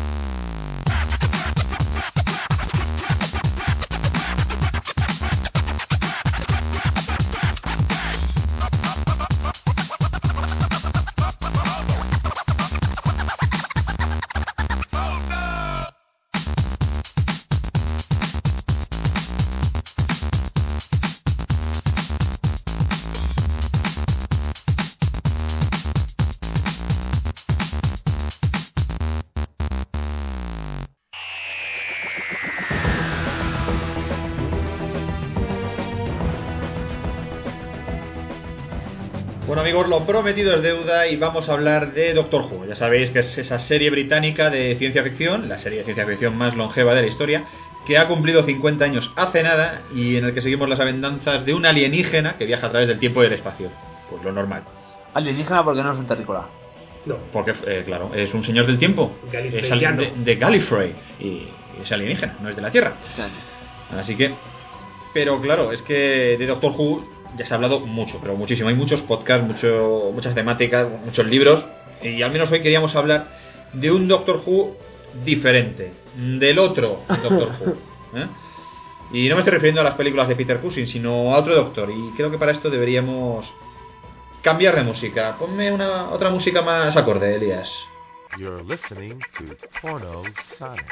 Bueno amigos, lo prometido es deuda y vamos a hablar de Doctor Who. Ya sabéis que es esa serie británica de ciencia ficción, la serie de ciencia ficción más longeva de la historia, que ha cumplido cincuenta años hace nada y en el que seguimos las aventuras de un alienígena que viaja a través del tiempo y del espacio. Pues lo normal. Alienígena porque no es un terrícola. No. Porque, eh, claro, es un señor del tiempo. Es al- de, de Gallifrey y es alienígena, no es de la Tierra. Así que... Pero claro, es que de Doctor Who ya se ha hablado mucho, pero muchísimo. Hay muchos podcasts, mucho, muchas temáticas, muchos libros. Y al menos hoy queríamos hablar de un Doctor Who diferente, del otro Doctor Who. ¿eh? Y no me estoy refiriendo a las películas de Peter Cushing, sino a otro Doctor. Y creo que para esto deberíamos cambiar de música. Ponme una otra música más acorde, Elías. You're listening to Porno Sonic.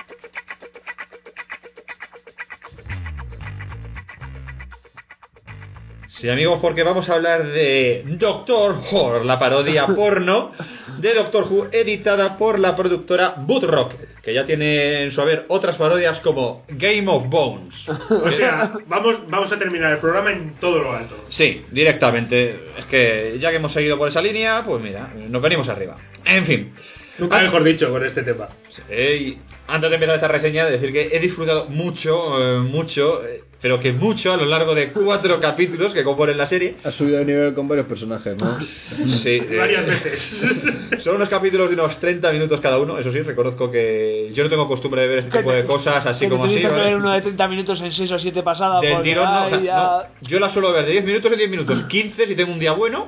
Sí, amigos, porque vamos a hablar de Doctor Who, la parodia porno de Doctor Who, editada por la productora Boot Rocket, que ya tiene en su haber otras parodias como Game of Bones. O sea, vamos, vamos a terminar el programa en todo lo alto. Sí, directamente. Es que ya que hemos seguido por esa línea, pues mira, nos venimos arriba. En fin. Nunca mejor dicho con este tema. Sí, antes de empezar esta reseña, de decir que he disfrutado mucho, eh, mucho, eh, pero que mucho a lo largo de cuatro capítulos que componen la serie. Has subido de nivel con varios personajes, ¿no? Sí, eh, Varias veces. Son unos capítulos de unos treinta minutos cada uno. Eso sí, reconozco que yo no tengo costumbre de ver este tipo de cosas así Que como te así. dices ¿vale? ver uno de treinta minutos en seis o siete pasadas. Del porque, tirón no, o sea, ay, ya... no. Yo la suelo ver de diez minutos en diez minutos, quince si tengo un día bueno.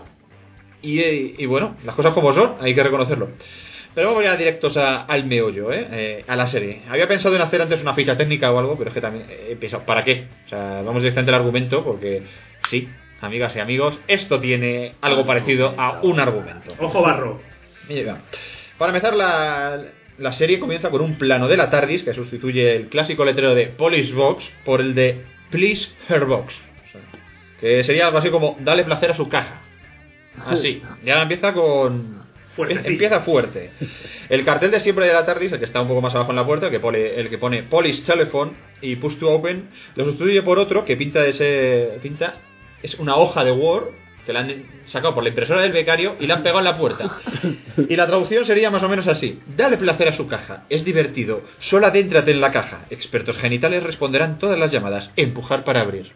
Y, y, y bueno, las cosas como son, hay que reconocerlo. Pero vamos ya directos a, al meollo, ¿eh? ¿eh? A la serie. Había pensado en hacer antes una ficha técnica o algo, pero es que también he pensado, ¿para qué? O sea, vamos directamente al argumento, porque sí, amigas y amigos, esto tiene algo parecido a un argumento. Ojo barro. Mira, para empezar, la, la serie comienza con un plano de la TARDIS que sustituye el clásico letrero de Police Box por el de Please Her Box. O sea, que sería algo así como dale placer a su caja. Así. Y ahora empieza con... Fuertecillo. Empieza fuerte. El cartel de siempre de la TARDIS, el que está un poco más abajo en la puerta, el que pone, el que pone Police Telephone y Push to Open, lo sustituye por otro que pinta ese pinta es una hoja de Word que la han sacado por la impresora del becario y la han pegado en la puerta. Y la traducción sería más o menos así: dale placer a su caja, es divertido, solo adéntrate en la caja, expertos genitales responderán todas las llamadas, empujar para abrir.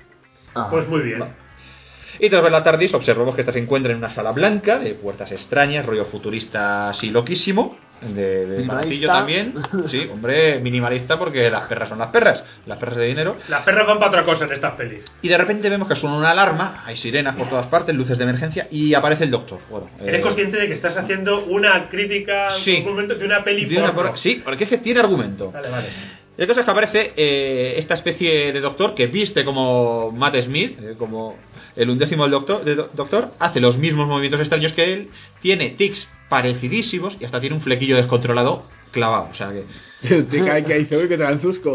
Pues muy bien. Va. Y tras ver la TARDIS observamos que esta se encuentra en una sala blanca de puertas extrañas, rollo futurista así loquísimo, de, de baratillo también. Sí, hombre, minimalista porque las perras son las perras, las perras de dinero. Las perras van para otra cosa en estas pelis. Y de repente vemos que suena una alarma, hay sirenas por todas partes, luces de emergencia y aparece el doctor. Bueno, ¿Eres eh, consciente de que estás haciendo una crítica Sí. un argumento de una peli de una porno? por- Sí, porque es que tiene argumento. Vale, vale. El caso es que aparece eh, esta especie de doctor que viste como Matt Smith, eh, como el undécimo del doctor, de do- doctor, hace los mismos movimientos extraños que él, tiene tics parecidísimos y hasta tiene un flequillo descontrolado clavado. O sea que Te cae que dice, uy, que tranzusco.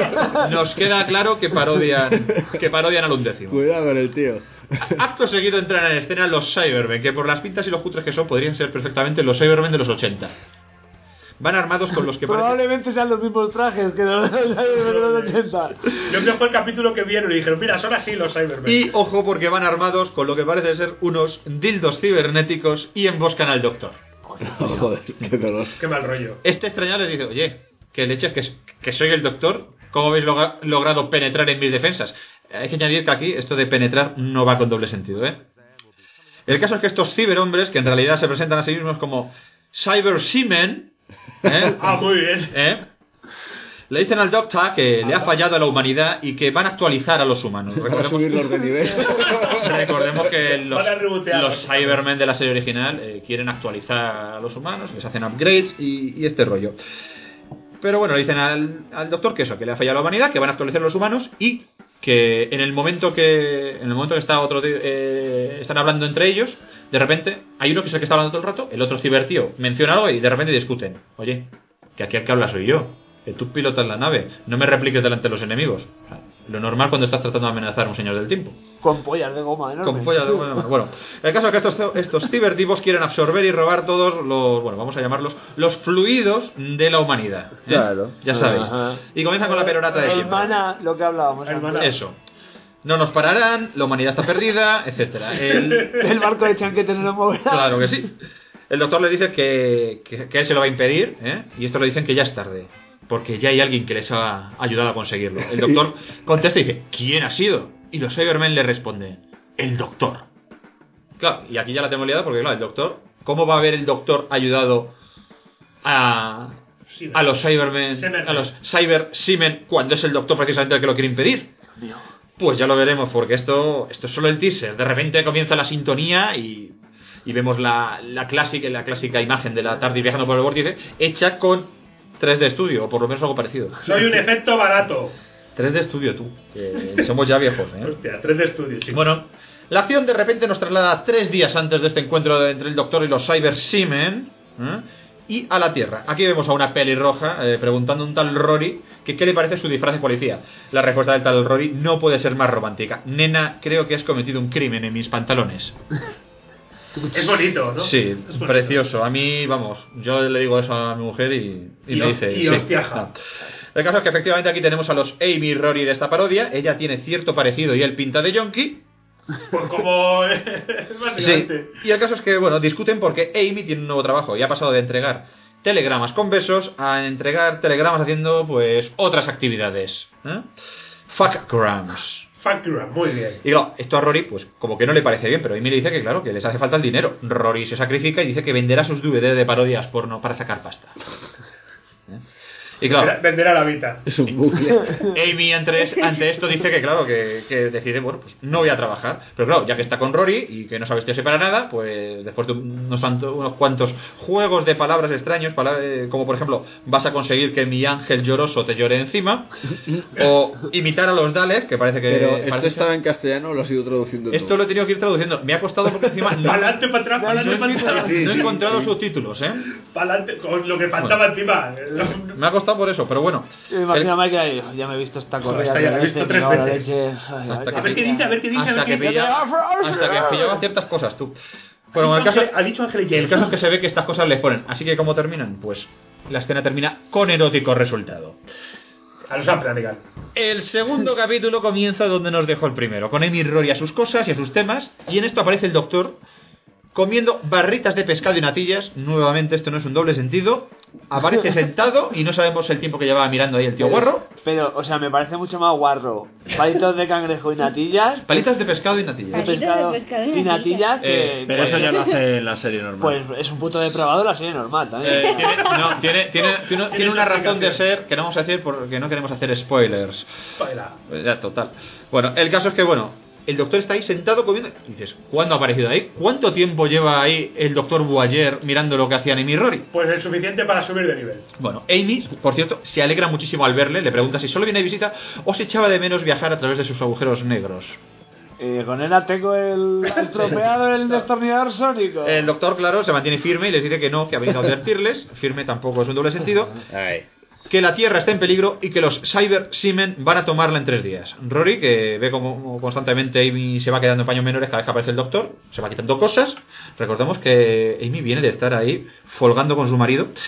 nos queda claro que parodian, que parodian al undécimo. Cuidado con el tío. Acto seguido entran en escena los Cybermen, que por las pintas y los cutres que son podrían ser perfectamente los Cybermen de los ochenta. van armados con los que parecen... Probablemente sean los mismos trajes que los de los ochenta. Yo creo que fue el capítulo que vieron y dijeron, mira, son así los Cybermen. Y ojo, porque van armados con lo que parece ser unos dildos cibernéticos y emboscan al doctor. Joder, qué dolor. Qué mal rollo. Este extrañado les dice, oye, que leches, que, que soy el doctor, ¿cómo habéis logra- logrado penetrar en mis defensas? Hay que añadir que aquí esto de penetrar no va con doble sentido, ¿eh? El caso es que estos ciberhombres, que en realidad se presentan a sí mismos como Cyber Seamen, ¿eh? Ah, muy bien. ¿Eh? Le dicen al Doctor que le ha fallado a la humanidad y que van a actualizar a los humanos. Para subirlos de nivel. Recordemos que los, Van a rebotear. los Cybermen de la serie original eh, quieren actualizar a los humanos, les hacen upgrades y, y este rollo. Pero bueno, le dicen al, al Doctor que eso, que le ha fallado a la humanidad, que van a actualizar a los humanos y que en el momento que en el momento que está otro eh, están hablando entre ellos, de repente hay uno que es el que está hablando todo el rato, el otro cibertío menciona algo y de repente discuten. Oye, que aquí el que habla soy yo, que tú pilotas la nave, no me repliques delante de los enemigos. O sea, lo normal cuando estás tratando de amenazar a un señor del tiempo. Con pollas de goma enormes. Con pollas de goma enormes. Bueno, el caso es que estos, estos cibertipos quieren absorber y robar todos los, bueno, vamos a llamarlos los fluidos de la humanidad, ¿eh? Claro. Ya sabéis. Ajá. Y comienza con la perorata de El siempre. mana, lo que hablábamos. antes. Eso. No nos pararán, la humanidad está perdida, etcétera. El... El barco de chanquete no lo moverá. Claro que sí. El doctor le dice que, que, que él se lo va a impedir, ¿eh? Y esto le dicen que ya es tarde, porque ya hay alguien que les ha ayudado a conseguirlo. El doctor contesta y dice, ¿quién ha sido? Y los Cybermen le responden, el doctor. Claro, y aquí ya la tengo liada porque, claro, el doctor, ¿cómo va a haber el doctor ayudado a, a los Cybermen, a los Cyber Seamen cuando es el doctor precisamente el que lo quiere impedir? Pues ya lo veremos, porque esto, esto es solo el teaser. De repente comienza la sintonía y, y vemos la, la, clásica, la clásica imagen de la TARDIS viajando por el vórtice, hecha con tres D Studio, o por lo menos algo parecido. Soy un efecto barato. tres D Studio, tú. Que somos ya viejos, ¿eh? Hostia, tres D Studio, sí. Bueno, la acción de repente nos traslada tres días antes de este encuentro entre el Doctor y los Cyber Seamen, ¿eh? Y a la Tierra. Aquí vemos a una pelirroja eh, preguntando a un tal Rory que qué le parece su disfraz de policía. La respuesta del tal Rory no puede ser más romántica. Nena, creo que has cometido un crimen en mis pantalones. Es bonito, ¿no? Sí, es precioso. A mí, vamos, yo le digo eso a mi mujer y, y, y me os, dice... Y sí, hostiaja. no. El caso es que efectivamente aquí tenemos a los Amy y Rory de esta parodia. Ella tiene cierto parecido y él pinta de yonki. Pues como... Sí. Y el caso es que, bueno, discuten porque Amy tiene un nuevo trabajo y ha pasado de entregar telegramas con besos a entregar telegramas haciendo, pues, otras actividades. ¿eh? Fuckgrams. Fuckgram, muy bien. Y claro, esto a Rory, pues, como que no le parece bien, pero Amy le dice que, claro, que les hace falta el dinero. Rory se sacrifica y dice que venderá sus D V D de parodias porno para sacar pasta. ¿Eh? Y claro, venderá la vida. Es un bucle. Amy ante, ante esto dice que claro, que, que decide, bueno, pues no voy a trabajar. Pero claro, ya que está con Rory y que no sabe vestirse para nada, pues después de unos, tanto, unos cuantos juegos de palabras extraños, palabras, como por ejemplo, vas a conseguir que mi ángel lloroso te llore encima, o imitar a los Daleks, que parece que... Pero esto parece estaba en castellano o lo has ido traduciendo tú. Esto lo he tenido que ir traduciendo. Me ha costado porque encima... No, para adelante, para atrás, para adelante, para atrás. No he encontrado subtítulos, ¿eh? Para adelante, con lo que faltaba encima. Me ha costado por eso, pero bueno. Imagíname que ahí, ya me he visto esta corrida. Ya he visto tres veces. Hasta a ver qué dice, a ver qué dice. Hasta que pillaba, hasta que pillaba ciertas cosas, tú. Bueno, el caso, ha dicho Ángel el caso es que se ve que estas cosas le ponen. Así que, ¿cómo terminan? Pues la escena termina con erótico resultado. A los Amplanigan. El segundo capítulo comienza donde nos dejó el primero, con Amy y Rory a sus cosas y a sus temas, y en esto aparece el Doctor comiendo barritas de pescado y natillas. Nuevamente, esto no es un doble sentido. Aparece sentado y no sabemos el tiempo que llevaba mirando ahí el tío pero, guarro. Pero, o sea, me parece mucho más guarro. Palitos de cangrejo y natillas. Palitos de pescado y natillas. De pescado de pescado y natillas. Que, eh, pero pues, eso ya lo hace en la serie normal. Pues es un puto depravador la serie normal también. Eh, tiene, no, tiene, tiene, tiene, tiene una razón de ser que no vamos a decir porque no queremos hacer spoilers. Spoiler. Ya, total. Bueno, el caso es que, bueno, el doctor está ahí sentado comiendo. Y dices, ¿cuándo ha aparecido ahí? ¿Cuánto tiempo lleva ahí el doctor Boyer mirando lo que hacían Amy y Rory? Pues es suficiente para subir de nivel. Bueno, Amy, por cierto, se alegra muchísimo al verle. Le pregunta si solo viene de visita o si echaba de menos viajar a través de sus agujeros negros. Eh, con él tengo el estropeado el destornillador sónico. El doctor, claro, se mantiene firme y les dice que no, que ha venido a advertirles. Firme tampoco es un doble sentido. Ay. Que la Tierra está en peligro y que los Cyber Seamen van a tomarla en tres días. Rory, que ve como constantemente Amy se va quedando en paños menores cada vez que aparece el doctor, se va quitando cosas. Recordemos que Amy viene de estar ahí folgando con su marido.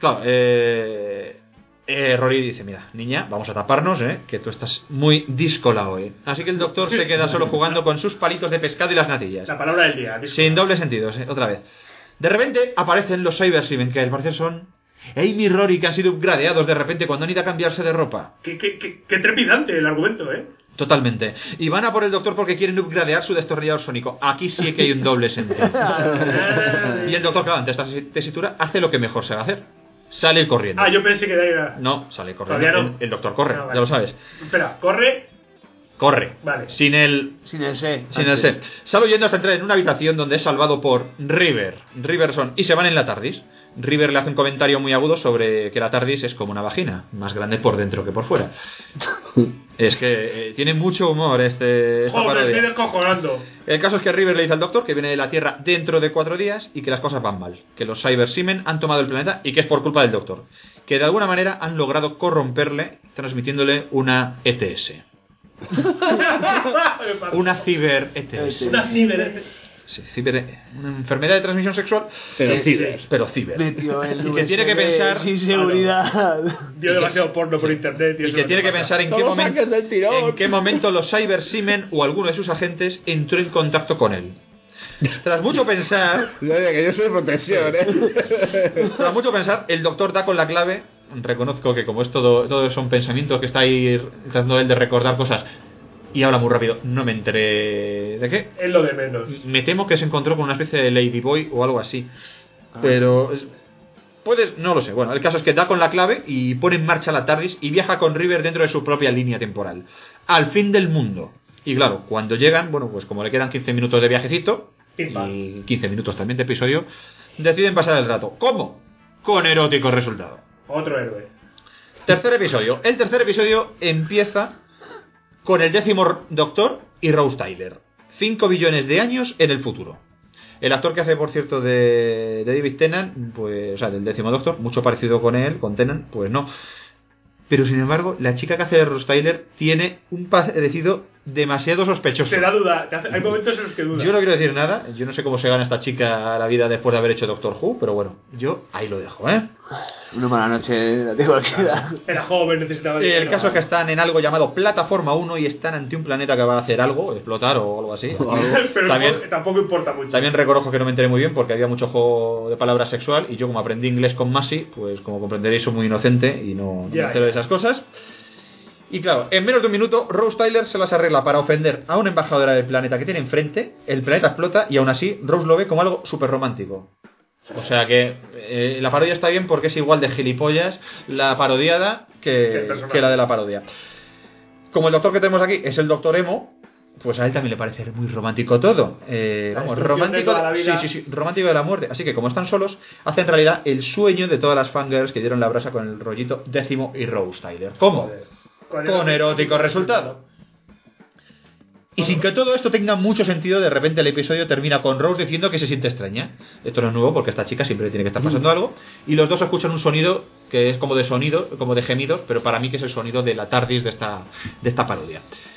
Claro, eh... Eh, Rory dice, mira, niña, vamos a taparnos, ¿eh? Que tú estás muy díscola hoy. Así que el doctor se queda solo jugando con sus palitos de pescado y las natillas. La palabra del día. Díscola. Sin doble sentido, ¿eh? Otra vez. De repente aparecen los Cyber Seamen, que al parecer son Amy y Rory, que han sido upgradeados de repente cuando han ido a cambiarse de ropa. Qué, qué, qué, qué trepidante el argumento, ¿eh? Totalmente. Y van a por el doctor porque quieren upgradear su destornillador sónico. Aquí sí que hay un doble sentido. Y el doctor, claro, ante esta tesitura, hace lo que mejor se va a hacer. Sale corriendo. Ah, yo pensé que era... No, sale corriendo. No. El, el doctor corre, no, vale. ya lo sabes. Espera, corre. Corre. Vale. Sin el... Sin el C. Sin el C. Sale huyendo hasta entrar en una habitación donde es salvado por River. Riverson. Y se van en la TARDIS. River le hace un comentario muy agudo sobre que la TARDIS es como una vagina. Más grande por dentro que por fuera. Es que eh, tiene mucho humor este, esta Joder, parodia. estoy descojonando. El caso es que River le dice al doctor que viene de la Tierra dentro de cuatro días y que las cosas van mal. Que los Cyber Seamen han tomado el planeta y que es por culpa del doctor. Que de alguna manera han logrado corromperle transmitiéndole una E T S. Una ciber E T S. Una ciber E T S. Sí, ciber, una enfermedad de transmisión sexual, pero sí, ciber. Pero ciber. Metió el y que tiene que pensar sin seguridad. Dio demasiado porno por internet. Y, y que tiene que pensar en qué, momento, en qué momento los Cyber Seamen o alguno de sus agentes entró en contacto con él. Tras mucho pensar... que yo soy protección, ¿eh? Tras mucho pensar, el doctor da con la clave. Reconozco que como es todo, todo son pensamientos que está ahí tratando él de recordar cosas. Y habla muy rápido, no me enteré de qué. Es lo de menos. Me temo que se encontró con una especie de Ladyboy o algo así. Ah. Pero... Puedes, no lo sé. Bueno, el caso es que da con la clave y pone en marcha la TARDIS y viaja con River dentro de su propia línea temporal. Al fin del mundo. Y claro, cuando llegan, bueno, pues como le quedan quince minutos de viajecito y quince minutos también de episodio, deciden pasar el rato. ¿Cómo? Con erótico resultado. Otro héroe. Tercer episodio. El tercer episodio empieza con el décimo Doctor y Rose Tyler. Cinco billones de años en el futuro. El actor que hace, por cierto, de, de David Tennant, pues, o sea, del décimo Doctor, mucho parecido con él, con Tennant, pues no. Pero sin embargo, la chica que hace de Rose Tyler tiene un parecido demasiado sospechoso. Te da duda, te hace, hay momentos en los que duda. Yo no quiero decir nada, yo no sé cómo se gana esta chica la vida después de haber hecho Doctor Who, pero bueno, yo ahí lo dejo, ¿eh? Una mala noche de cualquiera. Era joven, necesitaba dinero. El caso es que están en algo llamado Plataforma uno y están ante un planeta que va a hacer algo, explotar o algo así. Pero también, tampoco importa mucho. También reconozco que no me enteré muy bien porque había mucho juego de palabras sexual y yo como aprendí inglés con Masi, pues como comprenderéis soy muy inocente y no, no ya, me entero de esas cosas. Y claro, en menos de un minuto Rose Tyler se las arregla para ofender a una embajadora del planeta que tiene enfrente, el planeta explota y aún así Rose lo ve como algo súper romántico. O sea que eh, la parodia está bien porque es igual de gilipollas la parodiada que, que la de la parodia. Como el doctor que tenemos aquí es el doctor emo, pues a él también le parece muy romántico todo. Eh, vamos, romántico de, sí, sí, sí, romántico de la muerte. Así que como están solos, hacen realidad el sueño de todas las fangirls que dieron la brasa con el rollito décimo y Rose Tyler. ¿Cómo? Joder. Con erótico resultado. Y sin que todo esto tenga mucho sentido, de repente el episodio termina con Rose diciendo que se siente extraña. Esto no es nuevo porque esta chica siempre tiene que estar pasando algo. Y los dos escuchan un sonido que es como de sonido, como de gemidos, pero para mí que es el sonido de la TARDIS de esta, de esta parodia.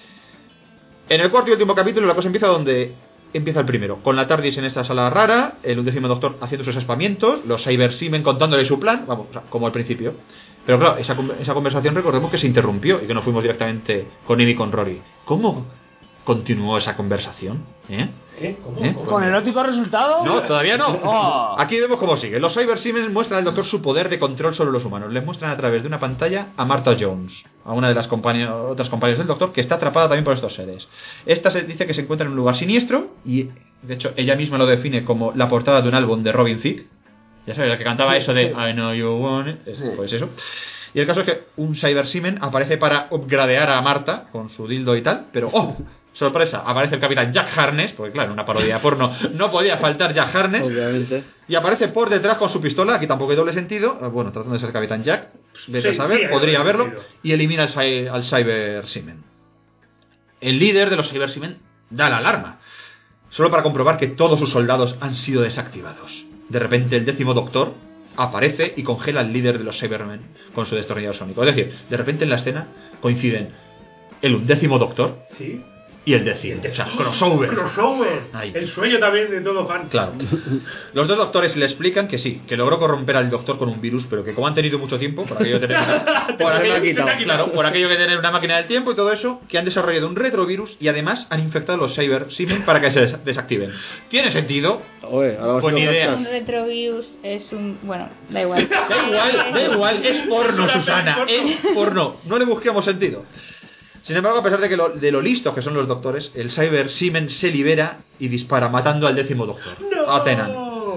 En el cuarto y último capítulo la cosa empieza donde empieza el primero, con la TARDIS en esta sala rara, el undécimo doctor haciendo sus espamientos, los Cyber Seamen contándole su plan, vamos, o sea, como al principio. Pero claro, esa, esa conversación recordemos que se interrumpió y que no fuimos directamente con Amy y con Rory. ¿Cómo continuó esa conversación? ¿Eh? ¿Eh? ¿Cómo? ¿Eh? ¿Con erótico resultado? No, todavía no. Oh. Aquí vemos cómo sigue. Los Cyber Seamen muestran al doctor su poder de control sobre los humanos. Les muestran a través de una pantalla a Martha Jones, a una de las compañeras, otras compañeras del doctor, que está atrapada también por estos seres. Esta se dice que se encuentra en un lugar siniestro y, de hecho, ella misma lo define como la portada de un álbum de Robin Thicke. Ya sabes, la que cantaba eso de I know you want it. Es, pues eso. Y el caso es que un Cyber Seamen aparece para upgradear a Martha con su dildo y tal, pero ¡oh! Sorpresa, aparece el capitán Jack Harness, porque claro, en una parodia porno no podía faltar Jack Harness. Obviamente. Y aparece por detrás con su pistola, aquí tampoco hay doble sentido, bueno, tratando de ser capitán Jack, pues, vete sí, a saber, sí, podría haberlo, sentido. Y elimina al, al Cyber Seamen. El líder de los Cyber Seamen da la alarma, solo para comprobar que todos sus soldados han sido desactivados. De repente el décimo doctor aparece y congela al líder de los Cybermen con su destornillador sónico. Es decir, de repente en la escena coinciden el undécimo doctor, ¿sí? y el décimo. O sea, crossover. Crossover. Ahí. El sueño también de todo fan. Claro. Los dos doctores le explican que sí, que logró corromper al doctor con un virus, pero que como han tenido mucho tiempo, por aquello de tener una, por, aquello, claro, por aquello de tener una máquina del tiempo y todo eso, que han desarrollado un retrovirus y además han infectado los Cyber Simen para que se des desactiven. ¿Tiene sentido? Oye, ahora pues ni idea. Un retrovirus es un... Bueno, da igual. Da igual, da igual, es porno, Susana, es porno. No le busquemos sentido. Sin embargo, a pesar de que lo, de lo listos que son los doctores, el Cyber Simen se libera y dispara, matando al décimo doctor, ¡No! a Tenan.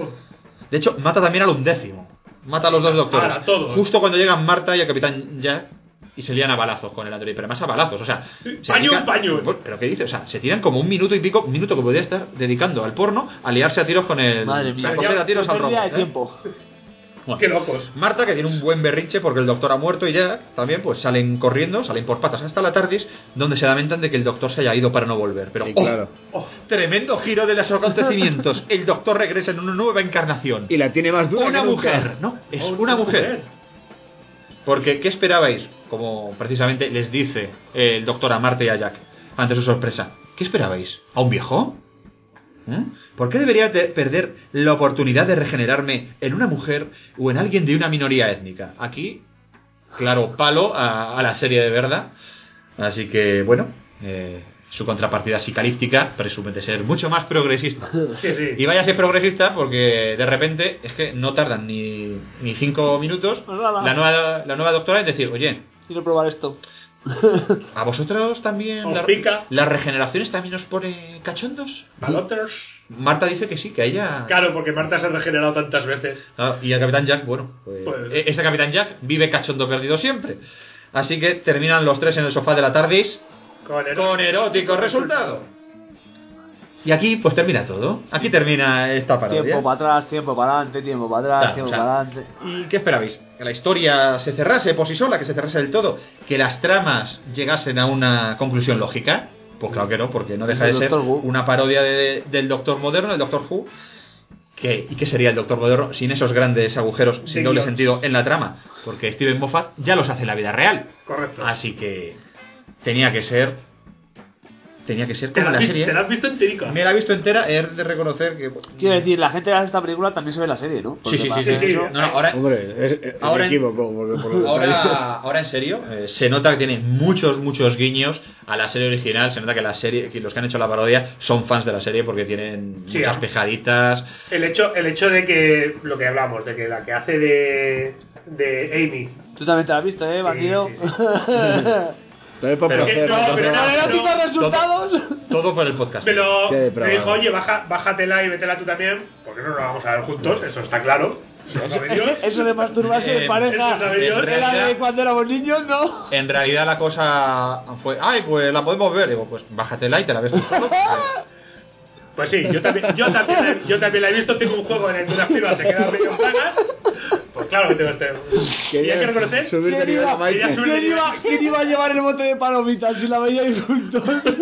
De hecho, mata también al undécimo. Mata a los dos doctores. A todos. Justo cuando llegan Marta y el Capitán Jack y se lían a balazos con el anterior. Pero más a balazos, o sea... se Paño, dedican- paño. ¿Pero qué dice? O sea, se tiran como un minuto y pico, un minuto que podría estar dedicando al porno, a liarse a tiros con el... Madre mía. a coger a tiros al Pérdida robot. de ¿eh? tiempo. Bueno, Qué locos. Marta, que tiene un buen berrinche porque el doctor ha muerto y ya también pues salen corriendo, salen por patas hasta la TARDIS, donde se lamentan de que el doctor se haya ido para no volver. Pero Y ¡oh! claro. ¡Oh! Tremendo giro de los acontecimientos. El doctor regresa en una nueva encarnación. Y la tiene más dura Una que nunca. mujer, ¿no? Es Oh, una una mujer. mujer. Porque, ¿qué esperabais? Como precisamente les dice el doctor a Marta y a Jack ante su sorpresa. ¿Qué esperabais? ¿A un viejo? ¿Eh? ¿Por qué debería de perder la oportunidad de regenerarme en una mujer o en alguien de una minoría étnica? Aquí, claro, palo a, a la serie de verdad. Así que, bueno, eh, su contrapartida psicalíptica presume de ser mucho más progresista. Sí, sí. Y vaya a ser progresista porque de repente es que no tardan ni, ni cinco minutos Pues nada. la nueva, la nueva doctora en decir, oye, Quiero probar esto. ¿a vosotros también Os la, pica. las regeneraciones también os pone cachondos? ¿Baloters? Marta dice que sí, que a ella... Claro, porque Marta se ha regenerado tantas veces. Ah, y el Capitán Jack, bueno, pues, Pues- e- ese Capitán Jack vive cachondo perdido siempre. Así que terminan los tres en el sofá de la TARDIS Con, el... con erótico resultado. Y aquí pues termina todo. Aquí termina esta parodia. Tiempo para atrás, tiempo para adelante, tiempo para atrás, Claro, tiempo o sea, para adelante. ¿Y qué esperabais? ¿Que la historia se cerrase por sí sola? ¿Que se cerrase del todo? ¿Que las tramas llegasen a una conclusión lógica? Pues claro que no, porque no deja de El ser Doctor Who. una parodia de- del Doctor moderno, el Doctor Who. ¿Qué, ¿Y qué sería el Doctor moderno sin esos grandes agujeros sin Sí, doble claro. sentido en la trama? Porque Steven Moffat ya los hace en la vida real. Correcto. Así que tenía que ser... Tenía que ser ¿Te como la, la has vi- serie. ¿Te la has visto enterica? Me la he visto entera, he de reconocer que... Quiero decir, la gente que hace esta película también se ve la serie, ¿no? Porque Sí, sí, para sí, hacer sí, sí. eso- No, no, ahora, Hombre, es, es, Ahora me en- equivoco. Porque por lo Ahora, detalles- ahora en serio, eh, se nota que tiene muchos, muchos guiños a la serie original. Se nota que la serie, que los que han hecho la parodia son fans de la serie porque tienen Sí, muchas ah. pejaditas. El hecho, el hecho de que, lo que hablamos, de que la que hace de, de Amy. Tú también te la has visto, ¿eh, bandido? sí, sí. Pero es por Pero- placer, no, por pero placer. no, ¿Eróticos no, resultados? Todo por el podcast. Me, lo, Qué me depravado. dijo, oye, baja, bájatela y vétela tú también, porque no nos la vamos a ver juntos, eso está claro. Eso lo sabe Dios. Eso de masturbarse Eh, en pareja eso sabe Dios. en era realidad- de cuando éramos niños, ¿no? En realidad la cosa fue, ay, pues la podemos ver. Digo, pues bájatela y te la ves tú solo. Pues sí, yo también, yo, también la, yo también la he visto, tengo un juego en el que unas pibas se quedan medio planas. Pues claro que tengo este. Y hay que reconocer. subir de ¿Quién nivel iba, a Maite. Quería subir de ¿quién nivel. iba- quién iba a llevar el bote de palomitas si la veíais juntos?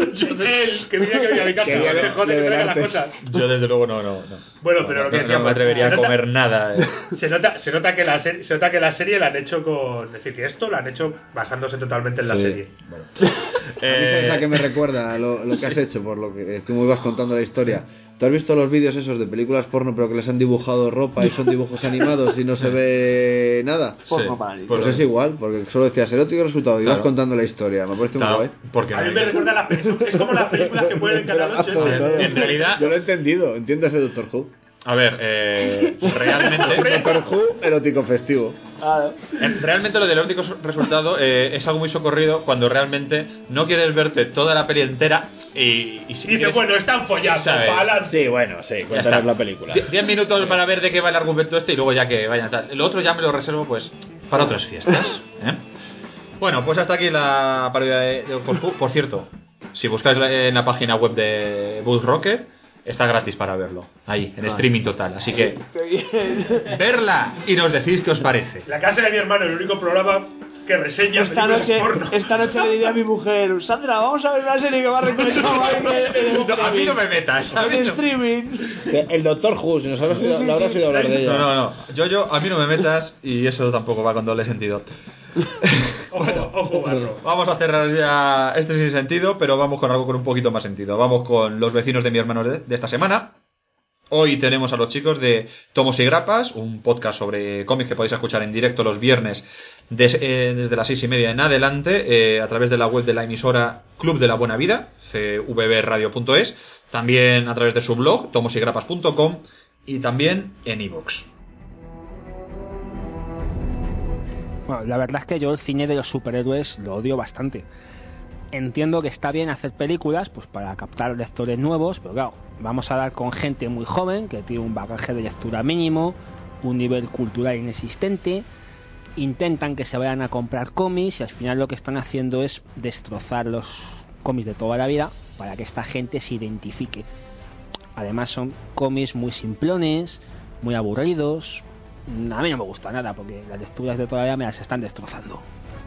Él, que venía que venía a mi casa, Quería que le- joder, que traiga las levelarte. cosas. Yo desde luego no, no, no. Bueno, pero lo que No, no decíamos, me atrevería se a nota- comer nada. eh. Se nota, se nota que la serie, se nota que la serie la han hecho con, es decir, que esto la han hecho basándose totalmente en la Sí. serie. A mí sabes Eh, a qué me recuerda lo, lo que has hecho, por lo que, que me ibas contando la historia. ¿Tú has visto los vídeos esos de películas porno pero que les han dibujado ropa y son dibujos animados y no se ve nada? Porno Sí. para niños. Pues es igual, porque solo decías erótico resultado y Claro. vas contando la historia. Me parece claro, muy guay. porque A mí me recuerda a las películas, es como las películas que ponen en Canal ocho. Todo, ¿eh? todo. en realidad- Yo lo he entendido, entiendo ese Doctor Who. a ver, eh, realmente... Doctor Who erótico festivo. Claro. Eh, Realmente lo del erótico resultado eh, es algo muy socorrido cuando realmente no quieres verte toda la peli entera y, y si Y dice, quieres- bueno, están follando, ¿sabes? palas. Sí, bueno, sí, Ya cuéntanos está. la película. Die- Diez minutos para ver de qué va el argumento este y luego ya que vayan tal. Lo otro ya me lo reservo pues para otras fiestas. ¿eh? Bueno, pues hasta aquí la parodia de, de Doctor Who. Por cierto, si buscáis la- en la página web de Buzz Rocket, está gratis para verlo. Ahí, en streaming total. Así que Qué bien. verla y nos decís qué os parece. La casa de mi hermano, el único programa que reseña Esta películas noche, porno. esta noche le diré a mi mujer, Sandra, vamos a ver una serie que va a recomendar en, en, No, a mí no me metas. a mí en no. streaming. El Doctor Who, si nos habrás oído, lo habrás oído hablar de ella. No, no, no. Yo, yo, a mí no me metas y eso tampoco va con doble sentido. Bueno, vamos a cerrar ya este sin sentido, pero vamos con algo con un poquito más sentido. Vamos con los vecinos de mi hermano de, de esta semana. Hoy tenemos a los chicos de Tomos y Grapas, un podcast sobre cómics que podéis escuchar en directo los viernes des, eh, desde las seis y media en adelante, eh, a través de la web de la emisora Club de la Buena Vida, c v b radio punto es, también a través de su blog, tomos y grapas punto com, y también en iVoox. Bueno, la verdad es que yo el cine de los superhéroes lo odio bastante. Entiendo que está bien hacer películas pues para captar lectores nuevos, pero claro, vamos a dar con gente muy joven que tiene un bagaje de lectura mínimo, un nivel cultural inexistente, intentan que se vayan a comprar cómics y al final lo que están haciendo es destrozar los cómics de toda la vida para que esta gente se identifique. Además son cómics muy simplones, muy aburridos. A mí no me gusta nada porque las lecturas de toda la vida me las están destrozando.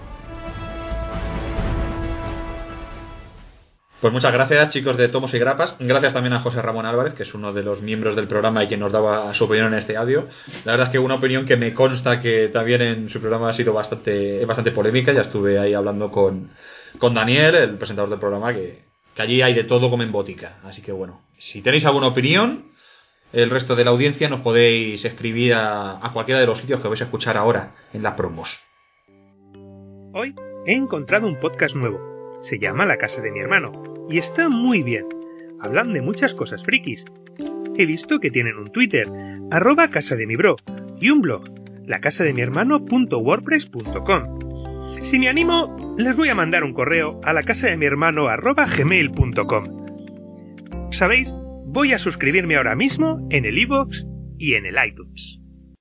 Pues muchas gracias, chicos de Tomos y Grapas. Gracias también a José Ramón Álvarez, que es uno de los miembros del programa y quien nos daba su opinión en este audio. La verdad es que una opinión que me consta que también en su programa ha sido bastante bastante polémica. Ya estuve ahí hablando con, con Daniel, el presentador del programa, que, que allí hay de todo como en botica. Así que bueno, si tenéis alguna opinión, el resto de la audiencia nos podéis escribir a, a cualquiera de los sitios que vais a escuchar ahora en las promos. Hoy he encontrado un podcast nuevo. Se llama La Casa de mi Hermano y está muy bien. Hablan de muchas cosas frikis. He visto que tienen un Twitter, arroba casa de mi bro, y un blog, lacasademihermano punto wordpress punto com. Si me animo, les voy a mandar un correo a lacasademihermano arroba gmail punto com. ¿Sabéis? Voy a suscribirme ahora mismo en el iVoox y en el iTunes.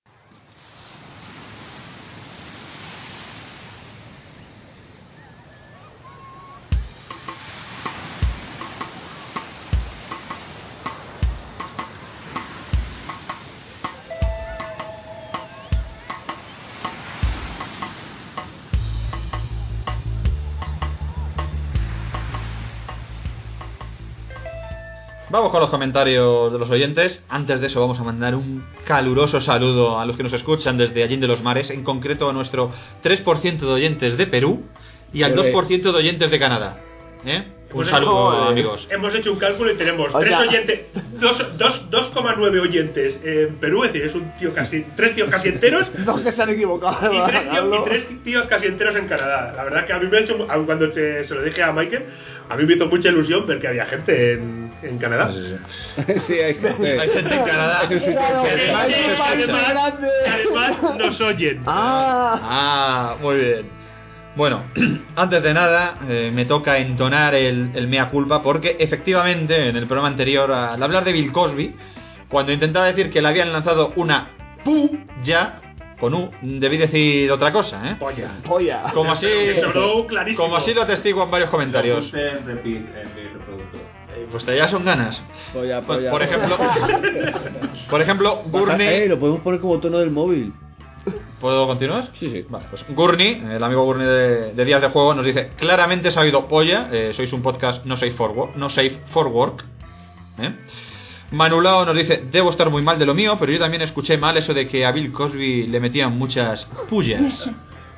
Vamos con los comentarios de los oyentes. Antes de eso vamos a mandar un caluroso saludo a los que nos escuchan desde Allende los Mares, en concreto a nuestro tres por ciento de oyentes de Perú y al dos por ciento de oyentes de Canadá. ¿Eh? Un Pues saludo, hemos, amigos. Hemos hecho un cálculo y tenemos O tres sea- oyentes, dos coma nueve oyentes en Perú, es decir, es un tío casi, tres tíos casi enteros. No, que se han equivocado. Y tres, tíos, Carlos. y tres tíos casi enteros en Canadá. La verdad que a mí me ha hecho, aun cuando se, se lo dije a Michael, a mí me hizo mucha ilusión ver que había gente en, en Canadá. Sí, hay gente. Hay gente en Canadá. Eso sí, Claro, que- que además, que- además, que además nos oyen. Ah, Ah, muy bien. Bueno, antes de nada, eh, me toca entonar el, el mea culpa porque efectivamente en el programa anterior, al hablar de Bill Cosby, cuando intentaba decir que le habían lanzado una puya con U, debí decir otra cosa, ¿eh? Polla. Polla. Como así, Me sonó clarísimo. como así lo atestigo en varios comentarios. Repeat en mi reproductor. Eh, Pues ya son ganas. Polla, polla, Por polla. ejemplo, por ejemplo, Eh, Gurney. lo podemos poner como tono del móvil. ¿Puedo continuar? Sí, sí. Vale, pues Gurney, el amigo Gurney de, de Días de Juego, nos dice: claramente se ha oído polla, eh, sois un podcast no safe for work. No safe for work ¿eh? Manulao nos dice: debo estar muy mal de lo mío, pero yo también escuché mal eso de que a Bill Cosby le metían muchas pullas.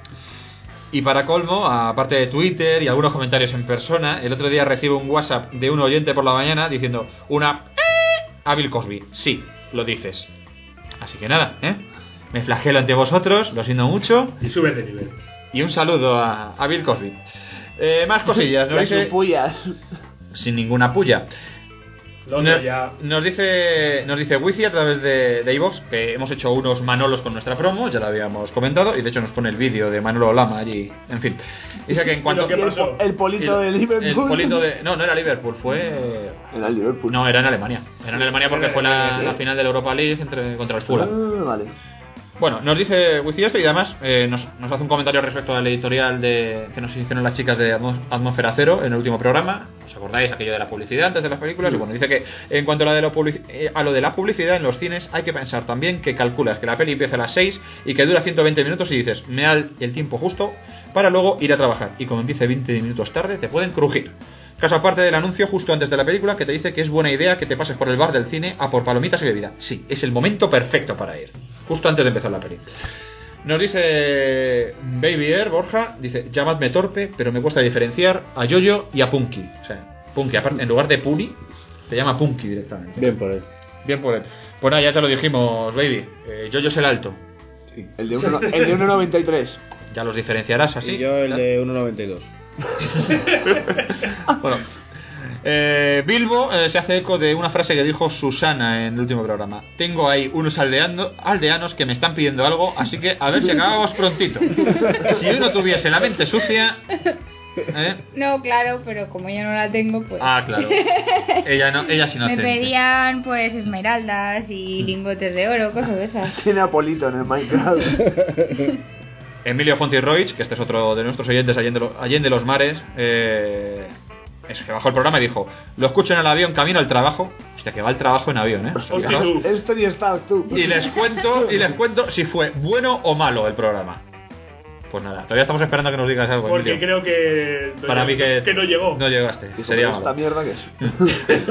Y para colmo, aparte de Twitter y algunos comentarios en persona, el otro día recibo un WhatsApp de un oyente por la mañana diciendo una a Bill Cosby. Sí, lo dices. Así que nada, ¿eh? Me flagelo ante vosotros, lo siento mucho. Y sube de nivel. Y un saludo a, a Bill Cosby. Eh, más cosillas, nos Las dice... pullas. Sin ninguna puya. Lo No- otro ya. Nos dice nos dice Wifi a través de, de iVoox que hemos hecho unos Manolos con nuestra promo, ya lo habíamos comentado, y de hecho nos pone el vídeo de Manolo Lama allí, en fin. Dice que en cuanto... ¿Qué pasó? El polito de Liverpool. El polito de... No, no era Liverpool, fue... Era el Liverpool. No, era en Alemania. Era en Alemania porque fue la, Sí. la final de la Europa League entre, contra el Fulham. Ah, vale. Bueno, nos dice Wifi esto y además eh, nos, nos hace un comentario respecto al editorial de, que nos hicieron las chicas de Atmos- Atmósfera Cero en el último programa. ¿Os acordáis aquello de la publicidad antes de las películas? Y bueno, dice que en cuanto a, la de lo publici- eh, a lo de la publicidad en los cines hay que pensar también que calculas que la peli empieza a las seis y que dura ciento veinte minutos y dices, me da el, el tiempo justo para luego ir a trabajar. Y como empiece veinte minutos tarde te pueden crujir. Caso aparte del anuncio justo antes de la película que te dice que es buena idea que te pases por el bar del cine a por palomitas y bebida. Sí, es el momento perfecto para ir. Justo antes de empezar la peli. Nos dice Baby Air, Borja, dice, llamadme torpe, pero me cuesta diferenciar a Yoyo y a Punky. O sea, Punky, aparte, en lugar de Puni, te llama Punky directamente. Bien por él. Bien por él. Pues nada, ya te lo dijimos, Baby. Eh, Yoyo es el alto. Sí. El de uno noventa y tres. Ya los diferenciarás así. Y yo el de uno noventa y dos. Bueno, eh, Bilbo eh, se hace eco de una frase que dijo Susana en el último programa. Tengo ahí unos aldeando, aldeanos que me están pidiendo algo, así que a ver si acabamos prontito. Si uno tuviese la mente sucia... ¿eh? No, claro, pero como yo no la tengo, pues... Ah, claro. Ella no, ella es Me inocente. pedían, pues, esmeraldas y lingotes de oro, cosas de esas. Tiene a Polito en el Minecraft. Emilio Fontirroich, que este es otro de nuestros oyentes allende, lo- allende los mares, eh, es que bajó el programa y dijo, lo escucho en el avión camino al trabajo. Hostia, que va el trabajo en avión, ¿eh? Hostia, tú. Esto ni estás tú. Y les cuento, y les cuento si fue bueno o malo el programa. Pues nada, todavía estamos esperando a que nos digas algo, Porque Emilio. creo que no, Para mí que, que no llegó. No llegaste, Y sería esta malo. mierda que es.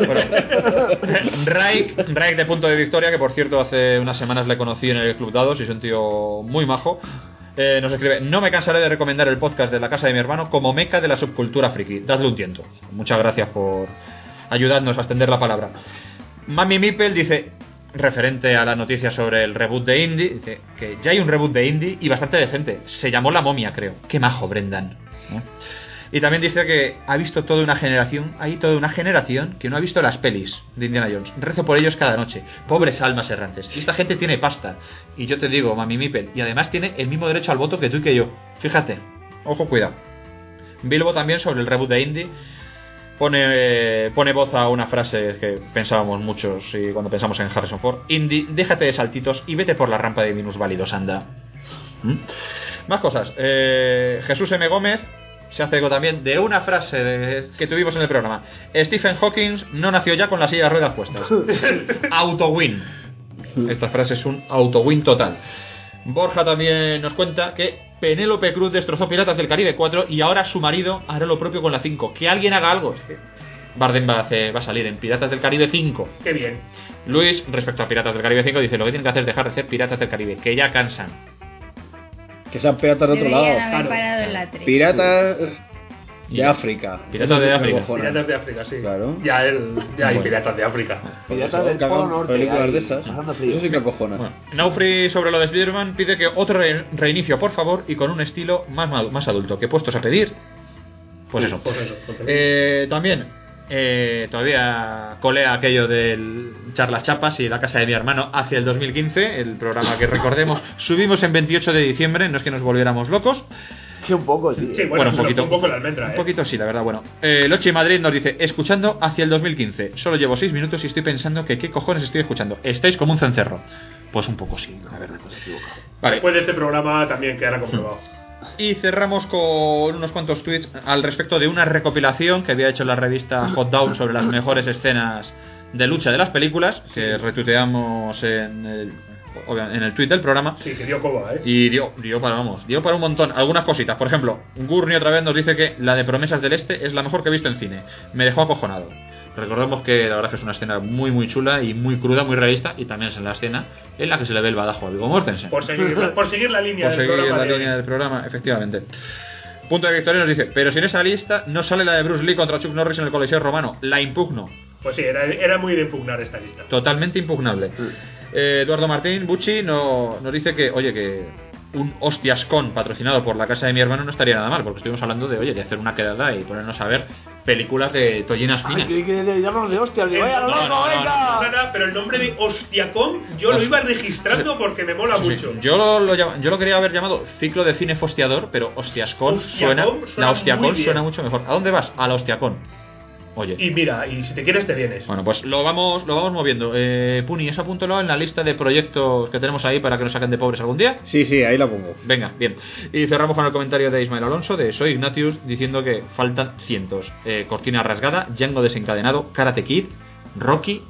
Raik, Raik de Punto de Victoria, que por cierto hace unas semanas le conocí en el Club Dados y es un tío muy majo. Eh, nos escribe, no me cansaré de recomendar el podcast de la casa de mi hermano como meca de la subcultura friki. Dadle un tiento. Muchas gracias por ayudarnos a extender la palabra. Mami Mipel dice, referente a la noticia sobre el reboot de Indie, dice que ya hay un reboot de Indie y bastante decente. Se llamó La Momia, creo. Qué majo, Brendan. ¿Eh? Y también dice que ha visto toda una generación, hay toda una generación que no ha visto las pelis de Indiana Jones. Rezo por ellos cada noche. Pobres almas errantes. Y esta gente tiene pasta. Y yo te digo, Mami Mipel, y además tiene el mismo derecho al voto que tú y que yo. Fíjate. Ojo, cuidado. Bilbo también sobre el reboot de Indie pone, pone voz a una frase que pensábamos muchos y cuando pensamos en Harrison Ford. Indie, déjate de saltitos y vete por la rampa de minusválidos, anda. ¿Mm? Más cosas. Eh, Jesús M. Gómez se hace eco también de una frase de, que tuvimos en el programa. Stephen Hawking no nació ya con la silla de ruedas puestas. Auto-win. Esta frase es un auto-win total. Borja también nos cuenta que Penélope Cruz destrozó Piratas del Caribe cuatro y ahora su marido hará lo propio con la cinco. Que alguien haga algo. Bardem va a, hacer, va a salir en Piratas del Caribe cinco. Qué bien. Luis, respecto a Piratas del Caribe cinco, dice, lo que tienen que hacer es dejar de ser Piratas del Caribe, que ya cansan. Que sean piratas de otro lado. Deberían haber Claro. parado en la tres. Piratas de África. Piratas Eso de sí me África. acojona. Piratas de África, sí. Claro. Ya, el, ya hay Bueno. piratas de África. Piratas Eso, del que hagan Polo Norte. películas ahí, de esas. pasando frío. Eso sí que acojona. Bueno, Naufri sobre lo de Spider-Man pide que otro re- reinicio, por favor, y con un estilo más, madu- más adulto. Que puestos a pedir, pues eso. Pues eso, pues eso. Eh, también, eh, todavía colea aquello del Charlas Chapas y la casa de mi hermano hacia el dos mil quince, el programa que recordemos subimos en veintiocho de diciembre, no es que nos volviéramos locos. Sí, un poco, sí. Sí, bueno, Bueno, un se lo poquito. fue un poco la almendra, Un ¿eh? poquito sí, la verdad, bueno. Eh, Lochi Madrid nos dice, escuchando hacia el dos mil quince, solo llevo seis minutos y estoy pensando que qué cojones estoy escuchando. Estáis como un cencerro. Pues un poco sí, la verdad. Vale. Después de este programa también quedará comprobado. Y cerramos con unos cuantos tweets al respecto de una recopilación que había hecho la revista Hot Down sobre las mejores escenas de lucha de las películas, que retuiteamos en el, en el tweet del programa. Sí, que dio coba, ¿eh? Y dio, dio para, vamos, dio para un montón. Algunas cositas, por ejemplo, Gurney otra vez nos dice que la de Promesas del Este es la mejor que he visto en cine. Me dejó acojonado. Recordemos que la verdad que es una escena muy muy chula y muy cruda, muy realista, y también es en la escena en la que se le ve el badajo a Viggo Mortensen. Por seguir, por seguir la línea Por del seguir programa. la de hoy. línea del programa, efectivamente. Punto de Victoria nos dice, pero si en esa lista no sale la de Bruce Lee contra Chuck Norris en el Coliseo Romano, la impugno. Pues sí, era, era muy de impugnar esta lista. Totalmente impugnable. Eh, Eduardo Martín Bucci no, nos dice que, oye, que un Hostiascon patrocinado por la casa de mi hermano no estaría nada mal, porque estuvimos hablando de, oye, de hacer una quedada y ponernos a ver películas de tollinas Ay, finas. que, que le llamamos de hostia, El digo, vaya nombre- loco, no, no, venga. no, no, pero el nombre de Hostiacón yo lo Host- iba registrando porque me mola Sí, sí. mucho. Yo lo, lo llama- yo lo quería haber llamado ciclo de cine fostiador, pero Hostiascon Hostiacón suena, suena la Hostiacón muy bien. suena mucho mejor. ¿A dónde vas? A la Hostiacón. Oye. Y mira, y si te quieres te vienes. Bueno, pues lo vamos lo vamos moviendo. Eh, Puni, eso apúntalo en la lista de proyectos que tenemos ahí para que nos saquen de pobres algún día. Sí, sí, ahí la pongo. Venga, bien. Y cerramos con el comentario de Ismael Alonso, de Soy Ignatius, diciendo que faltan cientos. Eh, Cortina rasgada, Django desencadenado, Karate Kid, Rocky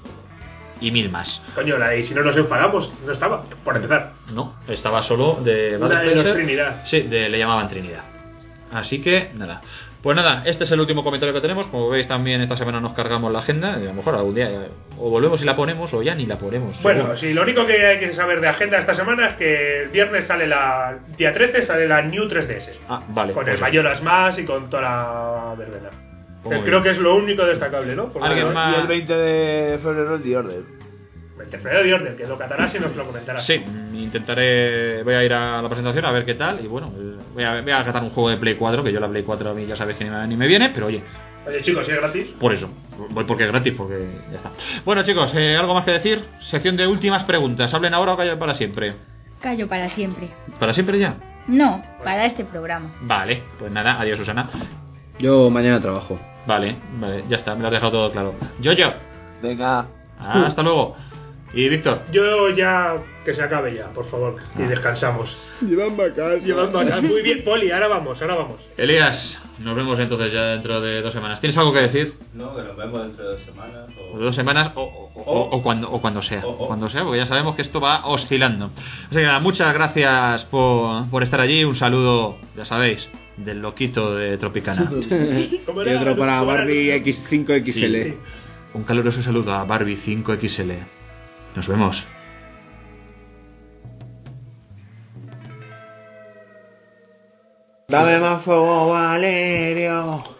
y mil más. Coño, la de si no nos enfadamos, no estaba, por empezar. No, estaba solo de Bud Una de los Spencer. Trinidad. Sí, de, le llamaban Trinidad. Así que, nada. Pues nada, este es el último comentario que tenemos. Como veis, también esta semana nos cargamos la agenda. Y a lo mejor algún día ya- o volvemos y la ponemos o ya ni la ponemos. Bueno, seguro. sí, lo único que hay que saber de agenda esta semana es que el viernes sale la. Día trece sale la New tres D S. Ah, vale. Con pues el ya. Majora's Mask y con toda la verbena. Pues muy Creo bien. que es lo único destacable, ¿no? Porque ¿Alguien bueno, más? Y el veinte de febrero el The Order. El tercero de orden, que lo catarás y nos lo comentarás. Sí, intentaré. Voy a ir a la presentación a ver qué tal. Y bueno, eh, voy a, voy a catar un juego de Play cuatro. Que yo la Play cuatro a mí ya sabéis que ni me, ni me viene. Pero oye, Oye, chicos, si es gratis. por eso. Voy porque es gratis, porque ya está. Bueno, chicos, eh, ¿algo más que decir? Sección de últimas preguntas. ¿Hablen ahora o callen para siempre? Callo para siempre. ¿Para siempre ya? No, para este programa. Vale, pues nada, adiós, Susana. Yo mañana trabajo. Vale, vale, ya está, me lo has dejado todo claro. Yo, yo. Venga. Hasta luego. Y Víctor. Yo ya. Que se acabe ya, por favor. Y descansamos. Llevan a casa. Llevan acá. Muy bien, Poli, ahora vamos, ahora vamos. Elías, nos vemos entonces ya dentro de dos semanas. ¿Tienes algo que decir? No, que nos vemos dentro de dos semanas. O... O dos semanas o, o, o- o cuando, o cuando sea. O cuando sea, porque ya sabemos que esto va oscilando. Así que nada, muchas gracias por, por estar allí. Un saludo, ya sabéis, del loquito de Tropicana. Y otro para Barbie X cinco X L. Sí. Un caluroso saludo a Barbie cinco X L. Nos vemos. Dame más fuego, Valerio.